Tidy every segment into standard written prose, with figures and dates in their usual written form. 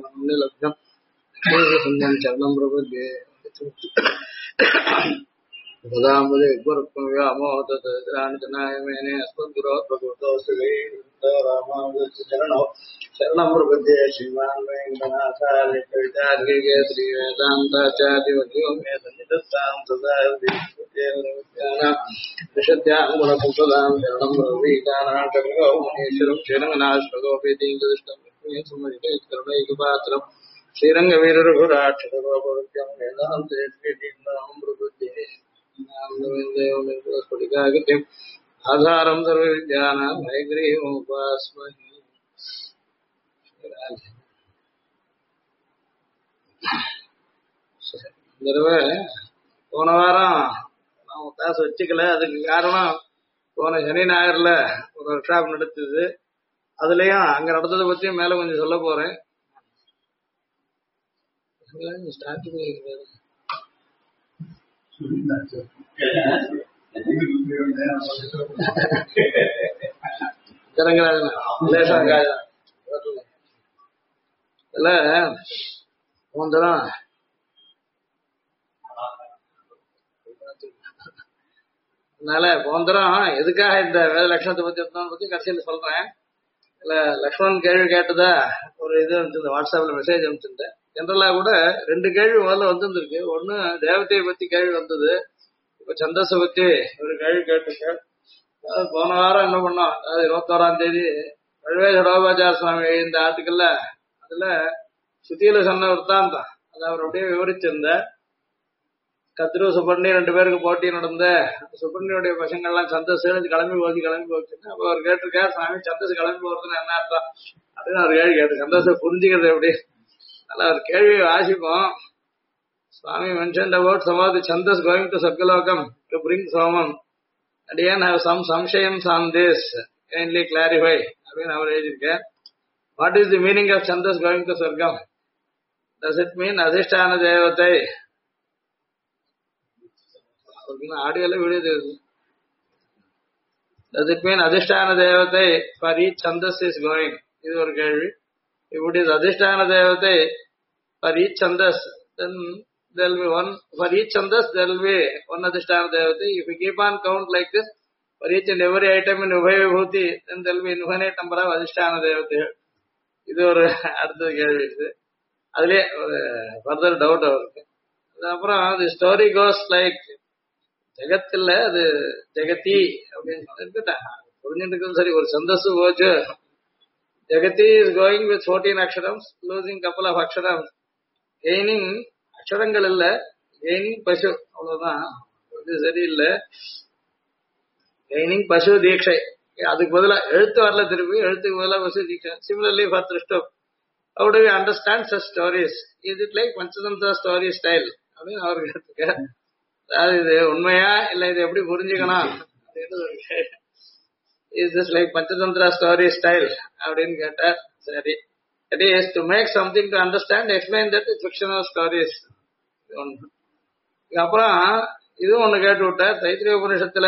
लभ्यम चरणं प्रपद्ये भदाम्बुजे गुरुक्मव्यामोहतराणितनाय मेने अस्मद्गुरो प्रकृतोऽस्ति रामानुजस्य चरणौ शरणं प्रपद्ये श्रीमान् वेङ्कटनाथार्य कवितार्किके श्रीवेदान्ताचार्यवर्यो मे सन्निधत्तां सदा विशद्यां गुणपुंसदां शरणं प्रवीतानाटकौ मुनीश्वरं श्रीरङ्गनाश्वगोपीतीन्द्रदृष्टं सुमजिते करुणैकपात्रम् श्रीरङ्गवीररघुराक्षरगोपवृत्यं वेदान्तेन्द्रं प्रपद्ये स्फटिकाकृतिम् आधारं सर्वविद्यानां हयग्रीवमुपास्महे போன வாரம் நான் கிளாஸ் வச்சுக்கல. அதுக்கு காரணம் போன சனி ஞாயிறுல ஒரு ஒர்க் ஷாப் நடத்துது. அதுலயும் அங்க நடந்ததை பத்தியும் மேல கொஞ்சம் சொல்ல போறேன். அதனால போந்தரம் எதுக்காக இந்த வேத லட்சணத்தை பத்தி கடைசியில் சொல்றேன். இல்ல லக்ஷ்மணன் கேள்வி கேட்டதா ஒரு இது அனுப்பிச்சிருந்தேன், வாட்ஸ்அப்ல மெசேஜ் அனுப்பிச்சிருந்தேன். ஜென்ரலா கூட 2 கேள்வி முதல்ல வந்துருக்கு. ஒண்ணு தேவதையை பத்தி கேள்வி வந்தது, இப்ப சந்தஸை பத்தி ஒரு கேள்வி கேட்டிருக்கேன். போன வாரம் என்ன பண்ணோம், அதாவது 21ஆம் தேதி வழுவேஜடோபாச்சார சுவாமி இந்த ஆர்டிக்கல்ல அதுல சுத்தியில சொன்ன விற்த்தாந்தம் அதை அவர் அப்படியே விவரிச்சிருந்த. கத்திரு சுப்பண்ணி 2 பேருக்கு போட்டி நடந்த சுப்பண்ணியுடைய பசங்கள்லாம் சந்தஸ் கிளம்பி போச்சுன்னு அப்ப அவர் கேட்டிருக்காரு, சுவாமி சந்தஸ் கிளம்பி போறதுன்னு என்ன அர்த்தம் அப்படின்னு அவர் கேள்வி கேட்டு சந்தஸை புரிஞ்சுக்கிறது எப்படி. அதனால அவர் கேள்வியை வாசிப்போம். Swami mentioned about some of the chandas going to Sargalokam to bring Somam. Again, have some samshayams on this. Kindly clarify. I mean, our age is what is the meaning of chandas going to Sargam? Does it mean Adhisthana Devatai? Audio video. Does it mean Adhisthana Devatai for each chandas is going? This is our question. If it is Adhisthana Devatai for each chandas, then there will be one for each chandas. There will be one Adhisthana Devata. If we keep on count like this for each and every item in Ubhaya Vibhuti, then there will be infinite number of Adhisthana Devata. This is our other கேள்வி. அதுல further doubt அவருக்கு. அப்புறம் the story goes like ஜெகத் இல்ல அது ஜெகதி அப்படின்னு சொல்லிட்டு புரிஞ்சுட்டு சரி ஒரு சந்தஸ் போச்சு. Jagathy is going with 14 அக்ஷரம்ஸ், losing couple of அக்ஷரம்ஸ், gaining அக்ஷரங்கள் இல்ல, கெய்னிங் பசு, அவ்வளவுதான். இது சரியில்லை. கெய்னிங் பசு தீட்சை, அதுக்கு பதிலா எழுத்து வரல, திருப்பி எழுத்துக்கு பதிலா பசு தீட்சை. சிமிலர்லி ஃபார் திருஷ்டம், how do we understand such stories? Is it like Panchatantra story style அப்படின்னு அவருக்கு எடுத்துக்க. அதாவது இது உண்மையா இல்ல இது எப்படி புரிஞ்சுக்கணும் அப்படின்னு is this like Panchatantra story style அப்படின்னு கேட்டார். சரி, that is to make something to understand, explain that it's fictional stories. அப்புறம் இதுவும் ஒண்ணு கேட்டு விட்ட. தைத்திரிய உபநிஷத்துல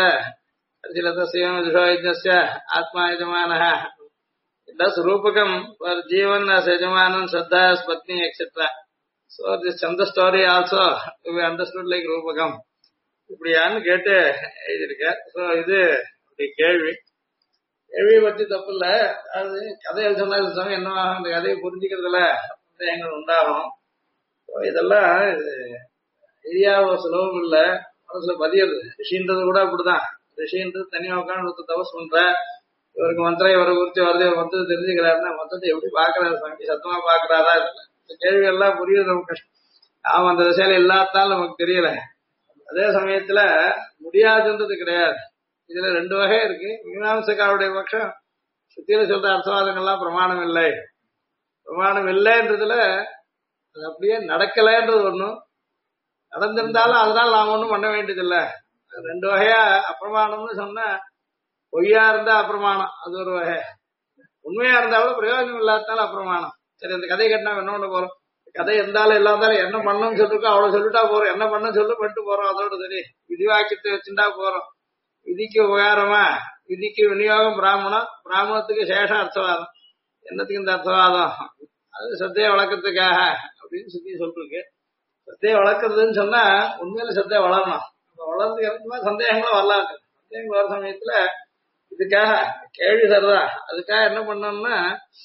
ஆத்மா யஜமான ரூபகம் for ஜீவன் as யஜமானன் ஸ்ரத்தா as பத்னி etcetera. So this Chanda story also we understood like ரூபகம் இப்படியான்னு கேட்டு எழுதியிருக்க. ஸோ இது கேள்வி கேள்வியை பற்றி தப்பு இல்ல. அது கதைகள் சொன்ன என்ன அந்த கதையை புரிஞ்சுக்கிறதுல எங்களுக்கு உண்டாகும். இதெல்லாம் எரியாவ சுலபம் இல்ல, மனசுல பதியது. ரிஷின்றது கூட அப்படிதான். ரிஷின்றது தனியா உட்காந்து தபஸ் பண்ற, இவருக்கு மந்திரம் இவரை குறித்து வருது, மொத்தத்தை தெரிஞ்சுக்கிறாருன்னா மொத்தத்தை எப்படி பாக்குறாரு, சாமி சத்தமா பாக்குறாரா, இந்த கேள்வி எல்லாம் புரியுது நமக்கு. அவன் அந்த திசையில இல்லாதாலும் நமக்கு தெரியல. அதே சமயத்துல முடியாதுன்றது கிடையாது. இதுல 2 வகை இருக்கு. மீமாம்சக்காருடைய பட்சம் சுத்தியில சொல்ற அர்த்தவாதங்கள்லாம் பிரமாணம் இல்லை, பிரமாணம் இல்லைன்றதுல அது அப்படியே நடக்கலைன்றது ஒண்ணும், நடந்திருந்தாலும் அதனால நாம ஒண்ணும் பண்ண வேண்டியதில்லை. 2 வகையா அப்பிரமாணம்னு சொன்னா, பொய்யா இருந்தா அப்பிரமாணம் அது ஒரு வகை, உண்மையா இருந்தாலும் பிரயோஜனம் இல்லாதாலும் அப்பிரமாணம். சரி, அந்த கதை கேட்டா என்ன பண்ண போறோம், கதை இருந்தாலும் இல்லாதாலும் என்ன பண்ணணும்னு சொல்லிருக்கோம் அவ்வளவு சொல்லிட்டா போறோம், என்ன பண்ண சொல்லு பண்ணிட்டு போறோம், அதோட சரி. விதிவாக்கியத்தை வச்சுட்டா போறோம். விதிக்கு உபகாரமா, விதிக்கு விநியோகம் பிராமணம், பிராமணத்துக்கு சேஷம் அர்த்தவாதம். என்னத்துக்கு இந்த அர்த்தவாதம், அது சத்தையை வளர்க்கறதுக்காக அப்படின்னு சொல்லி சொல்லிருக்கு. சத்தையை வளர்க்கறதுன்னு சொன்னா உண்மையில சத்தையை வளரணும். வளர்றதுக்கு எந்த சந்தேகங்களும் வரலாம். சந்தேகங்கள் வர சமயத்துல இதுக்காக கேள்வி தருதா, அதுக்காக என்ன பண்ணோம்னா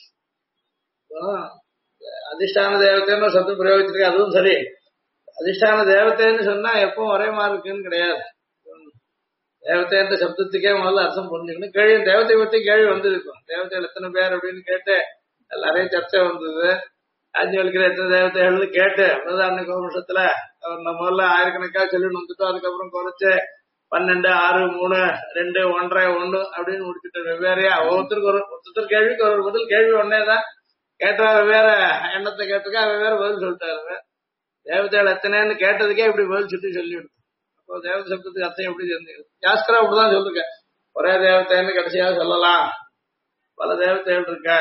அதிஷ்டான தேவத்தைன்னு சத்து பிரயோகிச்சிருக்கு. அதுவும் சரி, அதிஷ்டான தேவத்தைன்னு சொன்னா எப்பவும் ஒரே மாதிரி இருக்குன்னு கிடையாது. தேவதைன்ற சப்தத்துக்கே முதல்ல அர்த்தம் புரிஞ்சுக்கணும். கேள்வி தேவத்தை பத்தி கேள்வி வந்திருக்கும். தேவதைகள் எத்தனை பேர் அப்படின்னு கேட்டு நிறைய சர்ச்சை வந்தது. ஆஞ்சலிக்கிற எத்தனை தேவதைகள்னு கேட்டு பிரதான வருஷத்துல அவர் நம்ம முதல்ல ஆயிரக்கணக்காக சொல்லிட்டு வந்துட்டோம். அதுக்கப்புறம் குறைச்சு 12, 6, 3, 2, 1, 1 அப்படின்னு முடிச்சுட்டு வெவ்வேறையா ஒருத்தர் கேள்விக்கு ஒரு பதில். கேள்வி ஒன்னேதான் கேட்டா வெவ்வேறு எண்ணத்தை கேட்டிருக்கா, வெவ்வேறு பதில் சொல்லிட்டாரு. தேவதைகள் எத்தனைன்னு கேட்டதுக்கே இப்படி பதில் சுட்டி சொல்லிவிடும். அப்போ தேவதை சப்தத்துக்கு அர்த்தம் எப்படி தெரிஞ்சுக்கிறது? யாஸ்கரா அப்படிதான் சொல்லிருக்க. ஒரே தேவதைன்னு கடைசியாக சொல்லலாம். பல தேவதைகள் இருக்கா,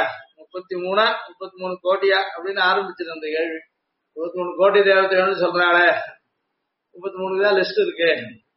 33 கோடியா அப்படின்னு ஆரம்பிச்சிரு அந்த கேள்வி. 33 கோடி தேவதைகள்னு சொல்றாளே, 33 தான் லிஸ்ட் இருக்கு.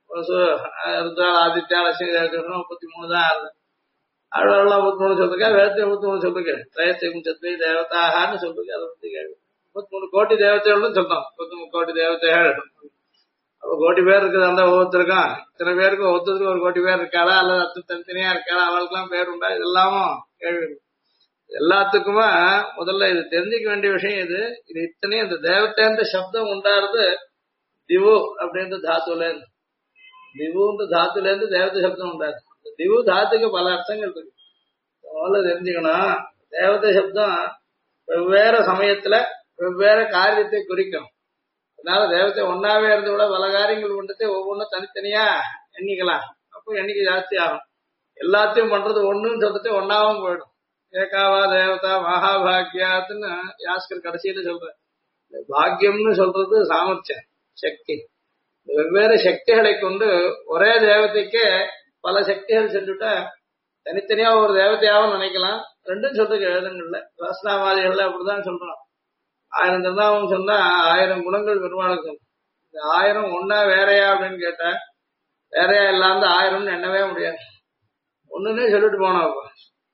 ஆதித்யா லட்சுமி தேவதை 33 தான் ஆகுது. அவ்வளவு 33 சொல்லிருக்கா, வேதத்தை 33 சொல்லிருக்கு. திரயஸ்திகம் சத்வை தேவதாகான்னு சொல்லிருக்கு. அதை பத்தி கேள்வி 33 கோடி தேவதைகள்னு சொல்றோம். 33 கோடி தேவதைகள். அப்ப கோடி பேர் இருக்குது அந்த ஒவ்வொருத்தருக்கும். இத்தனை பேருக்கு ஒருத்தருக்கு ஒரு கோடி பேர் இருக்காளா, அல்லது அத்து தனித்தனியா இருக்காளா, அவளுக்குலாம் பேர் உண்டா, இதெல்லாமும் கேள்வி. எல்லாத்துக்குமே முதல்ல இது தெரிஞ்சுக்க வேண்டிய விஷயம் இது. இது இத்தனையும் இந்த தேவத்தைன்ற சப்தம் உண்டாருது திவு அப்படின்ற தாத்துல இருந்து. திவுன்ற தாத்துல இருந்து தேவதை சப்தம் உண்டாரு. திவு தாத்துக்கு பல அர்த்தங்கள் இருக்கு. முதல்ல தெரிஞ்சுக்கணும், தேவதை சப்தம் வெவ்வேறு சமயத்துல வெவ்வேறு காரியத்தை குறிக்கும். அதனால தேவத்தை ஒன்னாவே இருந்து கூட பல காரியங்கள் பண்ணிட்டு ஒவ்வொன்றும் தனித்தனியா எண்ணிக்கலாம். அப்போ எண்ணிக்கை ஜாஸ்தி ஆகும். எல்லாத்தையும் பண்றது ஒண்ணுன்னு சொல்லிட்டு ஒன்னாவும் போயிடும். ஏகாவா தேவதா மகாபாகியாத்துன்னு யாஸ்கர் கடைசியில சொல்ற. பாக்கியம்னு சொல்றது சாமர்த்தியம், சக்தி. வெவ்வேறு சக்திகளை கொண்டு ஒரே தேவதைக்கு பல சக்திகள் செஞ்சுட்டா தனித்தனியா ஒரு தேவதையாவும் நினைக்கலாம். ரெண்டும் சொல்றதுக்கு எழுதுங்கள்ல சாஸ்திரவாதிகள்ல அப்படிதான் சொல்றோம். 1000 திருநாமம் சொன்னா 1000 குணங்கள் பெருமாளுக்கு. இந்த 1000 ஒன்னா வேறையா அப்படின்னு கேட்டா வேறையா இல்லாம 1000 எண்ணவே முடியாது. ஒண்ணுன்னே சொல்லிட்டு போனோம். அப்ப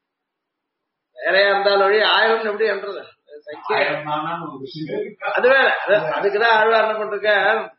வேறையா இருந்தாலும் வழி 1000 எப்படி என்றது அது வேற. அதுக்குதான் ஆழ்வார் என்ன பண்ருக்க,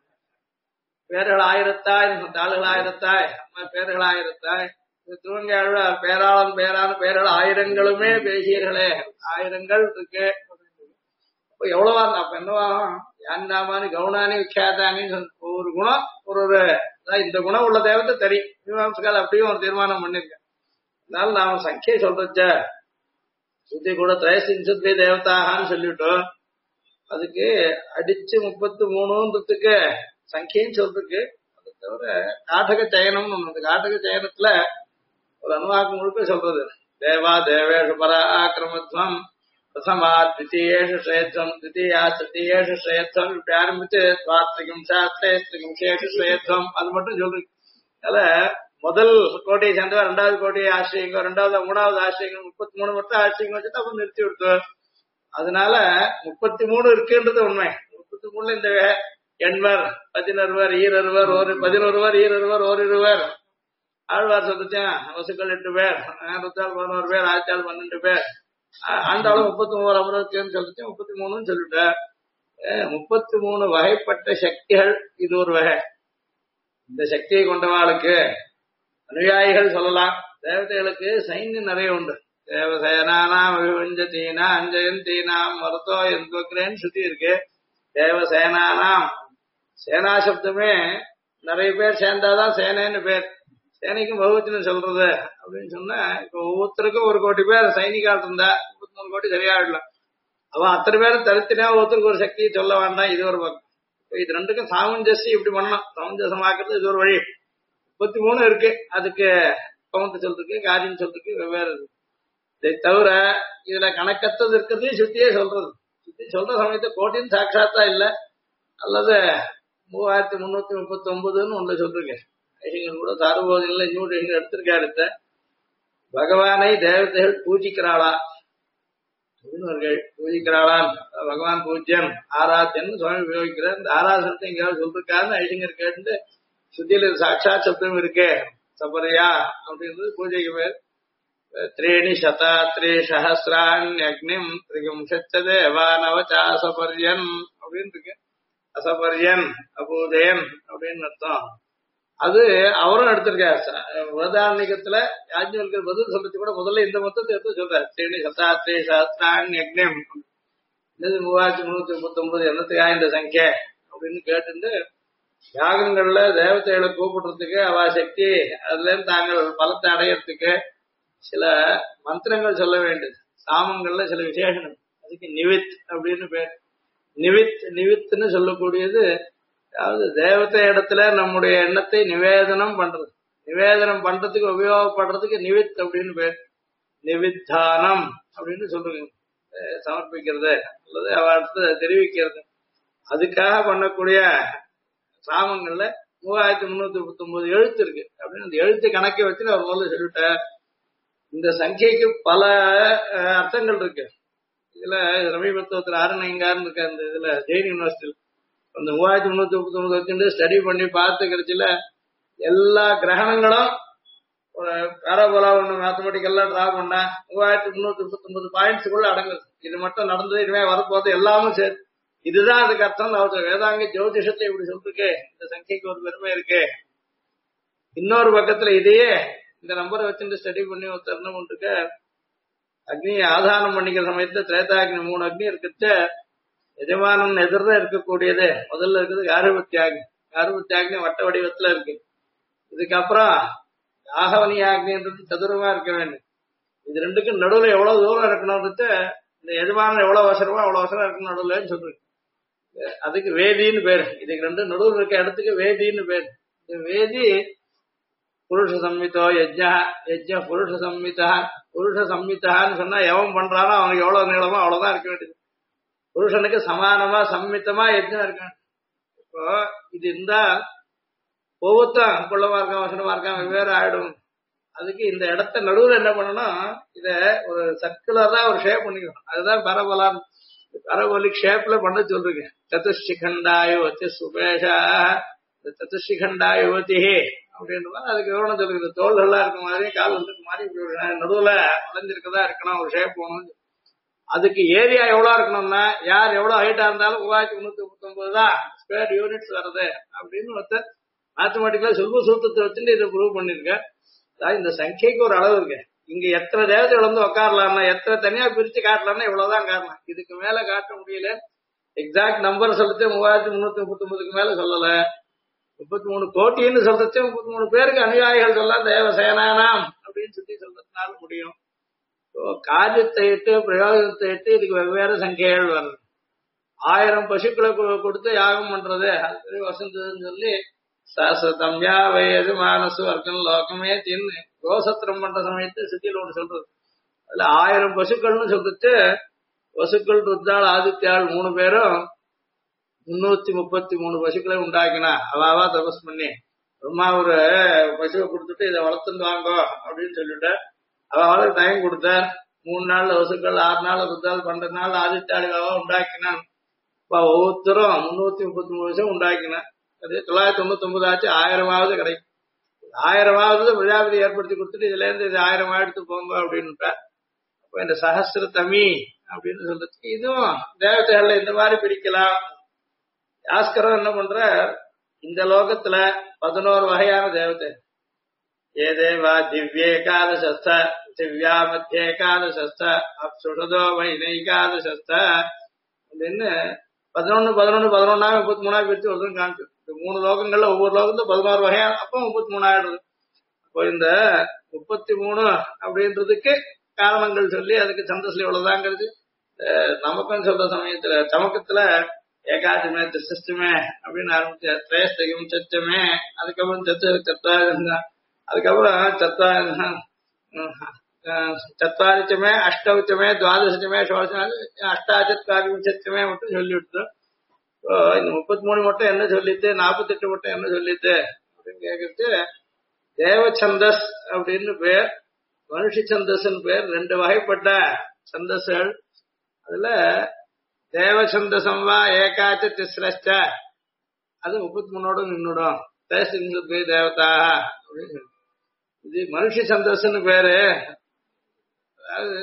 பேர்கள் ஆயிரத்தாய், தாளுகள் ஆயிரத்தாய், பேர்கள் ஆயிரத்தாய். திருவங்கை ஆழ்வார் பேராளன் பேரான பேர்கள் ஆயிரங்களுமே பேசியர்களே, ஆயிரங்கள் இருக்கு. எவ்வளவா இருந்தா அப்ப என்னவாகும்? யான்னாமானி கவுனானி விக்கியாதானி ஒரு குணம் ஒரு இந்த குணம் உள்ள தேவத்தை தெரியும். மீமாம்சகால் அப்படியும் ஒரு தீர்மானம் பண்ணிருக்கேன். அதனால நாம சங்கியை சொல்றச்ச சுத்தி கூட திரயசிஞ்சத்வே தேவதாகான்னு சொல்லிட்டோம். அதுக்கு அடிச்சு 33ன்றதுக்கு சங்கின்னு சொல்றதுக்கு. அது தவிர காட்டக சயனம்னு ஒண்ணு. அந்த காட்டக சயனத்துல ஒரு அனுவாக்கம் முழுக்க சொல்றது. தேவா தேவேஷு பராக்கிரமத்வம் பிரதமா தித்தீயேஷு ஸ்ரேத்வம் தித்தீயா திருத்தீயேஷு ஸ்ரேத்வம் இப்படி ஆரம்பிச்சு துவாத்திரிகம் சாஸ்திரிகம் சேஷு ஸ்ரேத்வம் அது மட்டும் சொல்றீங்க. அதனால முதல் கோட்டையை சேர்ந்தவா 2வது கோட்டையை ஆசிரியங்க, 2வது 3வது ஆசிரியங்க, 33 மட்டும் ஆசிரியங்க வச்சுட்டு அப்புறம் நிறுத்தி விடுத்தோம். அதனால 33 இருக்குன்றது உண்மை. 33ல இந்த எண்வர் 11வர் ஈரருவர் 11வர் ஈரருவர் ஓரிருவர் ஆழ்வார் சொல்லிச்சேன். வசுக்கள் 8 பேர், 11 பேர், ஆச்சால் 12 பேர், ஆண்டாலும் 33 அமரத்துன்னு சொல்லிச்சு. 33 சொல்லிட்டேன். 33 வகைப்பட்ட சக்திகள் இது ஒரு வகை. இந்த சக்தியை கொண்டவாளுக்கு அனுயாயிகள் சொல்லலாம். தேவதைகளுக்கு சைன்யம் நிறைய உண்டு. தேவசேனானாம் அபிவஞ்சதீனா அஞ்சயந்தீனாம் மருத்தோ எந்தோக்கிறேன்னு சுத்தி இருக்கு. தேவசேனானாம் சேனா சப்தமே நிறைய பேர் சேர்ந்தாதான் சேனைன்னு பேர். சேனைக்கும் பகுவத்தின்னு சொல்றது அப்படின்னு சொன்னா இப்ப ஒவ்வொருத்தருக்கும் 1 கோடி பேர் சைனிகால் இருந்தா 33 கோடி சரியாயிடலாம். அவன் அத்தனை பேரும் தனித்தனியா ஒருத்தருக்கு ஒரு சக்தியை சொல்ல வேண்டாம். இது ஒரு பக்கம். இது ரெண்டுக்கும் சாமஞ்சசி இப்படி பண்ணலாம். சாமஞ்சசமாக்குறது இது ஒரு வழி. 33 இருக்கு. அதுக்கு கவுண்ட் சொல்றதுக்கு காரியம் சொல்றதுக்கு வெவ்வேறு இருக்கு. இதை தவிர இதுல கணக்கத்தது இருக்கிறதையும் சுத்தியே சொல்றது. சுத்தி சொல்ற சமயத்தை கோட்டின்னு சாட்சாத்தா இல்ல, அல்லது 3339 ஒண்ணு சொல்றேன். ஐஷங்கள் கூட சார்போதில இன்னொரு எடுத்திருக்காரு. பகவானை தேவதைகள் பூஜிக்கிறாளா அப்படின்னு பூஜிக்கிறாளான். பகவான் பூஜ்யம் ஆராத்தியன்னு சுவாமி உபயோகிக்கிறார். இந்த ஆராசனத்தை எங்கேயாவது சொல்லிருக்காருன்னு ஐஷங்கர் கேட்டு சுத்தியில சாட்சாத் சப்தம் இருக்கு சபரியா அப்படின்றது பூஜைக்கு பேர். त्रीणि शतात्रि सहस्राण्यग्निम् त्रिगुंशच्च தேவானவச்சாசபர்யன் அப்படின்னு இருக்கு. அசபர்யன் அபூதயன் அப்படின்னு அர்த்தம். அது அவரும் எடுத்திருக்காரு. வேதாரண்யத்துல யாஜ்ஞவல்கர் பதில் சொல்றது கூட முதல்ல இந்த மொத்தத்தை எடுத்து சொல்றாரு. त्रीणि शतात्रि सहस्राण्यग्निम् 3339 என்னத்தையா இந்த சங்கிய அப்படின்னு கேட்டு யாகங்கள்ல தேவதைகளை கூப்பிடுறதுக்கு அவ சக்தி அதுல இருந்து தாங்கள் பலத்தை அடையறதுக்கு சில மந்திரங்கள் சொல்ல வேண்டியது. சாமங்கள்ல சில விசேஷங்கள், அதுக்கு நிவித் அப்படின்னு பேர். நிவித்னு சொல்லக்கூடியது, அதாவது தேவதை இடத்துல நம்முடைய எண்ணத்தை நிவேதனம் பண்றது. நிவேதனம் பண்றதுக்கு உபயோகப்படுறதுக்கு நிவித் அப்படின்னு பேர். நிவித்தானம் அப்படின்னு சொல்லுங்க, சமர்ப்பிக்கிறது அல்லது அவர்கிட்ட தெரிவிக்கிறது. அதுக்காக பண்ணக்கூடிய சாமங்கள்ல 3339 எழுத்து இருக்கு அப்படின்னு அந்த எழுத்து கணக்கை வச்சு அவர் முதல்ல சொல்லிட்டார். இந்த சங்கைக்கு பல அர்த்தங்கள் இருக்கு. இதுல ரவிபத்துவத்தில் ஆரணைங்கார்னு இருக்கு அந்த இதுல ஜெயின் யூனிவர்சிட்டியில அந்த 3339 வச்சுட்டு ஸ்டடி பண்ணி பார்த்து கிடைச்சில எல்லா கிரகணங்களும் ஒரு பேராபோலா ஒண்ணு மேத்தமெட்டிக்கெல்லாம் டிரா பண்ணா 3339 பாயிண்ட்ஸுக்குள்ள அடங்குது. இது மட்டும் நடந்தது, இனிமே வரப்போது எல்லாமும் சரி. இதுதான் அதுக்கு அர்த்தம். வேதாங்க ஜோதிஷத்தை இப்படி சொல்லிருக்கு. இந்த சங்கைக்கு ஒரு பெருமை இருக்கு. இன்னொரு பக்கத்துல இதையே இந்த நம்பரை வச்சுட்டு ஸ்டடி பண்ணி ஒரு தருணம் இருக்கு. அக்னியை ஆதானம் பண்ணிக்கிற சமயத்துல திரேதாக்னி 3 அக்னி இருக்கிறது. எஜமானன் எதிர்தான் இருக்கக்கூடியது முதல்ல இருக்குது கார்பத்தியாக்னி. கார்பத்தியாக்னி வட்ட வடிவத்துல இருக்கு. இதுக்கப்புறம் ஆகவனியாக்னின்றது சதுரமா இருக்க வேண்டும். இது ரெண்டுக்கும் நடுவுல எவ்வளவு தூரம் இருக்கணும்ன்றது இந்த எஜமானன் எவ்வளவு அவசரமா அவ்வளவு அவசரம் இருக்கணும் நடுவுலன்னு சொல்றேன். அதுக்கு வேதின்னு பேரு. இதுக்கு ரெண்டு நடுவில் இருக்க இடத்துக்கு வேதின்னு பேரு. வேதி புருஷ சம்மிதோ யஜ்ஞா, யஜ்ஞ புருஷ சம்மிதா. புருஷ சம்மிதான்னு சொன்னா எவன் பண்றானோ அவனுக்கு எவ்வளவு நீளமோ அவ்வளவுதான் இருக்க வேண்டியது. புருஷனுக்கு சமானமா சம்மித்தமா யஜ்ஞம் இருக்க. இப்போ இது இருந்தா ஒவ்வொருத்தம் குள்ளமா இருக்கான் வசனமா இருக்கான் வெவ்வேறு ஆயிடும். அதுக்கு இந்த இடத்த நடுவில் என்ன பண்ணணும், இத ஒரு சர்க்குலரா ஒரு ஷேப் பண்ணிக்கணும். அதுதான் பரபலான் பரபோலிக் ஷேப்ல பண்ண சொல்றீங்க. சதுஷ்டிகண்டாயுவதி சுபேஷா, சதுஷ்டிகண்டா யுவதி அப்படின்ற அதுக்கு விவரணம் சொல்லுது. தோள்கள்லாம் இருக்க மாதிரி கால் வந்துருக்கு மாதிரி நடுவுல வளைஞ்சிருக்கதா இருக்கணும் ஒரு ஷேப் போகணும். அதுக்கு ஏரியா எவ்வளவு இருக்கணும்னா யார் எவ்வளவு ஹைட்டா இருந்தாலும் 3339 தான் ஸ்கொயர் யூனிட்ஸ் வருது அப்படின்னு ஒருத்தர் மேத்தமெட்டிக்கலா சொல்ப சூத்திரத்தை வச்சுட்டு இதை ப்ரூவ் பண்ணிருக்க. அதாவது இந்த சங்கைக்கு ஒரு அளவு இருக்கு. இங்க எத்தனை தேவதைகள் வந்து உட்காரலாம்னா எத்தனை தனியா பிரிச்சு காட்டலாம்னா இவ்வளவுதான் காட்டலாம். இதுக்கு மேல காட்ட முடியல. எக்ஸாக்ட் நம்பர் சொல்லிட்டு 3339க்கு மேல சொல்லல. 33 கோட்டின்னு சொல்றது 33 பேருக்கு அனுயாயிகள் சொல்லலாம் தேவசேனானாம் அப்படின்னு சொல்லி சொல்றதுனால முடியும். காரியத்தை இட்டு பிரயோஜனத்தை இட்டு இதுக்கு வெவ்வேறு சங்கைகள் வருது. 1000 பசுக்களை கொடுத்து யாகம் பண்றது அது வசந்ததுன்னு சொல்லி சாஸ்திரம்யா வயது மானசு வர்க்கம் லோகமே தின்னு கோசத்திரம் பண்ற சமயத்து சித்தியில் ஒன்று சொல்றது. அதுல 1000 பசுக்கள்னு சொல்லிட்டு பசுக்கள் ருத்தாள் ஆதித்யாள் 3 பேரும் 333 பசுக்களை உண்டாக்கினா. அவாவா தபஸ் பண்ணி ரொம்ப ஒரு பசுவை கொடுத்துட்டு இதை வளர்த்துட்டு வாங்கோ அப்படின்னு சொல்லிட்டு அவளுக்கு டைம் கொடுத்தார். 3 நாள்ல வசுக்கள், 6 நாள் ருத்தாள், 12 நாள் ஆதித்யாளுக்காக உண்டாக்கினான். ஒவ்வொருத்தரும் 333 வருஷம் உண்டாக்கினான். அது 999 ஆச்சு. 1000வது கிடைக்கும். 1000வது பிரஜாபதி ஏற்படுத்தி கொடுத்துட்டு இதுல இருந்து இது 1000 எடுத்து போங்க அப்படின்னுட்டா. அப்ப இந்த சஹஸ்ர தமி அப்படின்னு சொல்றதுக்கு இதுவும் தேவதைகள்ல இந்த மாதிரி பிரிக்கலாம். யாஸ்கரம் என்ன பண்ற, இந்த லோகத்துல 11 வகையான தேவதை. ஏ தேவா திவ்யேகாதசஸ்த திவ்யா மத்தியேகாதசஸ்த அப்சுடதோ வைனைகாதசஸ்த அப்படின்னு 11 11 11 33 பிரிச்சு ஒருத்தரும் காமிச்சு. 3 லோகங்கள்ல ஒவ்வொரு லோகத்துல 16 வகையா, அப்போ 33 ஆயிடுது. இப்போ இந்த 33 அப்படின்றதுக்கு காரணங்கள் சொல்லி அதுக்கு சந்தஸ்ல இவ்வளவுதாங்கிறது நமக்கும் சொல்ற சமயத்துல சமக்கத்துல ஏகாதமே திருஷ்டமே அப்படின்னு ஆரம்பிச்ச திரேஸ்தகம் சச்சமே, அதுக்கப்புறம் சத்தா அதுக்கப்புறம் சத்வாரிச்சமே அஷ்டவுச்சமே துவாதசமே அஷ்டாச்சத்வாரிச்சமே மட்டும் சொல்லிவிட்டோம். இந்த 33 மட்டும் என்ன சொல்லிட்டு 48 மட்டும் என்ன சொல்லிட்டு அப்படின்னு கேட்கறது தேவச்சந்தஸ் அப்படின்னு பேர், மனுஷ சந்தஸ்ன்னு பேர். 2 வகைப்பட்ட சந்தஸ்கள். அதுல தேவச்சந்தசம் வா ஏகாச்ச திஸ்ரஷ்ட அது 33ஓட நின்னுடும். தேவதா அப்படின்னு இது மனுஷ சந்தஸ்ன்னு பேரு. அதாவது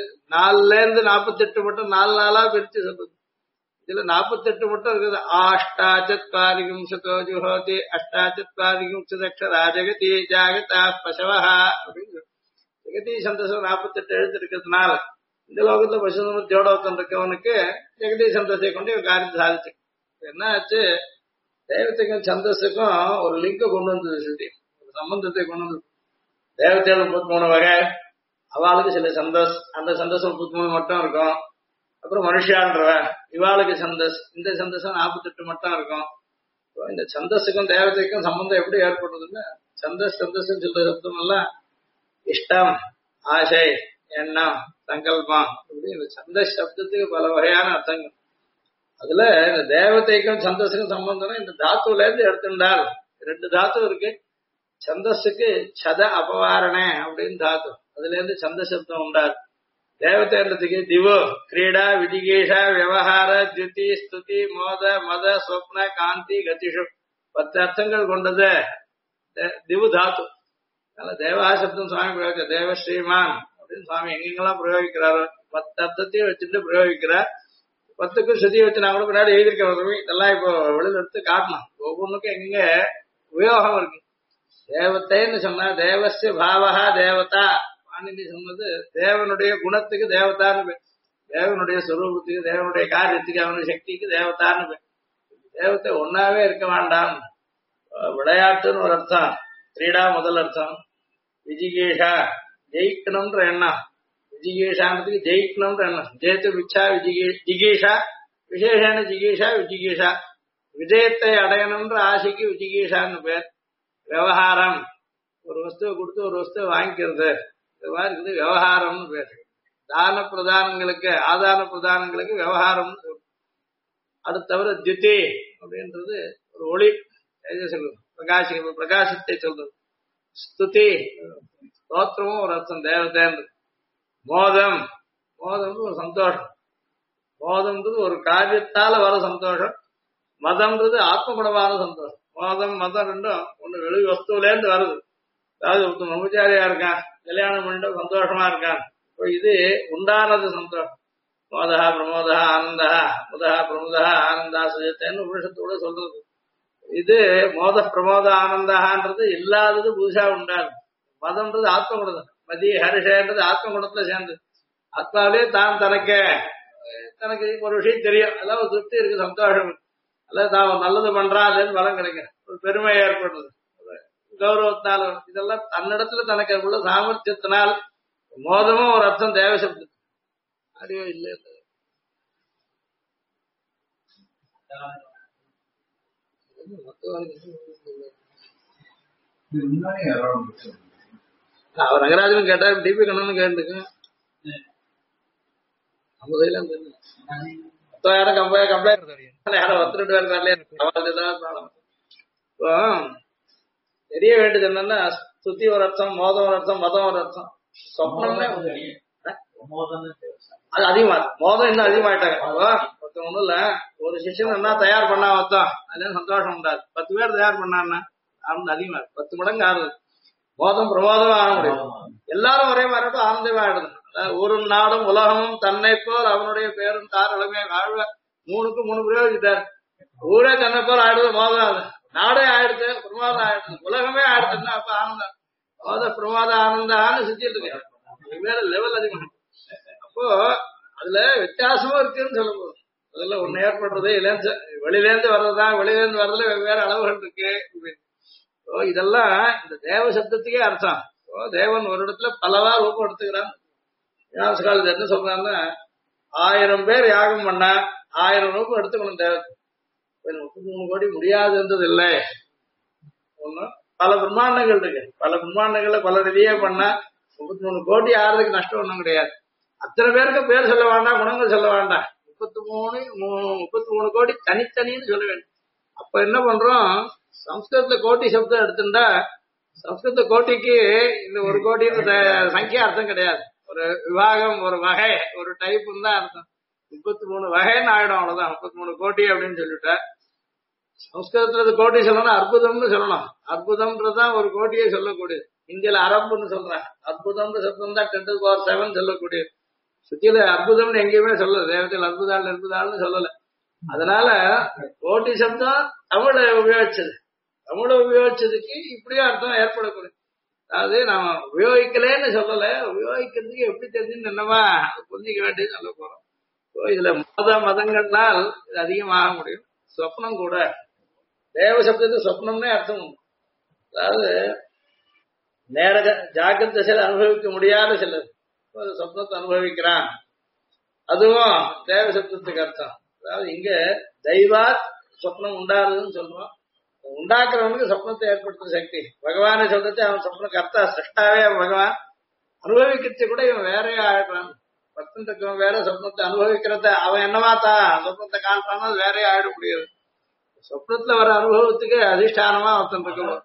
4 மட்டும் 4 பிரிச்சு சொல்றது. இதுல 48 மட்டும் இருக்குது. ஆஷ்டாச்சத்வாரிகும் சதோஜுஹோதி அஷ்டாச்சத்வாரிகும் சுதக்ஷரா ஜெகதி ஜாகதா பசவஹ அப்படின்னு ஜெகதி சந்தோஷம் 48 எழுத்து இருக்கிறதுனால இந்த லோகத்துல பசு ஜோடோத்தம் இருக்கவனுக்கு ஜெகதி சந்தோஷத்தை கொண்டு இவன் காரியத்தை சாதிச்சு. என்ன ஆச்சு, தேவத்தைக்கும் சந்தோஷத்துக்கும் ஒரு லிங்க கொண்டு வந்தது, சுத்தி ஒரு சம்பந்தத்தை கொண்டு வந்தது. தேவத்தையோட 33 வகை, அவளுக்கு சில சந்தோஷ், அந்த சந்தோஷம் 33 மட்டும் இருக்கும். அப்புறம் மனுஷான்றவ இவாளுக்கு சந்தோஷ், இந்த சந்தோஷம் 48 மட்டும் இருக்கும். இந்த சந்தோஷத்துக்கும் தேவதைக்கும் சம்பந்தம் எப்படி ஏற்படுறதுன்னா, சந்தோஷம் சொல்ற சப்தம் எல்லாம் இஷ்டம், ஆசை, எண்ணம், சங்கல்பம், இப்படி இந்த சந்தோஷ் சப்தத்துக்கு பல வகையான அர்த்தங்கள். அதுல இந்த தேவதைக்கும் சந்தோஷத்துக்கும் சம்பந்தம்னா இந்த தாத்துல இருந்து எடுத்துட்டால் 2 தாத்து இருக்கு. சந்தோஷத்துக்கு சத அபவாரணே அப்படின்னு தாத்து, அதுல இருந்து சந்த சப்தம் உண்டாது. தேவதைன்றதுக்கு திவோ கிரீடா விஜிகேஷா விவகார ஜுதி ஸ்துதி மோத மத ஸ்வப்ன காந்தி கதிஷு 10 அர்த்தங்கள் கொண்டது திவு தாத்து. அதனால தேவா சப்தம் சுவாமி பிரயோகிக்க தேவ ஸ்ரீமான் அப்படின்னு சுவாமி எங்கெங்கெல்லாம் பிரயோகிக்கிறாரோ 10 அர்த்தத்தையும் வச்சுட்டு பிரயோகிக்கிறார். 10க்கும் ஸ்ருதி வச்சு நான் கூட பின்னாடி எழுதியிருக்கேன். இதெல்லாம் இப்போ வெளியில எடுத்து காட்டணும். ஒவ்வொன்றுக்கும் எங்க உபயோகம் இருக்கு. தேவத்தைன்னு சொன்னா தேவஸ்ய பாவகா தேவதா, பாணினி சொன்னது தேவனுடைய குணத்துக்கு தேவதான்னு பேர், தேவனுடைய சொரூபத்துக்கு தேவனுடைய காரியத்துக்கு அவனுடைய சக்திக்கு தேவதான்னு பேர். தேவத்தை ஒன்னாவே இருக்க வேண்டாம். விளையாட்டுன்னு ஒரு அர்த்தம், கிரீடா முதல் அர்த்தம். விஜிகேஷா ஜெயிக்கணும்ன்ற எண்ணம், விஜிகேஷான்றதுக்கு ஜெயிக்கணும்ன்ற எண்ணம். ஜெயத்து விச்சா ஜிகீஷா, விசேஷான ஜிகீஷா விஜிகீஷா, விஜயத்தை அடையணும்ன்ற ஆசைக்கு விஜிகீஷான்னு பேர். விவகாரம், ஒரு வஸ்துவை கொடுத்து ஒரு வஸ்துவை வாங்கிக்கிறது, இது மாதிரி இருக்குது விவகாரம்னு பேர். தான பிரதானங்களுக்கு ஆதான பிரதானங்களுக்கு விவகாரம்னு. அது தவிர தியுதி அப்படின்றது ஒரு ஒளி, பிரகாசத்தை சொல்றது. ஸ்துதி ஸ்தோத்திரமும் ஒரு அர்த்தம் தேவதேன்றது. மோதம், மோதம்ன்றது ஒரு சந்தோஷம், மோதம்ன்றது ஒரு காரியத்தால வர சந்தோஷம். மதம்ன்றது ஆத்மகுணமான சந்தோஷம். மோதம் மதம் ரெண்டும் ஒண்ணு வெளி வஸ்துல இருந்து வருது. அதாவது ஒருத்தன் பிரம்மச்சாரியா இருக்கான், கல்யாணம் பண்ணிட்டு சந்தோஷமா இருக்கான், இது உண்டானது சந்தோஷம். மோதா பிரமோதா ஆனந்தா முதா பிரமோதா ஆனந்தா சுஜத்தேன்னு உபனிஷத்தோட சொல்றது. இது மோத பிரமோத ஆனந்தான்றது இல்லாதது புதுசா உண்டாது. மதம்ன்றது ஆத்ம குணம், மதி ஹரிஷன்றது ஆத்ம குணத்துல சேர்ந்தது. ஆத்மாவிலே தான் தனக்கு ஒரு விஷயம் தெரியும், அதெல்லாம் ஒரு திருப்தி இருக்கு, சந்தோஷம். அல்லது தான் நல்லது பண்றான், அதுன்னு பலம் கிடைக்கும், ஒரு பெருமை ஏற்படுறது, கௌரவத்தினால. இதெல்லாம் தன்னிடத்துல தனக்கு உள்ள சாமர்த்தியத்தினால். மோதமும் ஒரு அர்த்தம் தேவ சப்தம். அறிவோ இல்லை அவர் ரங்கராஜன் கேட்டா டிபி கண்ணன் கேட்டுக்கு 50 யாரும் கம்ப்ளைண்ட் யாரும் 12 பேர் வரல. தெரிய வேண்டியது என்னன்னா, ஸ்துதி ஒரு அர்த்தம், மோதம் ஒரு அர்த்தம், மதம் ஒரு அர்த்தம். சொப்னம்னா அது அதிகமா மோதம் இன்னும் அதிகமாயிட்டாங்க. ஒருத்தன் ஒண்ணும் இல்ல, ஒரு சிஷன் என்ன தயார் பண்ணா ஒருத்தன் அதுல சந்தோஷம் உண்டாது. 10 பேர் தயார் பண்ணான்னா அதிகமா 10 மடங்கு ஆறுது. மோதம் பிரமோதம் ஆக முடியும். எல்லாரும் ஒரே மாதிரி ஆனந்தமா ஆயிடுது. ஒரு நாடும் உலகமும் தன்னை போல் அவனுடைய பேரும் தாராளமே வாழ்வ 3க்கு 3 பிரயோகிட்டார். ஊரே தன்னை போல் ஆயிடுது, மோதம் நாடே ஆயிடுச்சு, பிரமாதம் ஆயிடுச்சு, உலகமே ஆயிடுச்சுன்னா அப்ப ஆனந்தம். மோத பிரமாத ஆனந்தான்னு சுத்திட்டு இருக்கேன். வேற லெவல் அதிகம். அப்போ அதுல வித்தியாசமும் இருக்குன்னு சொல்ல போதும். அதெல்லாம் ஒண்ணு ஏற்படுறது வெளியிலேருந்து வர்றதுதான், வெளியிலேருந்து வர்றதுல வெவ்வேறு அளவுகள் இருக்கு. இதெல்லாம் இந்த தேவ சப்தத்துக்கே அர்த்தம். தேவன் ஒரு இடத்துல பலவா ரூபம் எடுத்துக்கிறான். காலத்துல என்ன சொல்றாங்கன்னா, 1000 பேர் யாகம் பண்ணா 1000 ரூபம் எடுத்துக்கணும் தேவன். 33 கோடி முடியாதுன்றது இல்லை. ஒண்ணு பல பிரம்மாண்டங்கள் இருக்கு, பல பிரம்மாண்டங்கள்ல பல ரீதியா பண்ணா 33 கோடி ஆறதுக்கு நஷ்டம் ஒண்ணும் கிடையாது. அத்தனை பேருக்கு பேர் சொல்ல வேண்டாம், குணங்கள் சொல்ல வேண்டாம். 33 கோடி தனித்தனின்னு சொல்ல வேண்டும். அப்ப என்ன பண்றோம், சம்ஸ்கிருதத்துல கோட்டி சப்தம் எடுத்துட்டா சம்ஸ்கிருத கோட்டிக்கு இந்த 1 கோடின்னு சங்கியா அர்த்தம் கிடையாது. ஒரு விவாகம், ஒரு வகை, ஒரு டைப்புன்னு தான் அர்த்தம். 33 வகைன்னு ஆயிடும், அவ்வளவுதான். 33 கோடி அப்படின்னு சொல்லிட்டா சம்ஸ்கிருதத்துல கோட்டி சொல்லணும், அற்புதம்னு சொல்லணும். அற்புதம்ன்றதுதான் ஒரு கோட்டியே சொல்லக்கூடியது. இந்தியில அரபுன்னு சொல்றேன், அற்புதம்ன்ற சப்தம் தான் 10 to the power 7 சொல்லக்கூடியது. சுத்தியில அற்புதம்னு எங்கேயுமே சொல்லல, தேவத்தில் அற்புதாள்னு சொல்லல. அதனால கோட்டி சப்தம் தமிழை உபயோகிச்சது, தமிழை உபயோகிச்சதுக்கு இப்படியும் அர்த்தம் ஏற்படக்கூடாது. அதாவது நாம உபயோகிக்கலன்னு சொல்லல, உபயோகிக்கிறதுக்கு எப்படி தெரிஞ்சுன்னு என்னவா புரிஞ்சிக்க வேண்டியது சொல்ல போறோம். இதுல மதங்கள்னால் இது அதிகமாக முடியும். சொப்னம் கூட தேவ சப்தத்துக்கு சொப்னம்னே அர்த்தம் உண்டு. அதாவது நேர ஜாக்கிரத திசையில அனுபவிக்க முடியாத சிலர் சொப்னத்தை அனுபவிக்கிறான், அதுவும் தேவ சப்தத்துக்கு அர்த்தம். அதாவது இங்க தெய்வாத் சொப்னம் உண்டாருதுன்னு சொல்றோம். உண்டாக்குறவனுக்கு சொப்னத்தை ஏற்படுத்துற சக்தி பகவானை சொல்றது. அவன் சொப்ன கர்த்தா சிருஷ்டாவே பகவான், அனுபவிக்கிறது கூட இவன் வேறையா ஆயிடுறான். பக்தன் வேற, சொப்னத்தை அனுபவிக்கிறத அவன் என்னமாத்தா சொப்னத்தை காண்றானோ அது வேறையா ஆயிட முடியாது. சொப்னத்துல வர அனுபவத்துக்கு அதிஷ்டானமா ஒருத்தன் இருக்கணும்.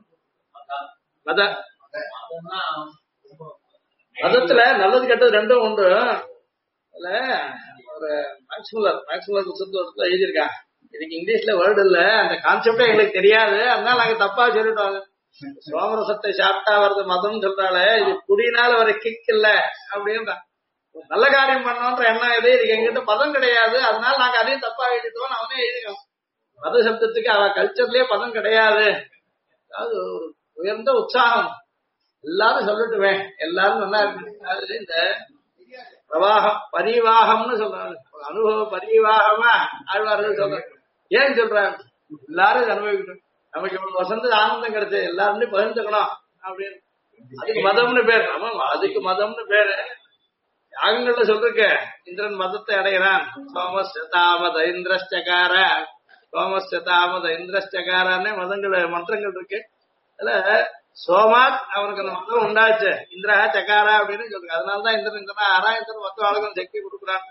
மதத்துல நல்லது கெட்டது ரெண்டும் உண்டு. அதுல ஒரு மேக்ஸ்முல்லர் புத்தகத்தை எழுதியிருக்காங்க. இதுக்கு இங்கிலீஷ்ல வேர்டு இல்ல, அந்த கான்செப்டே எங்களுக்கு தெரியாது, அதனால நாங்க தப்பா சொல்லிட்டோம். சோமரசத்தை சாப்பிட்டா வருது மதம் சொல்றாளே, இது குடியினால வர கிக் இல்ல அப்படின்னா, நல்ல காரியம் பண்ணோன்ற எண்ணம் இது, இதுக்கு எங்கிட்ட பதம் கிடையாது, அதனால நாங்க அதையும் தப்பா எழுதிட்டோம் அவனே எழுதிக்கோம். மத சப்தத்துக்கு அவ கல்ச்சர்லயே பதம் கிடையாது. அதாவது ஒரு உயர்ந்த உற்சாகம், எல்லாரும் சொல்லட்டுமே, எல்லாரும் நல்லா இருக்கு. அது இந்த பிரவாகம் பரிவாகம்னு சொல்றாங்க, அனுபவ பரிவாகமா ஆழ்வார்கள் சொல்றாங்க. ஏன் சொல்றாங்க? எல்லாரும் அனுபவிக்கணும், நமக்கு இவ்வளவு வசந்த ஆனந்தம் கிடைச்சது எல்லாருமே பகிர்ந்துக்கணும் அப்படின்னு. அதுக்கு மதம்னு பேர். ஆமா, அதுக்கு மதம்னு பேரு. யாகங்கள்ல சொல்லிருக்க, இந்திரன் மதத்தை அடைகிறான். சோமஸ்தாமத இந்திரஸ்டகார, சோமஸ்தாமத இந்திரஸ்டகாரன்னு மதங்கள் மந்திரங்கள் இருக்கு. அதுல சோமாத் அவனுக்கு அந்த மதம் உண்டாச்சு, இந்திரா சக்காரா அப்படின்னு சொல்றாங்க. அதனாலதான் இந்திரன் ஆராயத்தின் மொத்த வாழ்க்கை சக்தி கொடுக்குறான்.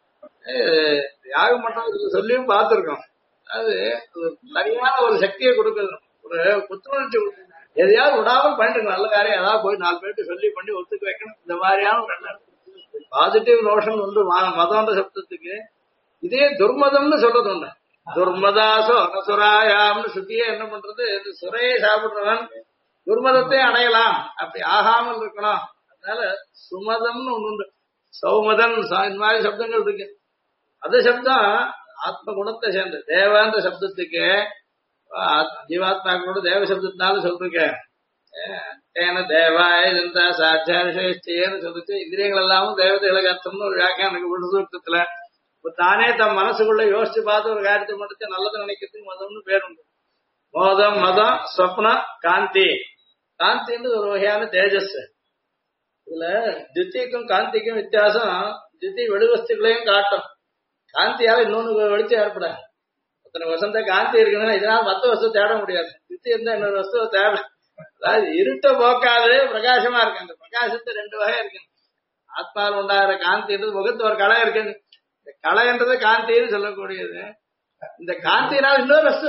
யாகம் மன்றம் சொல்லியும் பார்த்திருக்கோம். அது சரியான ஒரு சக்தியை கொடுக்குது, ஒரு புத்துணர்ச்சி. எதையாவது விடாமல் பண்ணிட்டு நல்ல காரியம் ஏதாவது போய் 4 பேருக்கு சொல்லி பண்ணி ஒத்துக்க வைக்கணும். இந்த மாதிரியான ஒரு பாசிட்டிவ் நோஷன் உண்டு மதம்ன்ற சப்தத்துக்கு. இதே துர்மதம்னு சொல்றது உண்டு. துர்மதாசோ அசுராயாம்னு சுத்தியே என்ன பண்றது, சுரையை சாப்பிடுறவன் துர்மதத்தை அடையலாம், அப்படி ஆகாமல் இருக்கணும். அதனால சுமதம்னு ஒண்ணு உண்டு, சௌமதன், இந்த மாதிரி சப்தங்கள் இருக்கு. அது சப்தம் ஆத்ம குணத்தை சேர்ந்து. தேவாந்த சப்தத்துக்கு ஜீவாத்மாக்களோட தேவ சப்தத்தினால சொல்றேன். ஏன்னா தேவாய ஜனதா சாட்சியான்னு சொல்லிச்சு. இந்திரியங்கள் எல்லாமும் தேவதைகளுக்கு அர்த்தம்னு ஒரு வியாக்கியானம் விடுதூக்கத்துல தானே தம் மனசுக்குள்ள யோசிச்சு பார்த்து ஒரு காரியத்தை மட்டும் நல்லது நினைக்கிறதுக்கு மதம்னு பேர் உண்டு. மோதம், மதம், சொப்னம், காந்தி. காந்தின்னு ஒரு வகையான தேஜஸ். இதுல தித்திக்கும் காந்திக்கும் வித்தியாசம். தித்தி வெளிவஸ்துகளையும் காட்டும், காந்தியால இன்னொன்னு வெளிச்சம் ஏற்படாது. அத்தனை வசந்த காந்தி இருக்குன்னா இதனால மத்த வஸ்து தேட முடியாது. தித்தி இருந்தா இன்னொரு வஸ்துவை தேட. அதாவது இருட்ட போக்காது பிரகாசமா இருக்கு. அந்த பிரகாசத்தை 2 வகை இருக்கு. ஆத்மாவில் உண்டாகிற காந்தின்றது முகத்து ஒரு கலை இருக்கு, இந்த கலைன்றது காந்தின்னு சொல்லக்கூடியது. இந்த காந்தினால் இன்னொரு வஸ்து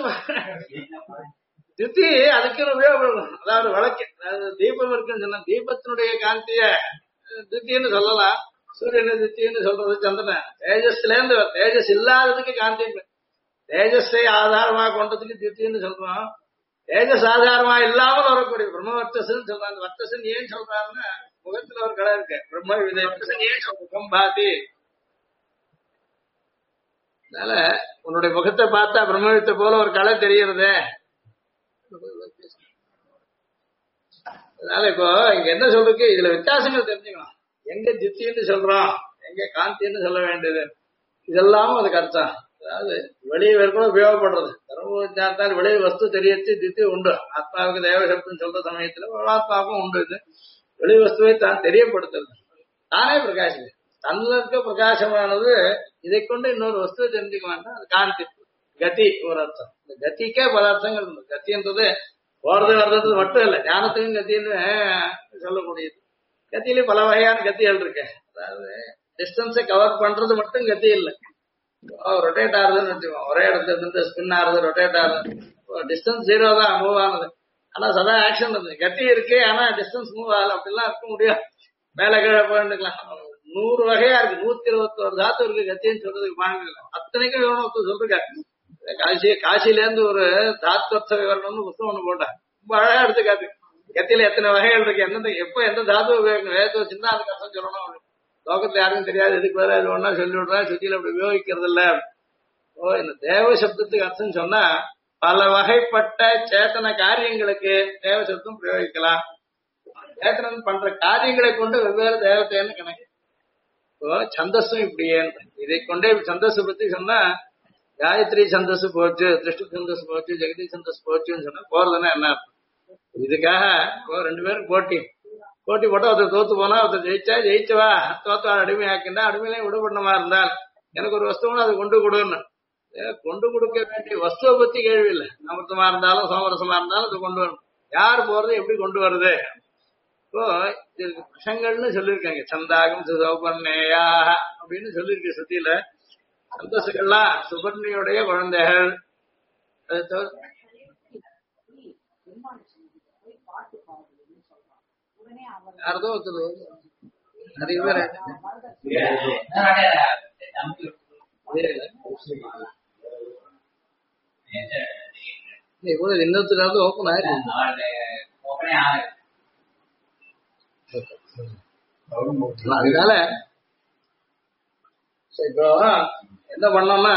தித்தி அதுக்குன்னு உபயோகப்படும். அதாவது வழக்கு, அதாவது தீபம் இருக்குன்னு சொன்னா தீபத்தினுடைய காந்திய தித்தின்னு சொல்லலாம். சூரியனை தித்தின்னு சொல்றது சந்திரன். தேஜஸ்ல இருந்து தேஜஸ் இல்லாததுக்கு காந்தி. தேஜஸை ஆதாரமா கொண்டதுக்கு தித்தின்னு சொல்றோம். தேஜஸ் ஆதாரமா இல்லாமல் வரக்கூடிய பிரம்ம வர்த்தஸ்ன்னு சொல்றாங்க. வர்த்தசன் ஏன் சொல்றாங்கன்னா முகத்துல ஒரு கடை இருக்கு, பிரம்ம விதம் ஏன் முகம் பாதி. அதனால உன்னுடைய முகத்தை பார்த்தா பிரம்மவித்தை போல ஒரு கலை தெரியுறது. அதனால இப்போ இங்க என்ன சொல்றதுக்கு, இதுல வித்தியாசங்கள் தெரிஞ்சுக்கணும். எங்க தித்தின்னு சொல்றோம், எங்க காந்தின்னு சொல்ல வேண்டியது, இதெல்லாமும் அதுக்கு அர்த்தம். அதாவது வெளியே வேறுபட உபயோகப்படுறது. தர்மத்தால் வெளியே வஸ்து தெரியச்சு தித்தி உண்டு. ஆத்மாவுக்கு தேவசப்தம் சொல்ற சமயத்துல ஆத்மாவுக்கும் உண்டு. இது வெளி வஸ்துவை தான் தெரியப்படுத்துறது, தானே பிரகாசம். தன்னில் இருக்க பிரகாசமானது இதை கொண்டு இன்னொரு வஸ்துவை தெரிஞ்சுக்க வேண்டாம். அது காந்தி. கதி ஒரு அர்த்தம். இந்த கத்திக்கே பல அர்த்தங்கள் உண்டு. கத்தின்றது போறது வர்றது மட்டும் இல்லை, ஞானத்தையும் கத்தின்னு சொல்லக்கூடியது. கத்தியிலே பல வகையான கத்திகள் இருக்கு. அதாவது டிஸ்டன்ஸை கவர் பண்றது மட்டும் கத்தி இல்லை, ரொட்டேட் ஆகுதுன்னு வச்சுக்கோம். ஒரே இடத்துல இருந்து ஸ்பின் ஆகுது, ரொட்டேட் ஆகுது. டிஸ்டன்ஸ் 0 தான் மூவ் ஆனது, ஆனா சதா ஆக்ஷன் இருந்தது. கத்தி இருக்கு ஆனா டிஸ்டன்ஸ் மூவ் ஆகல, அப்படிலாம் இருக்க முடியும். மேல கீழே போயிட்டுக்கலாம். 100 வகையா இருக்கு, 121 தாத்து இருக்கு கத்தின்னு சொல்றதுக்கு பாருங்க. அத்தனைக்கும் விவரணம் சொல்லிருக்காரு. காசியில இருந்து ஒரு தாத்வர்த்த விவரணம்னு புத்தகம் ஒண்ணு போட்டேன், ரொம்ப அழகா எடுத்துக்காது. கத்தியில எத்தனை வகைகள் இருக்கு, எந்தெந்த எப்ப எந்த தாத்து உபயோகம் வேதத்தை வச்சுருந்தா அதுக்கு அர்த்தம் சொல்லணும். லோகத்துல யாருக்கும் தெரியாது, எதுக்கு வேற அது ஒன்னா சொல்லி விடுறா, சுத்தியில அப்படி உபயோகிக்கிறது இல்ல. ஓ, இந்த தேவ சப்தத்துக்கு அர்த்தம் சொன்னா பல வகைப்பட்ட சேத்தன காரியங்களுக்கு தேவ சப்தம் பிரயோகிக்கலாம். சேத்தனன் பண்ற காரியங்களை கொண்டு வெவ்வேறு தேவத்தைன்னு கணக்கு. இப்போ சந்தஸும் இப்படியே இதை கொண்டே சந்தஸ் பத்தி சொன்னா காயத்ரி சந்தஸ் போச்சு, திருஷ்டி சந்தஸ் போச்சு, ஜெகதி சந்தஸ் போச்சுன்னு சொன்னா போறதுன்னா என்ன அர்த்தம்? இதுக்காக ரெண்டு பேரும் போட்டி போட்டா ஒருத்தர் தோத்து போனா ஒருத்தர் ஜெயிச்சவா தோத்தவா அடிமையாக்கிண்டா அடிமையிலையும் விடுபடணுமா இருந்தால் எனக்கு ஒரு வஸ்துவும் அதை கொண்டு கொடுன்னு கொண்டு கொடுக்க வேண்டிய வஸ்துவை பத்தி கேள்வி இல்லை. அமிர்தமா இருந்தாலும் சோமரசமா இருந்தாலும் அது கொண்டு வரணும். யார் போறது எப்படி கொண்டு வருது? இப்போ இதுக்கு பசங்கள்னு சொல்லியிருக்காங்க, சந்தாகம் சுபர்ணேயா அப்படின்னு சொல்லியிருக்கு சுத்தியில. சந்தோஷங்கள்லாம் சுபர்ணியுடைய குழந்தைகள். அது தவிர யாரதோ ஒருத்தர் நிறைய பேர் இன்னொருத்தராவது ஓப்பன் ஆயிருக்கு. அதனால இப்போ என்ன பண்ணோம்னா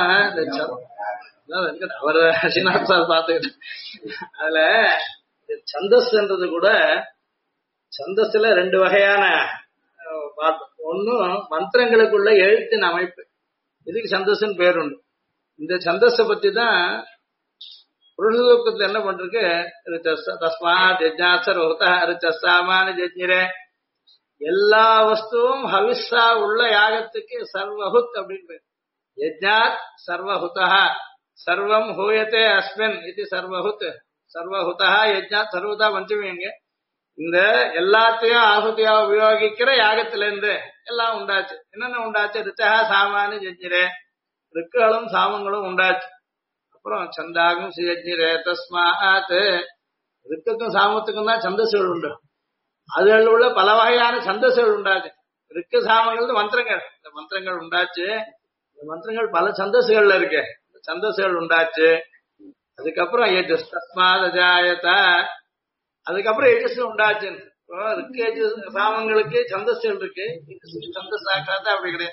அவர் ஸ்ரீநாத் சார் பார்த்துக்கிட்டு அதுல சந்தஸ்ன்றது கூட சந்தஸ்ல ரெண்டு வகையான ஒன்னும் மந்திரங்களுக்குள்ள எழுத்தின் அமைப்பு, இதுக்கு சந்தஸ்ன்னு பேர் உண்டு. இந்த சந்தஸ பத்தி தான் புருஷலோகத்துல என்ன பண்றது, தஸ்மாத் யஜ்ஞாசர் ஹோதாமானி ஜஜ்ஞிரே, எல்லா வஸ்துவும் ஹவிஸா உள்ள யாகத்துக்கு சர்வஹுத் அப்படின்னு பேர். யஜ்ஞாத் சர்வஹுதா சர்வம் ஹூயத்தே அஸ்மின் இது சர்வஹுத். சர்வஹுதா யஜ்ஞாத் சர்வதா பஞ்சமிங்க. இந்த எல்லாத்தையும் ஆகுதியா உபயோகிக்கிற யாகத்துல இருந்து எல்லாம் உண்டாச்சு. என்னென்ன உண்டாச்சு? ரிச்சா சாமானி ஜஜ்ஞிரே, ரிக்குகளும் சாமங்களும் உண்டாச்சு. அப்புறம் சந்தாகும் சிஜ்ஞிரே தஸ்மாத், ரிக்குக்கும் சாமத்துக்கும் தான் சந்தஸ்கள் உண்டு. அதுல உள்ள பல வகையான சந்தஸ்கள் உண்டாச்சு. ரிக்கு சாமங்கள் மந்திரங்கள், இந்த மந்திரங்கள் உண்டாச்சு. இந்த மந்திரங்கள் பல சந்தஸ்கள்ல இருக்கு, சந்தஸ்கள் உண்டாச்சு. அதுக்கப்புறம் தஸ்மாத் அஜாயதா, அதுக்கப்புறம் எஜஸ் உண்டாச்சு. ரிக்கு சாமங்களுக்கு சந்தஸ்கள் இருக்கு, சந்தஸ் சாக்காத அப்படி கிடையாது.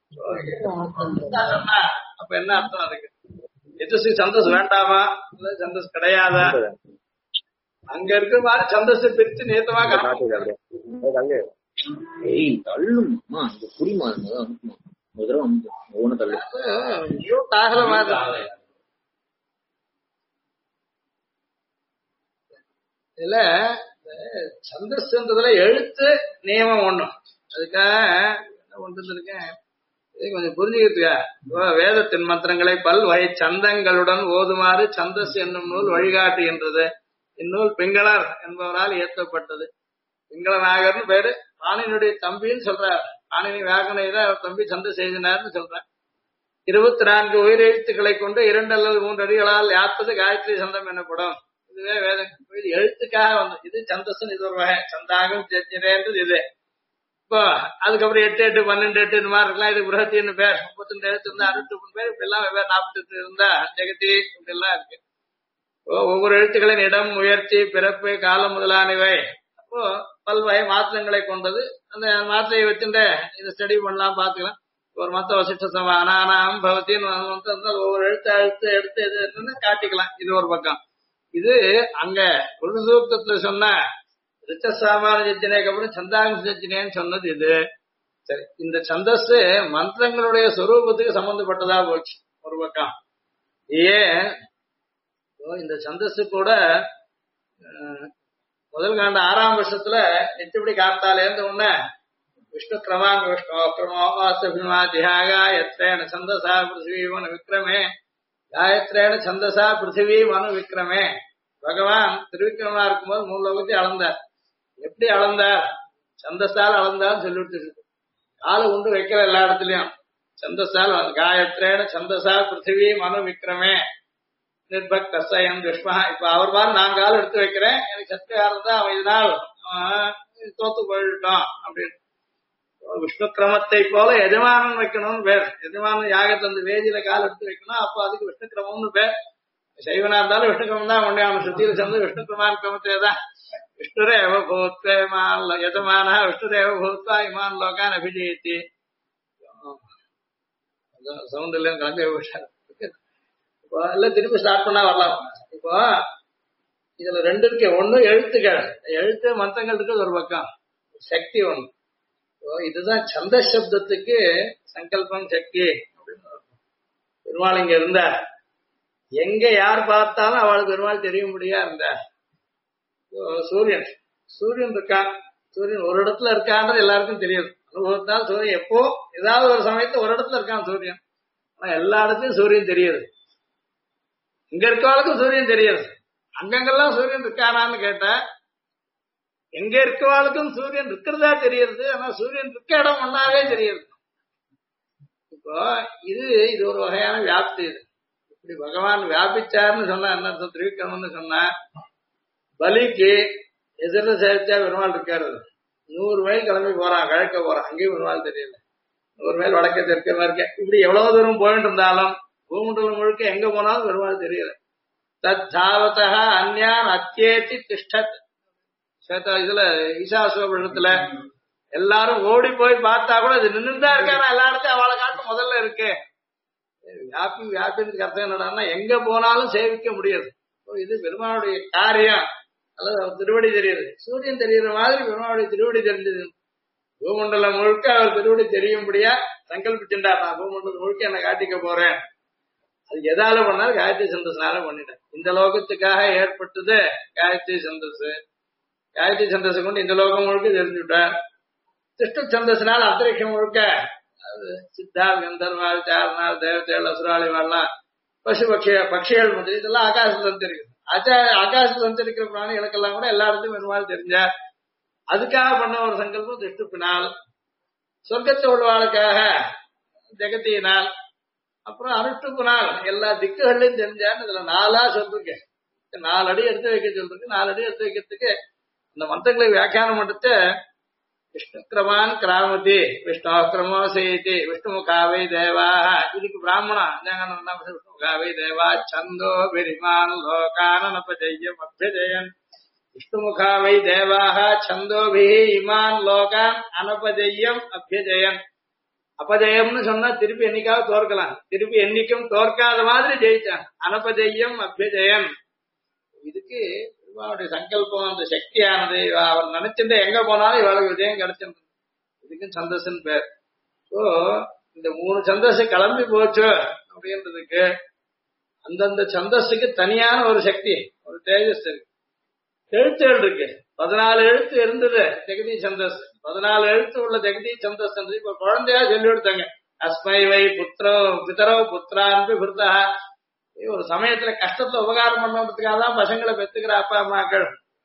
அப்ப என்ன அர்த்தம் அதுக்கு? எஜஸ் சந்தஸ் வேண்டாமா இல்ல சந்தஸ் கிடையாதா? அங்க இருக்கிற மாதிரி சந்தஸ் பிரிச்சு நேத்தமாக இதுல சந்தஸ்ன்றதுல எழுத்து நியமம் ஒண்ணும். அதுக்காக என்ன கொண்டு இருக்கேன், இதை கொஞ்சம் புரிஞ்சுக்கிறதுக்கா. வேதத்தின் மந்திரங்களை பல்வகை சந்தங்களுடன் ஓதுமாறு சந்தஸ் என்னும் நூல் வழிகாட்டுகின்றது. இந்நூல் பிங்களர் என்பவரால் இயற்றப்பட்டது. பிங்கள நாகர்னு பேரு, பாணினுடைய தம்பின்னு சொல்றார். பாணினி வியாக்கணையில அவர் தம்பி சந்தஸ் எழுதினார்னு சொல்றார். 24 உயிரெழுத்துக்களை கொண்டு 2 அல்லது 3 அடிகளால் யாத்தது காயத்ரி சந்தம் எனப்படும். இதுவே வேதம். இது எழுத்துக்காக வந்து இது சந்தஸ்ன்னு இது ஒரு வகை. சந்தாகம் ஜஜ்ஞிரேன்றது இது. இப்போ அதுக்கப்புறம் 8, 8, 12, 8 இந்த மாதிரி இருக்கலாம். இது புரஹத்தின்னு பேர். 32 எழுத்து இருந்தா 62 பேர், இப்படி எல்லாம் வெவ்வேறு 48 இருந்தா ஜெகதி இப்படி எல்லாம் இருக்கு. ஒவ்வொரு எழுத்துக்களின் இடம், முயற்சி, பிறப்பு, காலம் முதலானவை அப்போ பல்வகை மாத்திரங்களை கொண்டது. அந்த மாத்திரையை வச்சுட்டு இதை ஸ்டடி பண்ணலாம், பாத்துக்கலாம். ஒரு மத்த வசிஷ்ட அனானாம் பவத்தின்னு ஒவ்வொரு எழுத்து எடுத்து எது காட்டிக்கலாம். இது ஒரு பக்கம். இது அங்க ஒரு சூக்தத்துல சொன்ன ரிச்சசாமான ஜஜ்ஜனைக்கு அப்புறம் சந்தாங்க ஜஜ்ஜனேன்னு சொன்னது இது. சரி, இந்த சந்தஸ் மந்திரங்களுடைய சொரூபத்துக்கு சம்பந்தப்பட்டதா போச்சு ஒரு பக்கம். ஏன் இந்த சந்தஸ் கூட முதல் காண்ட 6ஆம் வருஷத்துல எட்டுப்படி காத்தாலேருந்து உன்ன விஷ்ணு கிரமாங்க விஷ்ணு கிரமோபாசியாகாயத்ரேன சந்தசா பிருத்திவி மனு விக்ரமே, காயத்ரேன சந்தசா பிருத்திவி மனு விக்ரமே. பகவான் திருவிக்கிரமனா இருக்கும்போது 3 லோகத்தையும் அளந்தார். எப்படி அளந்தார்? சந்தஸால் அளந்தான்னு சொல்லிட்டு காலை கொண்டு வைக்கிற எல்லா இடத்துலயும் சந்தஸால். காயத்ரேன சந்தசா பிருத்திவி மனு விக்ரமே நிர்பக்தயம் துஷ்மா. இப்ப அவர் மாதிரி நான் கால் எடுத்து வைக்கிறேன், எனக்கு சத்தியாரம் தான் அவன் இதனால் தோத்து போயிட்டோம் அப்படின்னு. விஷ்ணு கிரமத்தை போல எஜமானன் வைக்கணும்னு பேர். எஜமானன் யாகத்தை அந்த வேதியில கால் எடுத்து வைக்கணும், அப்போ அதுக்கு விஷ்ணு கிரமம்னு பேர். சைவனா இருந்தாலும் விஷ்ணு கிரமம் தான் உண்டே. அவன் சுத்தியில சேர்ந்து விஷ்ணு கிரமான கிரமத்தை தான் விஷ்ணுரேவ பூத்வா இமான் யஜமானः விஷ்ணுரேவ பூத்வா இமான் லோகான் அபிஜயதி. சவுண்ட் இல்லைன்னு கிளம்பி போயிட்டாரு. இப்போ எல்லாம் திருப்பி ஸ்டார்ட் பண்ணா வரலாம். இப்போ இதுல ரெண்டு இருக்கு. ஒண்ணு எழுத்துக்கள், எழுத்து மந்திரங்கள் இருக்குது ஒரு பக்கம், சக்தி ஒண்ணு. இதுதான் சந்த சப்தத்துக்கு சங்கல்பம் சக்தி அப்படின்னு. பெருமாள் இங்க இருந்தா எங்க யார் பார்த்தாலும் அவளுக்கு பெருமாள் தெரிய முடியா இருந்தா. சூரியன் சூரியன் இருக்கான், சூரியன் ஒரு இடத்துல இருக்கான்றது எல்லாருக்கும் தெரியுது. அனுபவத்தால் சூரியன் எப்போ ஏதாவது ஒரு சமயத்துல ஒரு இடத்துல இருக்கான் சூரியன். ஆனா எல்லா இடத்துலயும் சூரியன் தெரியுது. இங்க இருக்கவாளுக்கும் சூரியன் தெரியுது. அங்கங்கெல்லாம் சூரியன் இருக்கானான்னு கேட்டா எங்க இருக்கவாளுக்கும் சூரியன் இருக்கிறதா தெரியுது. ஆனா சூரியன் இருக்க இடம் ஒன்னாவே தெரியுது. இப்போ இது இது ஒரு வகையான வியாப்தி. இது இப்படி பகவான் வியாபிச்சாருன்னு சொன்னா என்ன அர்த்தம்? திரிவிக்ரமன்னு சொன்னா பலிக்கு எதிர்த்து சேர்த்தா பெருமாள் இருக்காரு. 100 மைல் கிளம்பி போறான், கிழக்க போறான், அங்கேயும் பெருமாள் தெரியல. 100 மைல் வடக்க தெற்க மேற்க இப்படி எவ்வளவு தூரம் போயிட்டு இருந்தாலும் பூமண்டலம் முழுக்க எங்க போனாலும் பெருமாள் தெரியல. தத் தாவதா அந்யான் அத்தியேதி திஷ்டத். இதுல ஈசாசுவபுரத்துல எல்லாரும் ஓடி போய் பார்த்தா கூட இது நின்றுதான் இருக்காரு. எல்லா இடத்தையும் அவளை காட்டு முதல்ல இருக்கு. வியாபி வியாபின்றதுக்கு அர்த்தம் என்னடான்னா எங்க போனாலும் சேவிக்க முடியாது. இது பெருமாளுடைய காரியம். அல்லது அவர் திருவடி தெரியுது. சூரியன் தெரியுற மாதிரி பெருமாளுடைய திருவடி தெரிஞ்சது. பூமண்டலம் முழுக்க அவர் திருவடி தெரியும்படியா சங்கல்பிச்சுட்டார். நான் பூமண்டலம் முழுக்க என்ன காட்டிக்க போறேன். அது எதால பண்ணாலும் காயத்ரி சந்தஸ்னால பண்ணிட்டேன். இந்த லோகத்துக்காக ஏற்பட்டது காயத்ரி சந்தஸ். காயத்ரி சந்தஸ் கொண்டு இந்த லோகம் முழுக்க தெரிஞ்சுட்டேன். திருஷ்டு சந்தஸ்னால அந்தரிக்ஷம் முழுக்க சித்தால் கந்தர்வால் சாரநாள் தேவதைகள் அசுராளிவாள்லாம் பசு பட்சிகள் மாதிரி இதெல்லாம் ஆகாசம் சந்தரிக்கும். ஆகாசம் சந்தரிக்கிற பிராணிகளுக்கெல்லாம் கூட எல்லா இடத்தையும் பெருமாள் தெரிஞ்சார். அதுக்காக பண்ண ஒரு சங்கல்பம் திருஷ்டுப்பினால், சொர்க்கத்தை உள்ளவாளுக்காக ஜெகத்தியினால், அப்புறம் அனுஷ்டுப்பினால் எல்லா திக்குகள்லையும் தெரிஞ்சான்னு இதுல 4 சொல்லிருக்கேன். 4 அடி எடுத்து வைக்க சொல்லிருக்கு. 4 அடி எடுத்து வைக்கிறதுக்கு இந்த மந்திரங்களை வியாக்கியானம் பண்ணிட்டு விஷ்ணு கிரமான் கிராமதி விஷ்ணு கிரமோசேதி விஷ்ணு முகாவை தேவாக. இதுக்கு பிராமணம் விஷ்ணு முகாவை தேவா சந்தோ பிரிமான் லோகானபஜயம் அபியஜயன். விஷ்ணு முகாவை தேவாக சந்தோபி இமான் லோகான் அனபஜயம் அபியஜயன். அபஜயம்னு சொன்னா திருப்பி என்னைக்காவது தோற்கலாம், திருப்பி என்னைக்கும் தோற்காத மாதிரி ஜெயிச்சான். அனபஜயம் அபியஜயன். இதுக்கு பெருமாளுடைய சங்கல்பம், அந்த சக்தியானது அவர் நினைச்சிருந்த எங்க போனாலும் இவளுக்கு விஜயம் கிடைச்சிருந்தது. இதுக்கும் சந்தஸ்ன்னு பேர். ஸோ இந்த 3 சந்தஸ் கிளம்பி போச்சு அப்படின்றதுக்கு அந்தந்த சந்தஸுக்கு தனியான ஒரு சக்தி, ஒரு தேஜஸ் இருக்கு. எழுத்துகள் இருக்கு. 14 எழுத்து இருந்தது ஜெகதி சந்தஸ். 14 எழுத்து உள்ள ஜெகதி சந்தஸ் இப்ப குழந்தையா சொல்லி கொடுத்தாங்க. அஸ்மை வை புத்திரோ பிதரோ புத்திரான்பி பிருத்தா. ஒரு சமயத்துல கஷ்டத்துல உபகாரம் பண்ணுறதுக்காக தான் பசங்களை பெத்துக்கிற அப்பா அம்மாக்கள்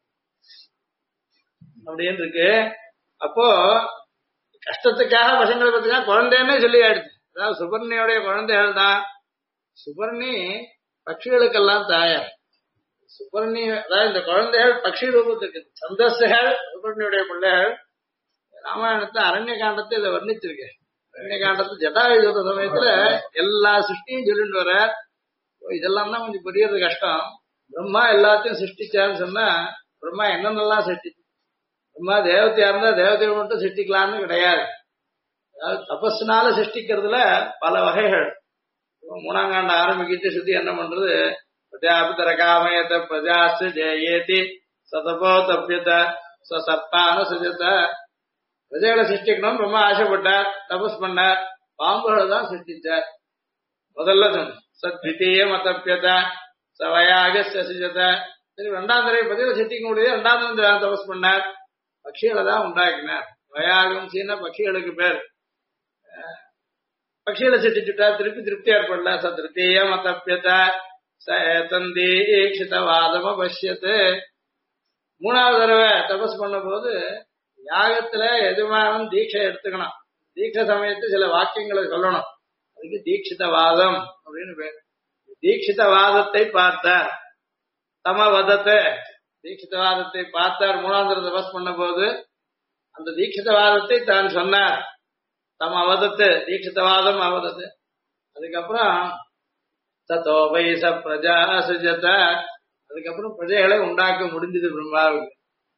அப்படின்னு இருக்கு. அப்போ கஷ்டத்துக்காக பசங்களை பெத்துக்கா குழந்தைன்னே சொல்லி ஆயிடுச்சு. அதாவது சுபர்ணியோடைய குழந்தைகள் தான். சுபர்ணி பட்சிகளுக்கெல்லாம் தாயார். சுபர்ணி அதாவது இந்த குழந்தைகள் பட்சி ரூபத்துக்கு சந்தஸ்கள் சுபர்ணியுடைய பிள்ளைகள். ராமாயணத்தை அரண்ய காண்டத்தை இதை வர்ணிச்சிருக்கேன். அரண்ய காண்டத்தை ஜட்டாயுத சமயத்துல எல்லா சிருஷ்டியும் சொல்லிட்டு வர. இதெல்லாம் தான் கொஞ்சம் புரியறது கஷ்டம். பிரம்மா எல்லாத்தையும் சிருஷ்டிச்சாருன்னு சொன்னா பிரம்மா என்னென்னலாம் சிருஷ்டிச்சு? பிரம்மா தேவதையா இருந்தா தேவதையை மட்டும் சிருஷ்டிக்கலாம்னு கிடையாது. அதாவது தபஸ்னால சிருஷ்டிக்கிறதுல பல வகைகள். 3ஆம் காண்டம் ஆரம்பிக்கிட்டு சுத்தி என்ன பண்றது? பிரஜாபிதர காமயத பிரஜாஸ்து ஜெயேதி சதபோ தப்பியத சர்ப்பான சுஜத. பிரஜைகளை சிருஷ்டிக்கணும் ரொம்ப ஆசைப்பட்டார், தபஸ் பண்ணார், பாம்புகளை தான் சிருஷ்டிச்சார். முதல்ல சொன்ன சத்விதீயம் அத்தப்பியத சவயாக சுஜத. சரி, 2ஆம் தடவை பிரஜைகளை சிருஷ்டிக்க முடியாது. 2ஆம் தடவை தபஸ் பண்ணார், பட்சிகளை தான் உண்டாக்கினார். வயாகம் சீன பட்சிகளுக்கு பேர். பட்சிகளை சிருஷ்டிச்சுட்டார், திருப்தி ஏற்படல. சத்ருத்தீயம் அத்தப்பியத சந்தீட்சிதவாதம பஷ்யத்து. 3ஆவது தடவை தபஸ் பண்ண போது யாகத்துல எதுமானும் தீட்சை எடுத்துக்கணும். தீட்சை சமயத்து சில வாக்கியங்களை சொல்லணும். அதுக்கு தீட்சிதவாதம் அப்படின்னு பேர். தீட்சிதவாதத்தை பார்த்தார். தமவதத்தை தீட்சிதவாதத்தை பார்த்தார். 3ஆவது தடவை தபஸ் பண்ண போது அந்த தீட்சிதவாதத்தை தான் சொன்னார். தம் அவதத்து தீட்சிதவாதம் அவதத்து. அதுக்கப்புறம் தத்தோ வைச பிரஜா சுஜத. அதுக்கப்புறம் பிரஜைகளை உண்டாக்க முடிஞ்சது பிரம்மாவுக்கு.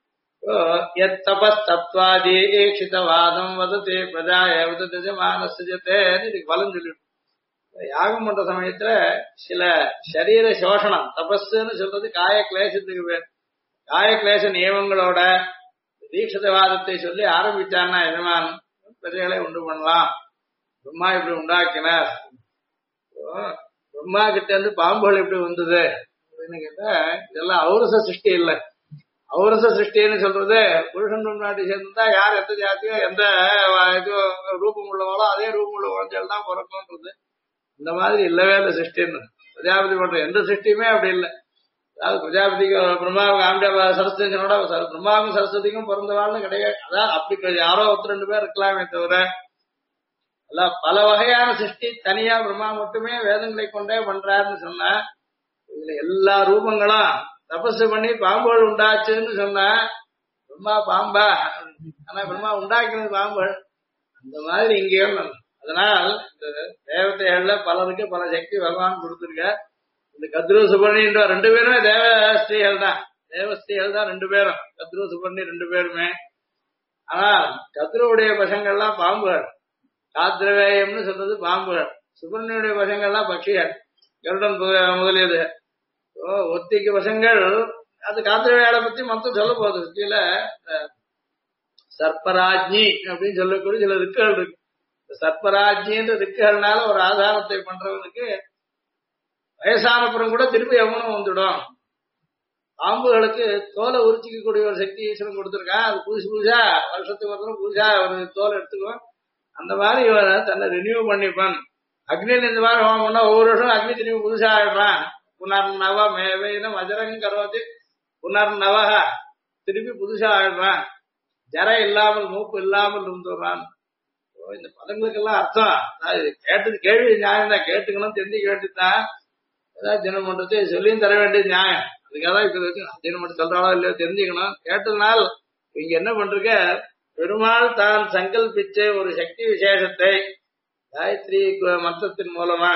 எத் தபஸ்தத்வாதீட்சிதவாதம் வதத்தே பிரஜாய வதஜமானசஜத்தே இதுக்கு பலன் சொல்லிட்டு யாகம் பண்ற சமயத்துல சில சரீர சோஷணம் தபஸ்ன்னு சொல்றது காய கிளேசத்துக்கு பேர். காய கிளேச நியமங்களோட தீட்சிதவாதத்தை சொல்லி ஆரம்பிச்சான்னா எஜமான் பிரஜைகளை உண்டு பண்ணலாம். பிரம்மா இப்படி உண்டாக்கினார், பிரம்மா கிட்ட இருந்து பாம்புகள் எப்படி வந்தது அப்படின்னு கேட்டா இதெல்லாம் ஔரச சிருஷ்டி இல்லை. ஔரச சிருஷ்டின்னு சொல்றது புருஷன் முன்னாடி சேர்ந்தா யார் எந்த ஜாத்தியோ எந்த இது ரூபம் உள்ளவாளோ அதே ரூபம் உள்ள குழந்தைகள் தான் பிறக்கும்ன்றது. இந்த மாதிரி இல்லவே இல்லை சிருஷ்டின்னு. பிரஜாபதி பண்ற எந்த சிருஷ்டியுமே அப்படி இல்லை. அதாவது பிரஜாபதிக்கு பிரம்மாவுக்கு ஆம்பியா சரஸ்வதினோட பிரம்மாவுக்கும் சரஸ்வதிக்கும் பிறந்தவாள்னு கிடையாது. அதான் அப்படி யாரோ ஒருத்தர் 2 பேர் இருக்கலாமே தவிர பல வகையான சிருஷ்டி தனியா பிரம்மா மட்டுமே வேதங்களை கொண்டே பண்றாருன்னு சொன்னா இதுல எல்லா ரூபங்களும் தபசு பண்ணி பாம்புகள் உண்டாச்சுன்னு சொன்னா பிரம்மா பாம்பா? ஆனா பிரம்மா உண்டாக்கினது பாம்புகள். அந்த மாதிரி இங்கேயும் அதனால் இந்த தேவதைகள்ல பலருக்கு பல சக்தி பகவான் கொடுத்திருக்க. இந்த கத்ரு சுபர்ணின்ற 2 பேருமே தேவ ஸ்ரீகள் தான். தேவ ஸ்ரீகள் தான் 2 பேரும், கத்ரு சுபர்ணி 2 பேருமே. ஆனா கத்ருவுடைய பசங்கள்லாம் பாம்புகள். காத்திரவேயம்னு சொல்றது பாம்புகள். சுபர்ணியுடைய பசங்கள்லாம் பட்சிகள், கருடன் முதலியது. ஒத்திக்கு பசங்கள் அது காத்திரவேயாளை பத்தி மொத்தம் சொல்ல போகுது. கீழே சர்ப்பராஜ்ஞி அப்படின்னு சொல்லக்கூடிய சில ரிக்குகள் இருக்கு. சர்ப்பராஜ்யன்ற ரிக்குகள்னால ஒரு ஆதாரத்தை பண்றவனுக்கு வயசானப்புறம் கூட திருப்பி எவனும் வந்துடும். பாம்புகளுக்கு தோலை உரிச்சிக்க கூடிய ஒரு சக்தி ஈஸ்வரன் கொடுத்துருக்கான். அது புதுசா வருஷத்துக்கு ஒருத்தரும் புதுசா ஒரு தோலை எடுத்துக்குவோம். அந்த மாதிரி இவன் தன்னை ரினியூ பண்ணிப்பான். அக்னியில் இந்த மாதிரி ஹோமம் பண்ணா ஒவ்வொரு வருஷம் அக்னி திரும்பி புதுசா ஆயிடுறான். புனர்நவ மேவையினம் அஜரங்க கரோதி புனர்நவக திருப்பி புதுசா ஆயிடுறான். ஜர இல்லாமல் மூப்பு இல்லாமல் இருந்துடுறான். இந்த பதங்களுக்கெல்லாம் அர்த்தம் கேட்டது கேள்வி நியாயம் தான். கேட்டுக்கணும், தெரிஞ்சு கேட்டுதான் ஏதாவது தினம் பண்றது சொல்லியும் தர வேண்டியது நியாயம். அதுக்காக தான் இப்ப தினம் மட்டும் சொல்றாளோ இல்லையோ தெரிஞ்சுக்கணும். கேட்டதுனால் இங்க என்ன பண்றீங்க, பெருமாள் தான் சங்கல்பிச்ச ஒரு சக்தி விசேஷத்தை காயத்ரி மந்திரத்தின் மூலமா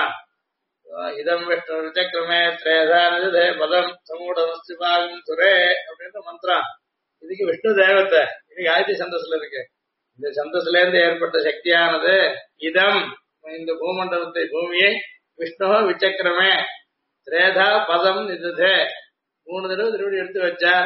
இதம் விஷ்ணு விசக்கிரமே திரேதானதே பதம் சமூடம் துரே அப்படின்ற மந்திரம். இதுக்கு விஷ்ணு தேவத்தை இது காயத்ரி சந்தஸ்ல இருக்கு. இந்த சந்தஸ்ல இருந்து ஏற்பட்ட சக்தியானது இதம் இந்த பூமண்டலத்தை பூமியை விஷ்ணு விசக்கிரமே திரேதா பதம் நிதே 3 தடவை திருவடி எடுத்து வச்சார்.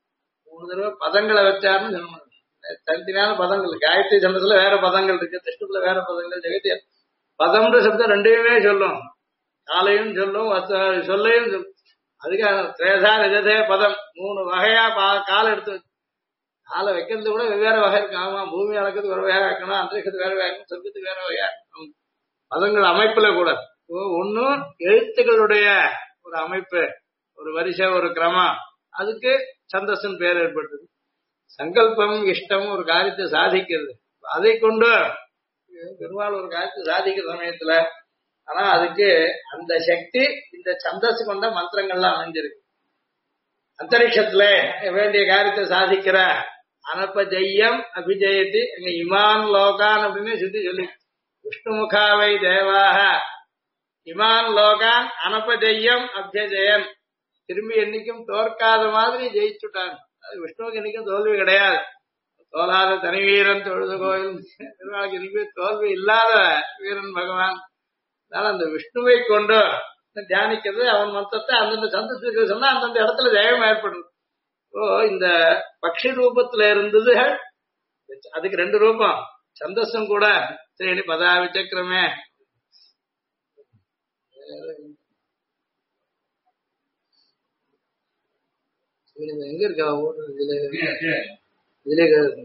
3 தடவை பதங்களை வச்சார்னு சொல்லணும். தனித்தனியான பதங்கள் காயத்ரி சந்தத்துல வேற பதங்கள் இருக்கு, திருஷ்ணத்துல வேற பதங்கள். ஜெகத்திய பதம்ன்ற சப்தம் 2யுமே சொல்லும், காலையும் சொல்லும் சொல்லையும் சொல்லும். அதுக்காக திரேதா நிதே பதம் 3 வகையா காலை எடுத்து காலை வைக்கிறது கூட வெவ்வேறு வகை இருக்கு. ஆமா, பூமி அளக்கிறதுக்கு ஒரு வகையா வைக்கணும், அந்தரிக்கத்துக்கு வேற வைக்கணும், சொர்க்கத்துக்கு வேற வகையா இருக்கணும். பதங்கள் அமைப்புல கூட ஒன்னும் எழுத்துக்களுடைய ஒரு அமைப்பு, ஒரு வரிசை, ஒரு கிரமம், அதுக்கு சந்தஸ்ன்னு பேர் ஏற்பட்டது. சங்கல்பம் இஷ்டம் ஒரு காரியத்தை சாதிக்கிறது. அதை கொண்டு பெருமாள் ஒரு காரியத்தை சாதிக்கிற சமயத்துல ஆனா அதுக்கு அந்த சக்தி இந்த சந்தஸ் கொண்ட மந்திரங்கள்லாம் அமைஞ்சிருக்கு. அந்தரிக்ஷத்துல வேண்டிய காரியத்தை சாதிக்கிற அனபஜெய்யம் அபிஜெயத்தி இமான் லோகான் அப்படின்னு சொல்லி விஷ்ணுமுகாவை தேவாக இமான் லோகான் அனபஜெய்யம் அபிஜெயன் திரும்பி என்னைக்கும் தோற்காத மாதிரி ஜெயிச்சுட்டான். அது விஷ்ணுவுக்கு என்னைக்கும் தோல்வி கிடையாது. தோலாத தனி வீரன் தொழுது கோயில் திருநாளுக்கு இனிமே தோல்வி இல்லாத வீரன் பகவான். அதனால அந்த விஷ்ணுவை கொண்டு தியானிக்கிறது, அவன் மொத்தத்தை அந்தந்த சந்தஸ்து சொன்னா அந்தந்த இடத்துல ஜெயம் ஏற்படுது. இந்த பக்ஷி ரூபத்துல இருந்தது, அதுக்கு 2 ரூபம் சந்தஸ்தும் கூட. சரி, பதா விசக்கிரமே எங்க இருக்கா ஓடுறது இதுல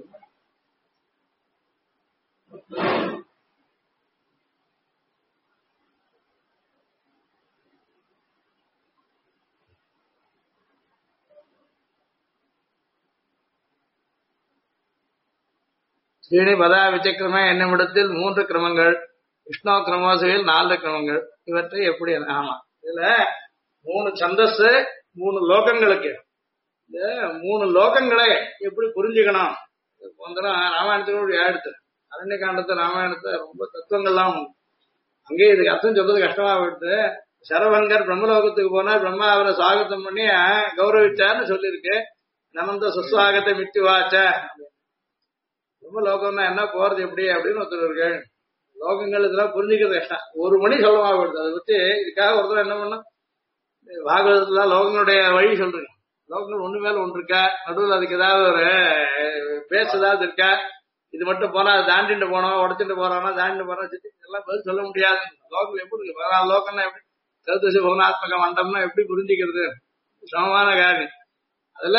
ஸ்ரீனி பதா விசக்கிரம என்னுமிடத்தில் 3 கிரமங்கள், விஷ்ணு கிரமோசையில் 4 கிரமங்கள். இவற்றை எப்படி? ஆமா, இதுல 3 சந்தஸ் 3 லோகங்களுக்கு. இந்த 3 லோகங்களை எப்படி புரிஞ்சுக்கணும்? ராமாயணத்துக்கு எடுத்து அரண்ய காண்டத்தை ராமாயணத்தை ரொம்ப தத்துவங்கள்லாம் அங்கேயே இதுக்கு அர்த்தம் சொல்றது கஷ்டமா போயிடுது. சரவங்கர் பிரம்மலோகத்துக்கு போனா பிரம்மா அவரை சுவாகத்தம் பண்ணி கௌரவிச்சார்னு சொல்லியிருக்கு. நமந்த சுஸ்வாகத்தை மித்தி வாச்ச. ரொம்ப லோகம்னா என்ன போறது எப்படி அப்படின்னு ஒருத்தர் இருக்கு. லோகங்கள் இதெல்லாம் புரிஞ்சுக்கிறது கஷ்டம். ஒரு மணி சொல்லமா போடுது. அதை பத்தி இதுக்காக ஒருத்தர் என்ன பண்ணும், பாகவதத்துல லோகங்களுடைய வழி சொல்றீங்க. லோகங்கள் ஒண்ணு மேல ஒன்று இருக்கா, நடுவில் அதுக்கு ஏதாவது ஒரு பேச்சு ஏதாவது இருக்கா, இது மட்டும் போனா அது தாண்டிட்டு போனோம், உடச்சிட்டு போறானா தாண்டிட்டு போறோம், எல்லாம் பதில் சொல்ல முடியாது. லோகம் எப்படி இருக்கு, பதினாலு லோகம்னா எப்படி, சதுர்தசி பவனாத்மக மண்டபம்னா எப்படி புரிஞ்சுக்கிறது, சமமான காரியம். அதுல